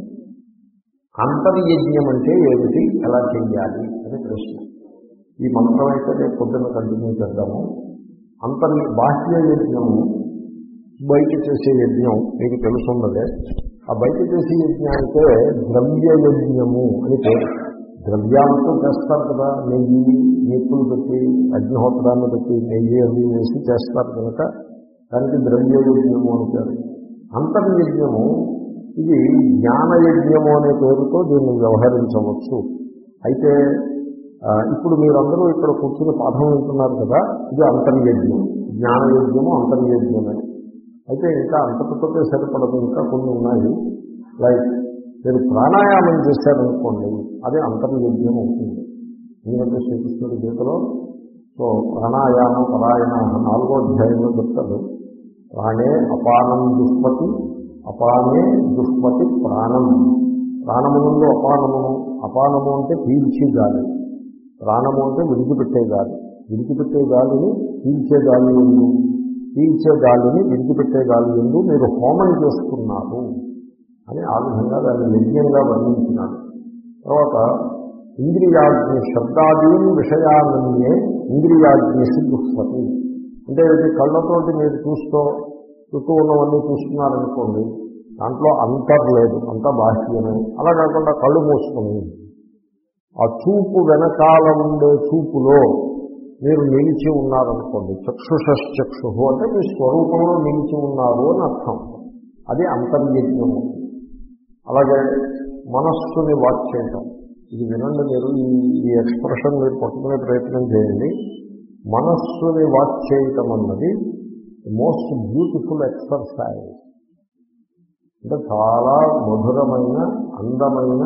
S1: అంతర్యజ్ఞం అంటే ఏమిటి, ఎలా చేయాలి అనే ప్రశ్న. ఈ మంత్రం అయితే రేపు పొద్దున్న కంటిన్యూ చేద్దాము. అంతర్ బాహ్య యజ్ఞము, బయట చేసే యజ్ఞం మీకు తెలుసున్నదే. ఆ బయట చేసే యజ్ఞానికే ద్రవ్య యజ్ఞము అని పేరు. ద్రవ్యాలతో చేస్తారు కదా, నెయ్యి నీపులు పెట్టి అగ్నిహోత్రాన్ని పెట్టి నెయ్యి అవి వేసి చేస్తారు కనుక దానికి ద్రవ్య యజ్ఞము అని పేరు. అంతర్యజ్ఞము ఇది జ్ఞానయజ్ఞము అనే పేరుతో దీన్ని వ్యవహరించవచ్చు. అయితే ఇప్పుడు మీరందరూ ఇక్కడ కూర్చుని పాఠం వింటున్నారు కదా, ఇది అంతర్యజ్ఞం. జ్ఞానయజ్ఞము అంతర్యజ్ఞమే. అయితే ఇంకా అంతటితోటే సరిపడదు, ఇంకా కొన్ని ఉన్నాయి. లైక్ మీరు ప్రాణాయామం చేశారనుకోండి, అది అంతర్యజ్ఞం అవుతుంది. ఎందుకంటే శ్రీకృష్ణుడి గీతలో సో ప్రాణాయామ పరాయణ నాలుగో అధ్యాయంలో చెప్తారు. ప్రాణే అపానం దుష్పతి, అపానే దుష్పతి ప్రాణం. ప్రాణము నుండి అపానమును, అపానము అంటే పీల్చే గాలి, ప్రాణము అంటే విడిచిపెట్టే గాలి. విడిచిపెట్టే గాలిని పీల్చే గాలి ఎందు, పీల్చే గాలిని విడిచిపెట్టే గాలి ఎందు మీరు హోమం చేస్తున్నారు అని ఆ విధంగా దాన్ని యజ్ఞంగా వర్ణించినాడు. తర్వాత ఇంద్రియాగ్ని శబ్దాదీన్ విషయాలన్నే ఇంద్రియాగ్ని దుష్పతి. అంటే ఇది కళ్ళతోటి మీరు చూస్తూ చుట్టూ ఉన్నవన్నీ చూస్తున్నారనుకోండి, దాంట్లో అంతర్ లేదు, అంతా బాహ్యమే. అలా కాకుండా కళ్ళు మూసుకొని ఆ చూపు వెనకాల ఉండే చూపులో మీరు నిలిచి ఉన్నారనుకోండి, చక్షుషశ్చక్షు అంటే మీ స్వరూపంలో నిలిచి ఉన్నారు అని అర్థం. అది అంతర్యజ్ఞము. అలాగే మనస్సుని వాచ్ చేయటం. ఇది వినండి, మీరు ఈ ఈ ఎక్స్ప్రెషన్ మీరు పట్టుకునే ప్రయత్నం చేయండి. మనస్సుని వాచ్ చేయటం అన్నది మోస్ట్ బ్యూటిఫుల్ ఎక్సర్సైజ్. అంటే చాలా మధురమైన అందమైన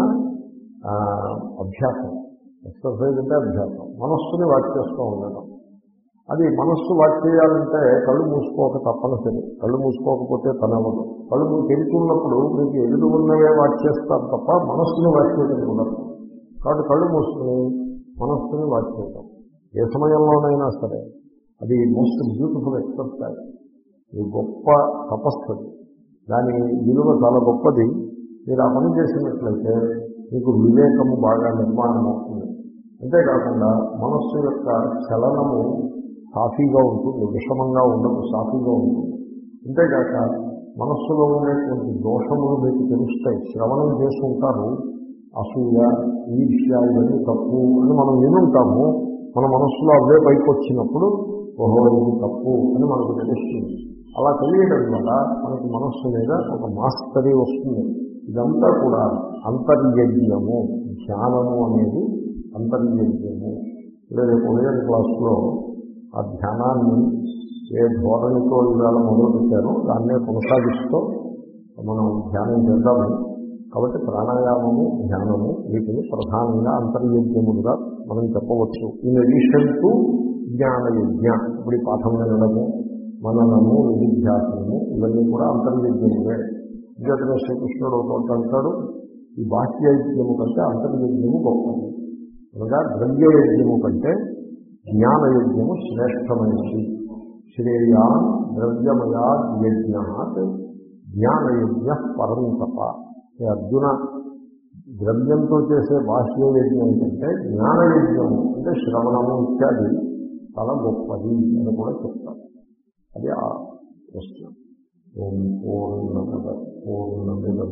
S1: అభ్యాసం. ఎక్సర్సైజ్ అంటే అభ్యాసం. మనస్సుని వాచ్ చేస్తూ ఉండడం. అది మనస్సు వాచ్ చేయాలంటే కళ్ళు మూసుకోక తప్పనిసరి. కళ్ళు మూసుకోకపోతే పనవదు. కళ్ళు తెరుచున్నప్పుడు మీకు ఎదురు ఉన్నవే వాచ్ చేస్తారు తప్ప మనస్సుని వాచ్ చేయడం ఉండదు. కాబట్టి కళ్ళు మూసుకుని మనస్సుని వాచ్ చేయడం ఏ సమయంలోనైనా సరే అది మోస్ట్ బ్యూటిఫుల్ ఎక్సర్సైజ్. ఇది గొప్ప తపస్సు. దాని విలువ చాలా గొప్పది. మీరు ఆ పని చేసినట్లయితే మీకు వివేకము బాగా నిర్మాణం అవుతుంది. అంతేకాకుండా మనస్సు యొక్క చలనము సాఫీగా ఉంటుంది, విషమంగా ఉండదు, సాఫీగా ఉంటుంది. అంతేకాక మనస్సులో ఉండేటువంటి దోషములు మీకు తెలుస్తాయి. శ్రవణం చేసుకుంటారు, అసూయ, ఈర్ష్య ఇవన్నీ తప్పు అని మనం వినుంటాము. మన మనస్సులో అవే పైకి వచ్చినప్పుడు ఓహో ఇది తప్పు అని మనకు తెలుస్తుంది. అలా తెలియడం వల్ల మనకి మనస్సు మీద ఒక మాస్టరీ వస్తుంది. ఇదంతా కూడా అంతర్యజ్ఞము. ధ్యానము అనేది అంతర్యజ్ఞము. రేపు ఉదయం క్లాసులో ఆ ధ్యానాన్ని ఏ ధోరణితో ఇవాళ మొదలుపెట్టారో దాన్నే కొనసాగిస్తూ మనం ధ్యానం చేద్దాము. కాబట్టి ప్రాణాయామము, ధ్యానము వీటిని ప్రధానంగా అంతర్యజ్ఞములుగా మనం చెప్పవచ్చు. ఇన్ అడిషన్ టు జ్ఞానయజ్ఞ, ఇప్పుడు ఈ పాఠం వినడము, మననము, నిధిధ్యాసనము ఇవన్నీ కూడా అంతర్యజ్ఞములే. విద్యార్థి శ్రీకృష్ణుడు ఒకటి అంటాడు, ఈ బాహ్యయజ్ఞము కంటే అంతర్యజ్ఞము గొప్పది. అనగా ద్రవ్యయజ్ఞము కంటే జ్ఞానయజ్ఞము శ్రేష్టమైనది. శ్రేయాన్ ద్రవ్యమయాజ్ఞాత్ జ్ఞానయజ్ఞ పరం తప. ఈ అర్జున, ద్రవ్యంతో చేసే బాహ్యయజ్ఞం కంటే జ్ఞానయజ్ఞము అంటే శ్రవణము ఇత్యాది చాలా గొప్పది అని కూడా చెప్తారు. అది ఆ ప్రశ్న. ఓం పూర్ణమద పూర్ణమిదం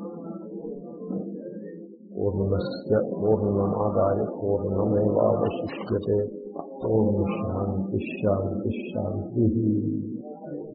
S1: పూర్ణస్య పూర్ణమాదాయ పూర్ణమేవావశిష్యతే. ఓం శాంతి శాంతి శాంతి.